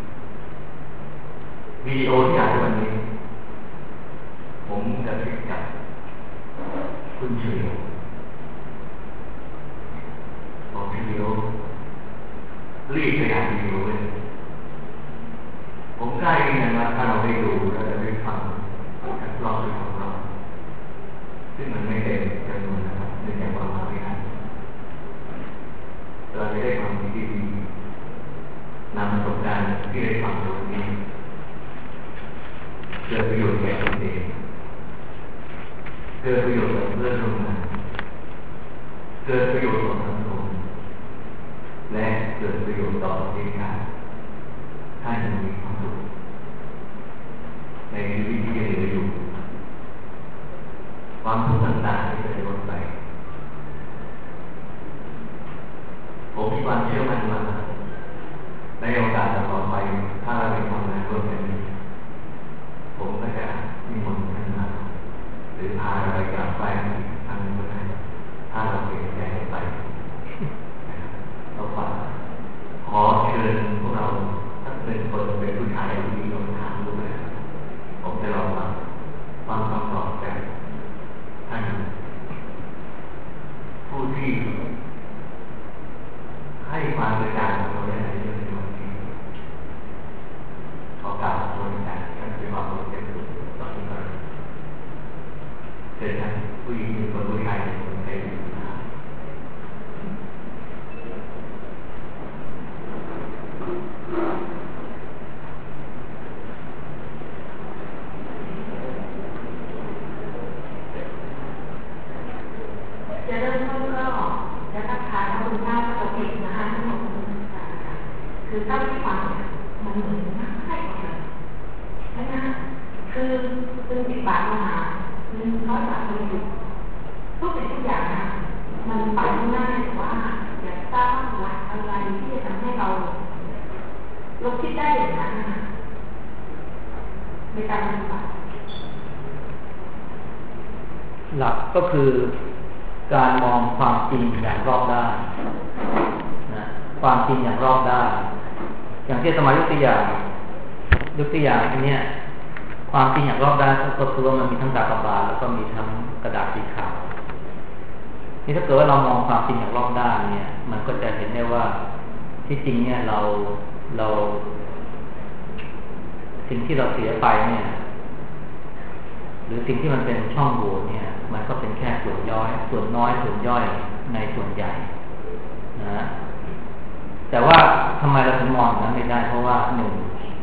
วิดีโอที่อ่านวันนี้ผมจะพิจารณาคุณเฉลียวบอกเฉลียวรีบไปอ่านวิดีโอเลยผมกล้ายืนยันว่าถ้าเราได้ดูเราจะได้ฟังการเล่าเรื่องของเราซึ่งมันไม่เต็มจำนวนนะครับเนื่องจากว่าเราไม่ทันเราจะได้ความดีดีนำประสบการณ์ที่ได้ฟังในวันนี้เกิดประโยชน์แก่ตนเองเกิดประโยชน์ต่อเพื่อนร่วมงานเกิดประโยชน์ต่อสังคมและเกิดประโยชน์ต่อประเทศชาติถ้ายังมีความสุขในชีวิตที่ยังเหลืออยู่ความทุกข์ต่างๆที่จะลดไปผมมีความเชื่อมั่นว่าในโอกาสต่อไปถ้าเราไปทำงานร่วมกันนี้ผมก็จะมีมนต์ท่านมาหรือพาเราไปกราบไหว้ทางนู้นได้ถ้าเราเปลี่ยนใจไปเราฝากขอเชิญพวกเราทั้งหนึ่งคนเป็นผู้ชายที่มีคำถามด้วยผมจะลองฟังฟังคำตอบจากท่านผู้ที่ให้ความกระจ่างกับเราได้ในเรื่องนี้ขอกราบขอบคุณอาจารย์ท่านเป็นความรู้เต็มที่ตอนนี้ก็เชิญท่านผู้หญิงเป็นคนผู้ชายเป็นคนไทยนะครับจะเริ่มต้นก็จะทักทายพระคุณเจ้าพระบิดนะคะทั้งหมดคือเท่าที่ฟังเนี่ยมันเหมือนนักให้ของเราใช่ไหมคะคือคือติดบาทมหาคือร้อยบาทมันอยู่ทุกสิ่งทุกอย่างนะมันไปง่ายแต่ว่าอยากทราบหลักอะไรที่จะทำให้เราลดคิดได้อย่างนั้นนะในการปฏิบัติหลักก็คือการมองความจริงอย่างรอบด้านนะความจริงอย่างรอบด้านอย่างที่สมัยยกตัวอย่างยกตัวอย่างอันเนี้ยความจริงอย่างรอบด้านก็คือว่ามันมีทั้งกากบาทแล้วก็มีทั้งกระดาษสีขาวนี่ถ้าเกิดว่าเรามองความจริงอย่างรอบด้านเนี่ยมันก็จะเห็นได้ว่าที่จริงเนี่ยเราเราสิ่งที่เราเสียไปเนี่ยหรือสิ่งที่มันเป็นช่องโหว่เนี่ยมันก็เป็นแค่ส่วนย่อยส่วนน้อยส่วนย่อยในส่วนใหญ่นะแต่ว่าทำไมเราถึงมองนั้นไม่ได้เพราะว่าหนึ่ง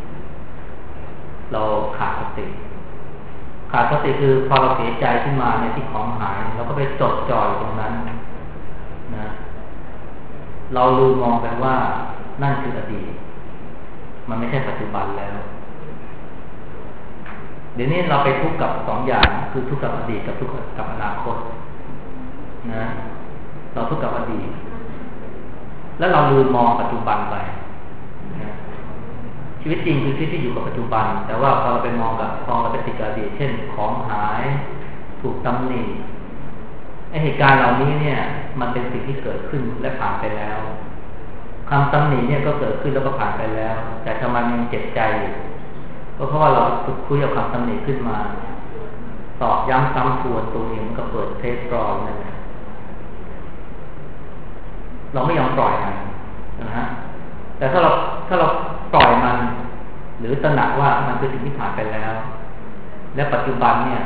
เราขาดสติขาดสติคือพอเราเสียใจขึ้นมาเนี่ยที่ของหายเราก็ไปจดจ่อยตรงนั้นนะเราลืมมองไปว่านั่นคืออดีตมันไม่ใช่ปัจจุบันแล้วเดี๋ยวนี้เราไปทุกข์กับสองอย่างคือทุกข์กับอดีตกับทุกข์กับอนาคตนะเราทุกข์กับอดีตแล้วเราลืมมองปัจจุบันไปนะชีวิตจริงคือชีวิตที่อยู่กับปัจจุบันแต่ว่าพอเราไปมองกับมองกับติดกับอดีตเช่นของหายถูกตำหนิไอ้เหตุการณ์เหล่านี้เนี่ยมันเป็นสิ่งที่เกิดขึ้นและผ่านไปแล้วคำตำหนิเนี่ยก็เกิดขึ้นแล้วก็ผ่านไปแล้วแต่ทำไมมันเจ็บใจก็เพราะว่าเราฝึกคุยกับคำตำหนิขึ้นมาตอบย้ำซ้ำทวนตัวเองมันก็เปิดเทปกรองนั่นแหละเราไม่ยอมปล่อยมันนะฮะแต่ถ้าเราถ้าเราปล่อยมันหรือตระหนักว่ามันเป็นสิ่งที่ผ่านไปแล้วและปัจจุบันเนี่ย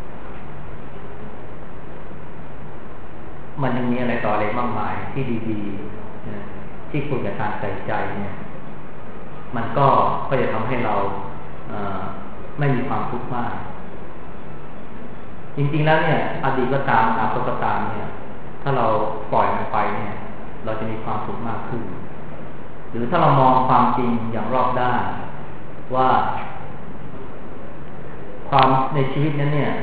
มันยังมีอะไรต่ออะไรมากมายที่ดีๆนะที่ควรกับการใส่ใจเนี่ยมันก็ก็จะทำให้เราเอ่อไม่มีความทุกข์มากจริงๆแล้วเนี่ยอดีตก็ตามอนาคตก็ตามเนี่ยถ้าเราปล่อยมันไปเนี่ยเราจะมีความสุขมากขึ้นหรือถ้าเรามองความจริงอย่างรอบด้านว่าความในชีวิตนั้นเนี่ย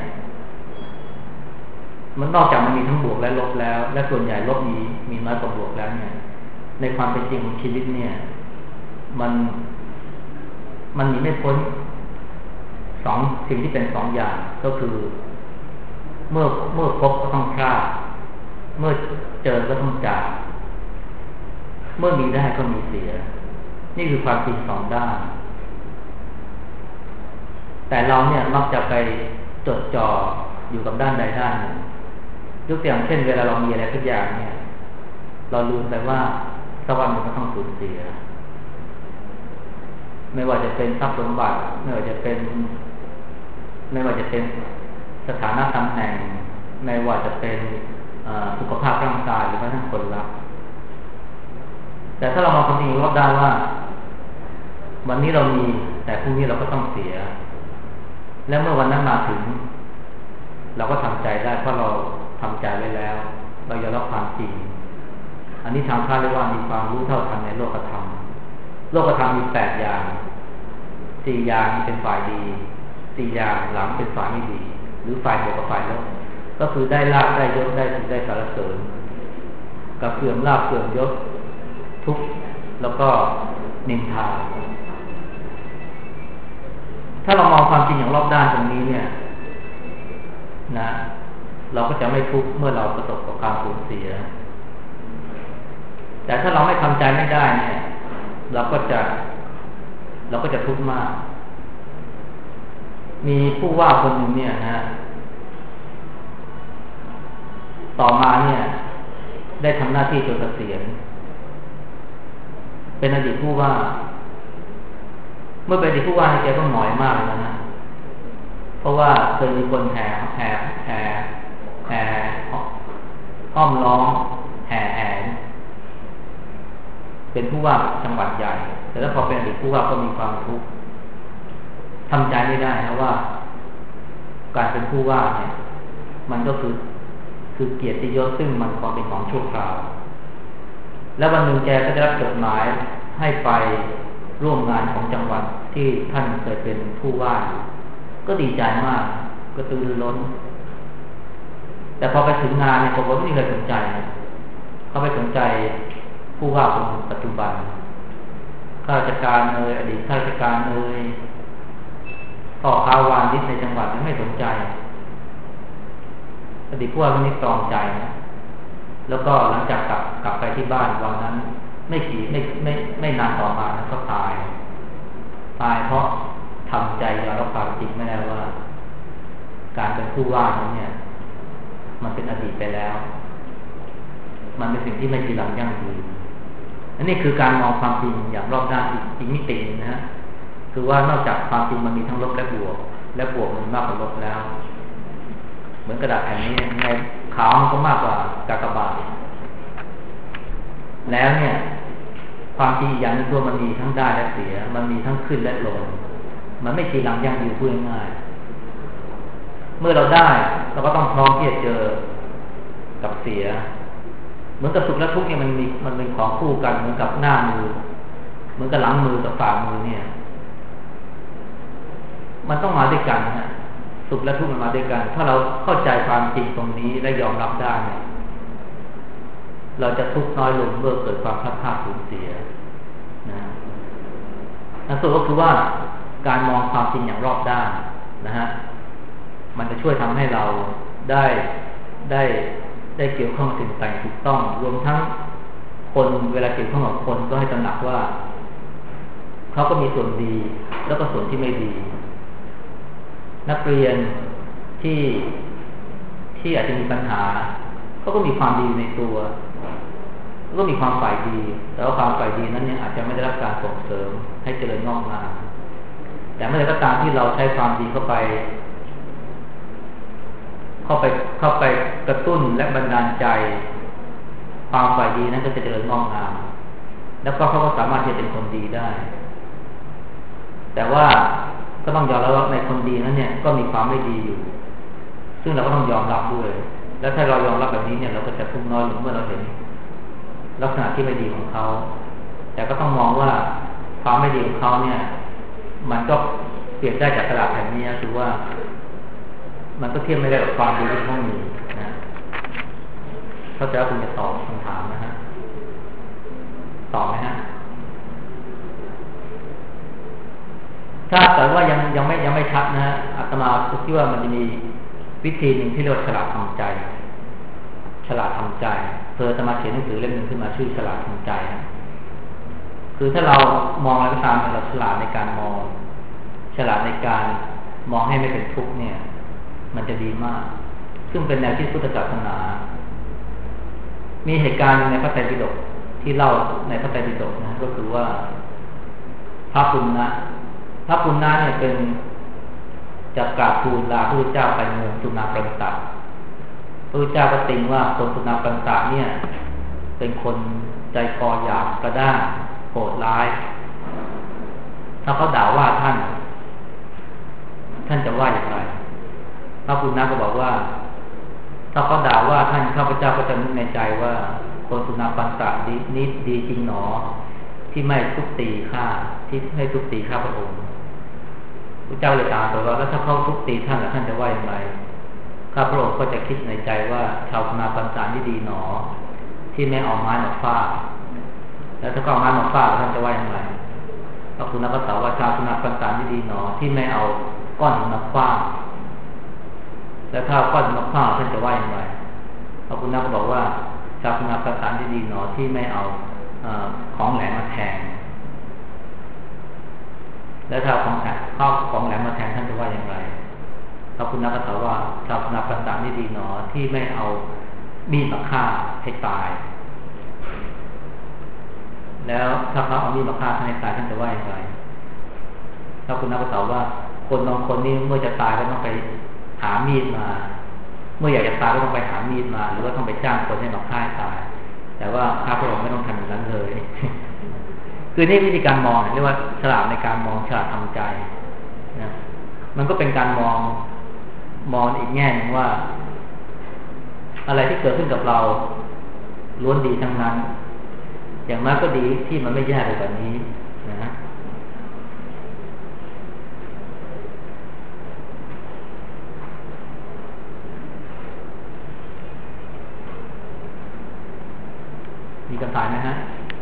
มันนอกจากมันมีทั้งบวกและลบแล้วและส่วนใหญ่ลบมีมีน้อยกว่าบวกแล้วเนี่ยในความเป็นจริงของชีวิตเนี่ยมันมันหนีไม่พ้นสองสิ่งที่เป็นสองอย่างก็คือเมื่อเมื่อพบก็ต้องพลาดเมื่อเจอก็ต้องจากเมื่อมีได้ก็มีเสียนี่คือความจริงสองด้านแต่เราเนี่ยมักจะไปจดจ่ออยู่กับด้านใดด้านหนึ่งยกตัวอย่างเช่นเวลาเรามีอะไรทุกอย่างเนี่ยเราลืมไปว่าสักวันหนึ่งก็ต้องสูญเสียไม่ว่าจะเป็นทรัพย์สมบัติไม่ว่าจะเป็นไม่ว่าจะเป็นสถานะตำแหน่งไม่ว่าจะเป็นสุขภาพร่างกายหรือแม้กระทั่งคนรักแต่ถ้าเรามองความจริงรอบด้านว่าวันนี้เรามีแต่พรุ่งนี้เราก็ต้องเสียและเมื่อวันนั้นมาถึงเราก็ทำใจได้เพราะเราทำใจไว้แล้วเรายอมรับความจริงอันนี้ทางพระเรียกว่ามีความรู้เท่าทันในโลกธรรมโลกธรรมมีแปดอย่างสี่อย่างเป็นฝ่ายดีสี่อย่างหลังเป็นฝ่ายไม่ดีหรือฝ่ายบวกกับฝ่ายลบก็คือได้ลาภได้ยศได้สุขได้สรรเสริญกับเสื่อมลาภเสื่อมยศทุกข์แล้วก็นินทาถ้าเรามองความจริงอย่างรอบด้านตรงนี้เนี่ยนะเราก็จะไม่ทุกข์เมื่อเราประสบกับการสูญเสียแต่ถ้าเราไม่ทำใจไม่ได้เนี่ยเราก็จะเราก็จะทุกข์มากมีผู้ว่าคนหนึ่งเนี่ยนะต่อมาเนี่ยได้ทำหน้าที่จนเกษียณเป็นอดีตผู้ว่าเมื่อเป็นอดีตผู้ว่าแกก็หงอยมากเลยนะเพราะว่าเคยมีคนแห่แห่แห่แห่อ้อมล้อมแห่แหนเป็นผู้ว่าจังหวัดใหญ่แต่แล้วพอเป็นอดีตผู้ว่าก็มีความทุกข์ทำใจไม่ได้นะว่าการเป็นผู้ว่าเนี่ยมันก็คือคือเกียรติยศซึ่งมันก็เป็นของชั่วคราวแล้ววันหนึ่งแกก็ได้รับจดหมายให้ไปร่วมงานของจังหวัดที่ท่านเคยเป็นผู้ว่าก็ดีใจมากก็ตื่นล้นแต่พอไปถึงงานเนี่ยผมก็ไม่เคยสนใจเขาไปสนใจผู้ว่าคนปัจจุบันข้าราชการเอ่ยอดีตข้าราชการเอ่ยพ่อค้าวานดิษในจังหวัดไม่สนใจอดีตผู้ว่าคนนี้ตรอมใจนะแล้วก็หลังจากกลับกลับไปที่บ้านวันนั้นไม่กี่ไม่ไม่ไม่นานต่อมานะก็ตายตายเพราะทำใจยอมรับความจริงไม่ได้ว่าการเป็นผู้ว่านั้นเนี่ยมันเป็นอดีตไปแล้วมันเป็นสิ่งที่ไม่จีรังยั่งยืนอันนี้คือการมองความจริงอย่างรอบด้านอีกอีกมิตินะฮะคือว่านอกจากความจริงมันมีทั้งลบและบวกและบวกมันมากกว่าลบแล้วเหมือนกระดาษแผ่นนี้ในขาวมันก็มากกว่ากากบาทแล้วเนี่ยความจริงอย่างนี้ตัวมันมีทั้งได้และเสียมันมีทั้งขึ้นและลงมันไม่จีรังยั่งยืนพูดง่ายๆเมื่อเราได้เราก็ต้องพร้อมที่จะเจอกับเสียเหมือนกับสุขและทุกข์เนี่ยมันมีมันเป็นของคู่กันเหมือนกับหน้ามือเหมือนกับหลังมือกับฝ่ามือเนี่ยมันต้องมาด้วยกันนะสุขและทุกข์มันมาด้วยกันถ้าเราเข้าใจความจริงตรงนี้และยอมรับได้เนี่ยเราจะทุกข์น้อยลงเมื่อเกิดความพลาดพลาดสูญเสียนะอันสุดก็คือว่าการมองความจริงอย่างรอบด้านนะฮะมันจะช่วยทำให้เราได้ได้ได้เกี่ยวข้องกับสิ่งต่างๆถูกต้องรวมทั้งคนเวลาเกี่ยวข้องกับคนก็ให้ตระหนักว่าเขาก็มีส่วนดีแล้วก็ส่วนที่ไม่ดีนักเรียนที่ที่อาจจะมีปัญหาเขาก็มีความดีในตัวก็มีความฝ่ายดีแต่ว่าความฝ่ายดีนั้นเนี่ยอาจจะไม่ได้รับการส่งเสริมให้เจริญงอกงามแต่เมื่อใดก็ตามที่เราใช้ความดีเข้าไปเข้าไปเข้าไปกระตุ้นและบันดาลใจความฝ่ายดีนั้นก็จะเจริญงอกงามแล้วก็เขาก็สามารถที่จะเป็นคนดีได้แต่ว่าก็ต้องยอมรับว่าในคนดีนั้นเนี่ยก็มีความไม่ดีอยู่ซึ่งเราก็ต้องยอมรับด้วยแล้วถ้าเรายอมรับแบบนี้เนี่ยเราก็จะทุกข์น้อยลงเมื่อเราเห็นลักษณะที่ไม่ดีของเขาแต่ก็ต้องมองว่าความไม่ดีของเขาเนี่ยมันก็เปรียบได้จากกระดาษแผ่นนี้คือว่ามันก็เทียบไม่ได้กับความดีที่เขามีนะเข้าใจว่าคุณจะตอบคำถามนะฮะตอบไหมฮะถ้าแต่ว่ายังยังไม่ยังไม่ชัดนะฮะอาตมาคิดว่ามันจะมีวิธีหนึ่งที่เรียกว่าฉลาดทำใจฉลาดทำใจเธอจะมาเขียนหนังสือเล่มหนึ่งขึ้นมาชื่อฉลาดทำใจนะคือถ้าเรามองอะไรก็ตามเราฉลาดในการมองฉลาดในการมองให้ไม่เป็นทุกข์เนี่ยมันจะดีมากซึ่งเป็นแนวคิดพุทธศาสนามีเหตุการณ์ในพระไตรปิฎกที่เล่าในพระไตรปิฎกนะก็คือว่าพระปุณณะพระปุณณะเนี่ยเป็นจากกราบทูลลาพระพุทธเจ้าไปเมืองสุนาปรันตะพระพุทธเจ้าก็ติงว่าคนสุนาปรันตะเนี่ยเป็นคนใจคอหยาบกระด้างโหดร้ายถ้าเขาด่าว่าท่านท่านจะว่าอย่างไรพระปุณณะก็บอกว่าถ้าเขาด่าว่าท่านข้าพเจ้าก็จะนึกในใจว่าคนสุนาปรันตะนี้นิดดีจริงหนอที่ไม่ทุบตีข้าที่ไม่ทุบตีข้าพระองค์พระเจ้าเลยถามต่อว่าแล้วถ้าเขาทุบตีท่านแล้วท่านจะว่าอย่างไรข้าพระองค์ก็จะคิดในใจว่าชาวสุนาปรันตะนี่ดีหนอที่ไม่เอาไม้มาฟาดแล้วถ้าเขาเอาไม้มาฟาดท่านจะว่าอย่างไรพระปุณณะก็ตอบว่าชาวสุนาปรันตะนี่ดีหนอที่ไม่เอาก้อนหินมาฟาดแล้วถ้าก้อนหินมาฟาดท่านจะว่าอย่างไรพระปุณณะก็บอกว่าชาวสุนาปรันตะนี่ดีหนอที่ไม่เอาของแหลมมาแทงแล้วถ้าของแหลมเข้าของแหลมมาแทงท่านจะว่าอย่างไรพระพุทธเจ้าก็ตอบว่าชาวนาปันตะนี่ดีหนอที่ไม่เอามีดมาฆ่าให้ตายแล้วถ้าเขาเอามีดมาฆ่าท่านให้ตายท่านจะว่าอย่างไรพระพุทธเจ้าก็ตอบว่าคนบางคนนี่เมื่อจะตายก็ต้องไปหามีดมาเมื่ออยากจะตายก็ต้องไปหามีดมาหรือว่าต้องไปจ้างคนให้มาฆ่าให้ตายแต่ว่าข้าพระองค์ไม่ต้องทำอย่างนั้นเลยคือนี่วิธีการมองเรียกว่าฉลาดในการมองฉลาดทำใจนะมันก็เป็นการมองมองอีกแง่นึงว่าอะไรที่เกิดขึ้นกับเราล้วนดีทั้งนั้นอย่างมากก็ดีที่มันไม่แย่ไปกว่านี้นะมีคำถามไหมฮะ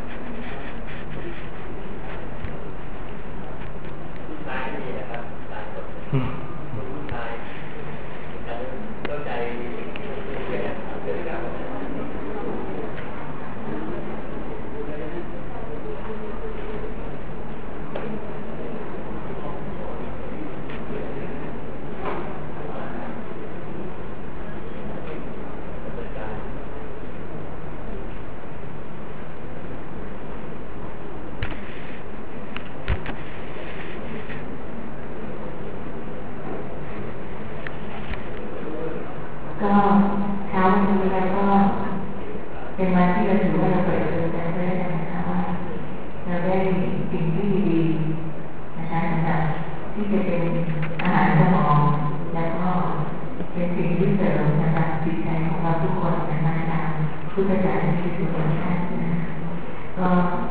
ก็เช้าวันนี้แล้วก็เป็นวันที่เราถือว่าเราเปิดเผยกันได้นะคะว่าเราได้สิ่งที่ดีนะคะสำหรับที่จะเป็นอาหารสมองแล้วก็เป็นสิ่งที่เสริมสำหรับจิตใจของเราทุกคนนะคะตามพุทธศาสนาที่สุดท้ายนะก็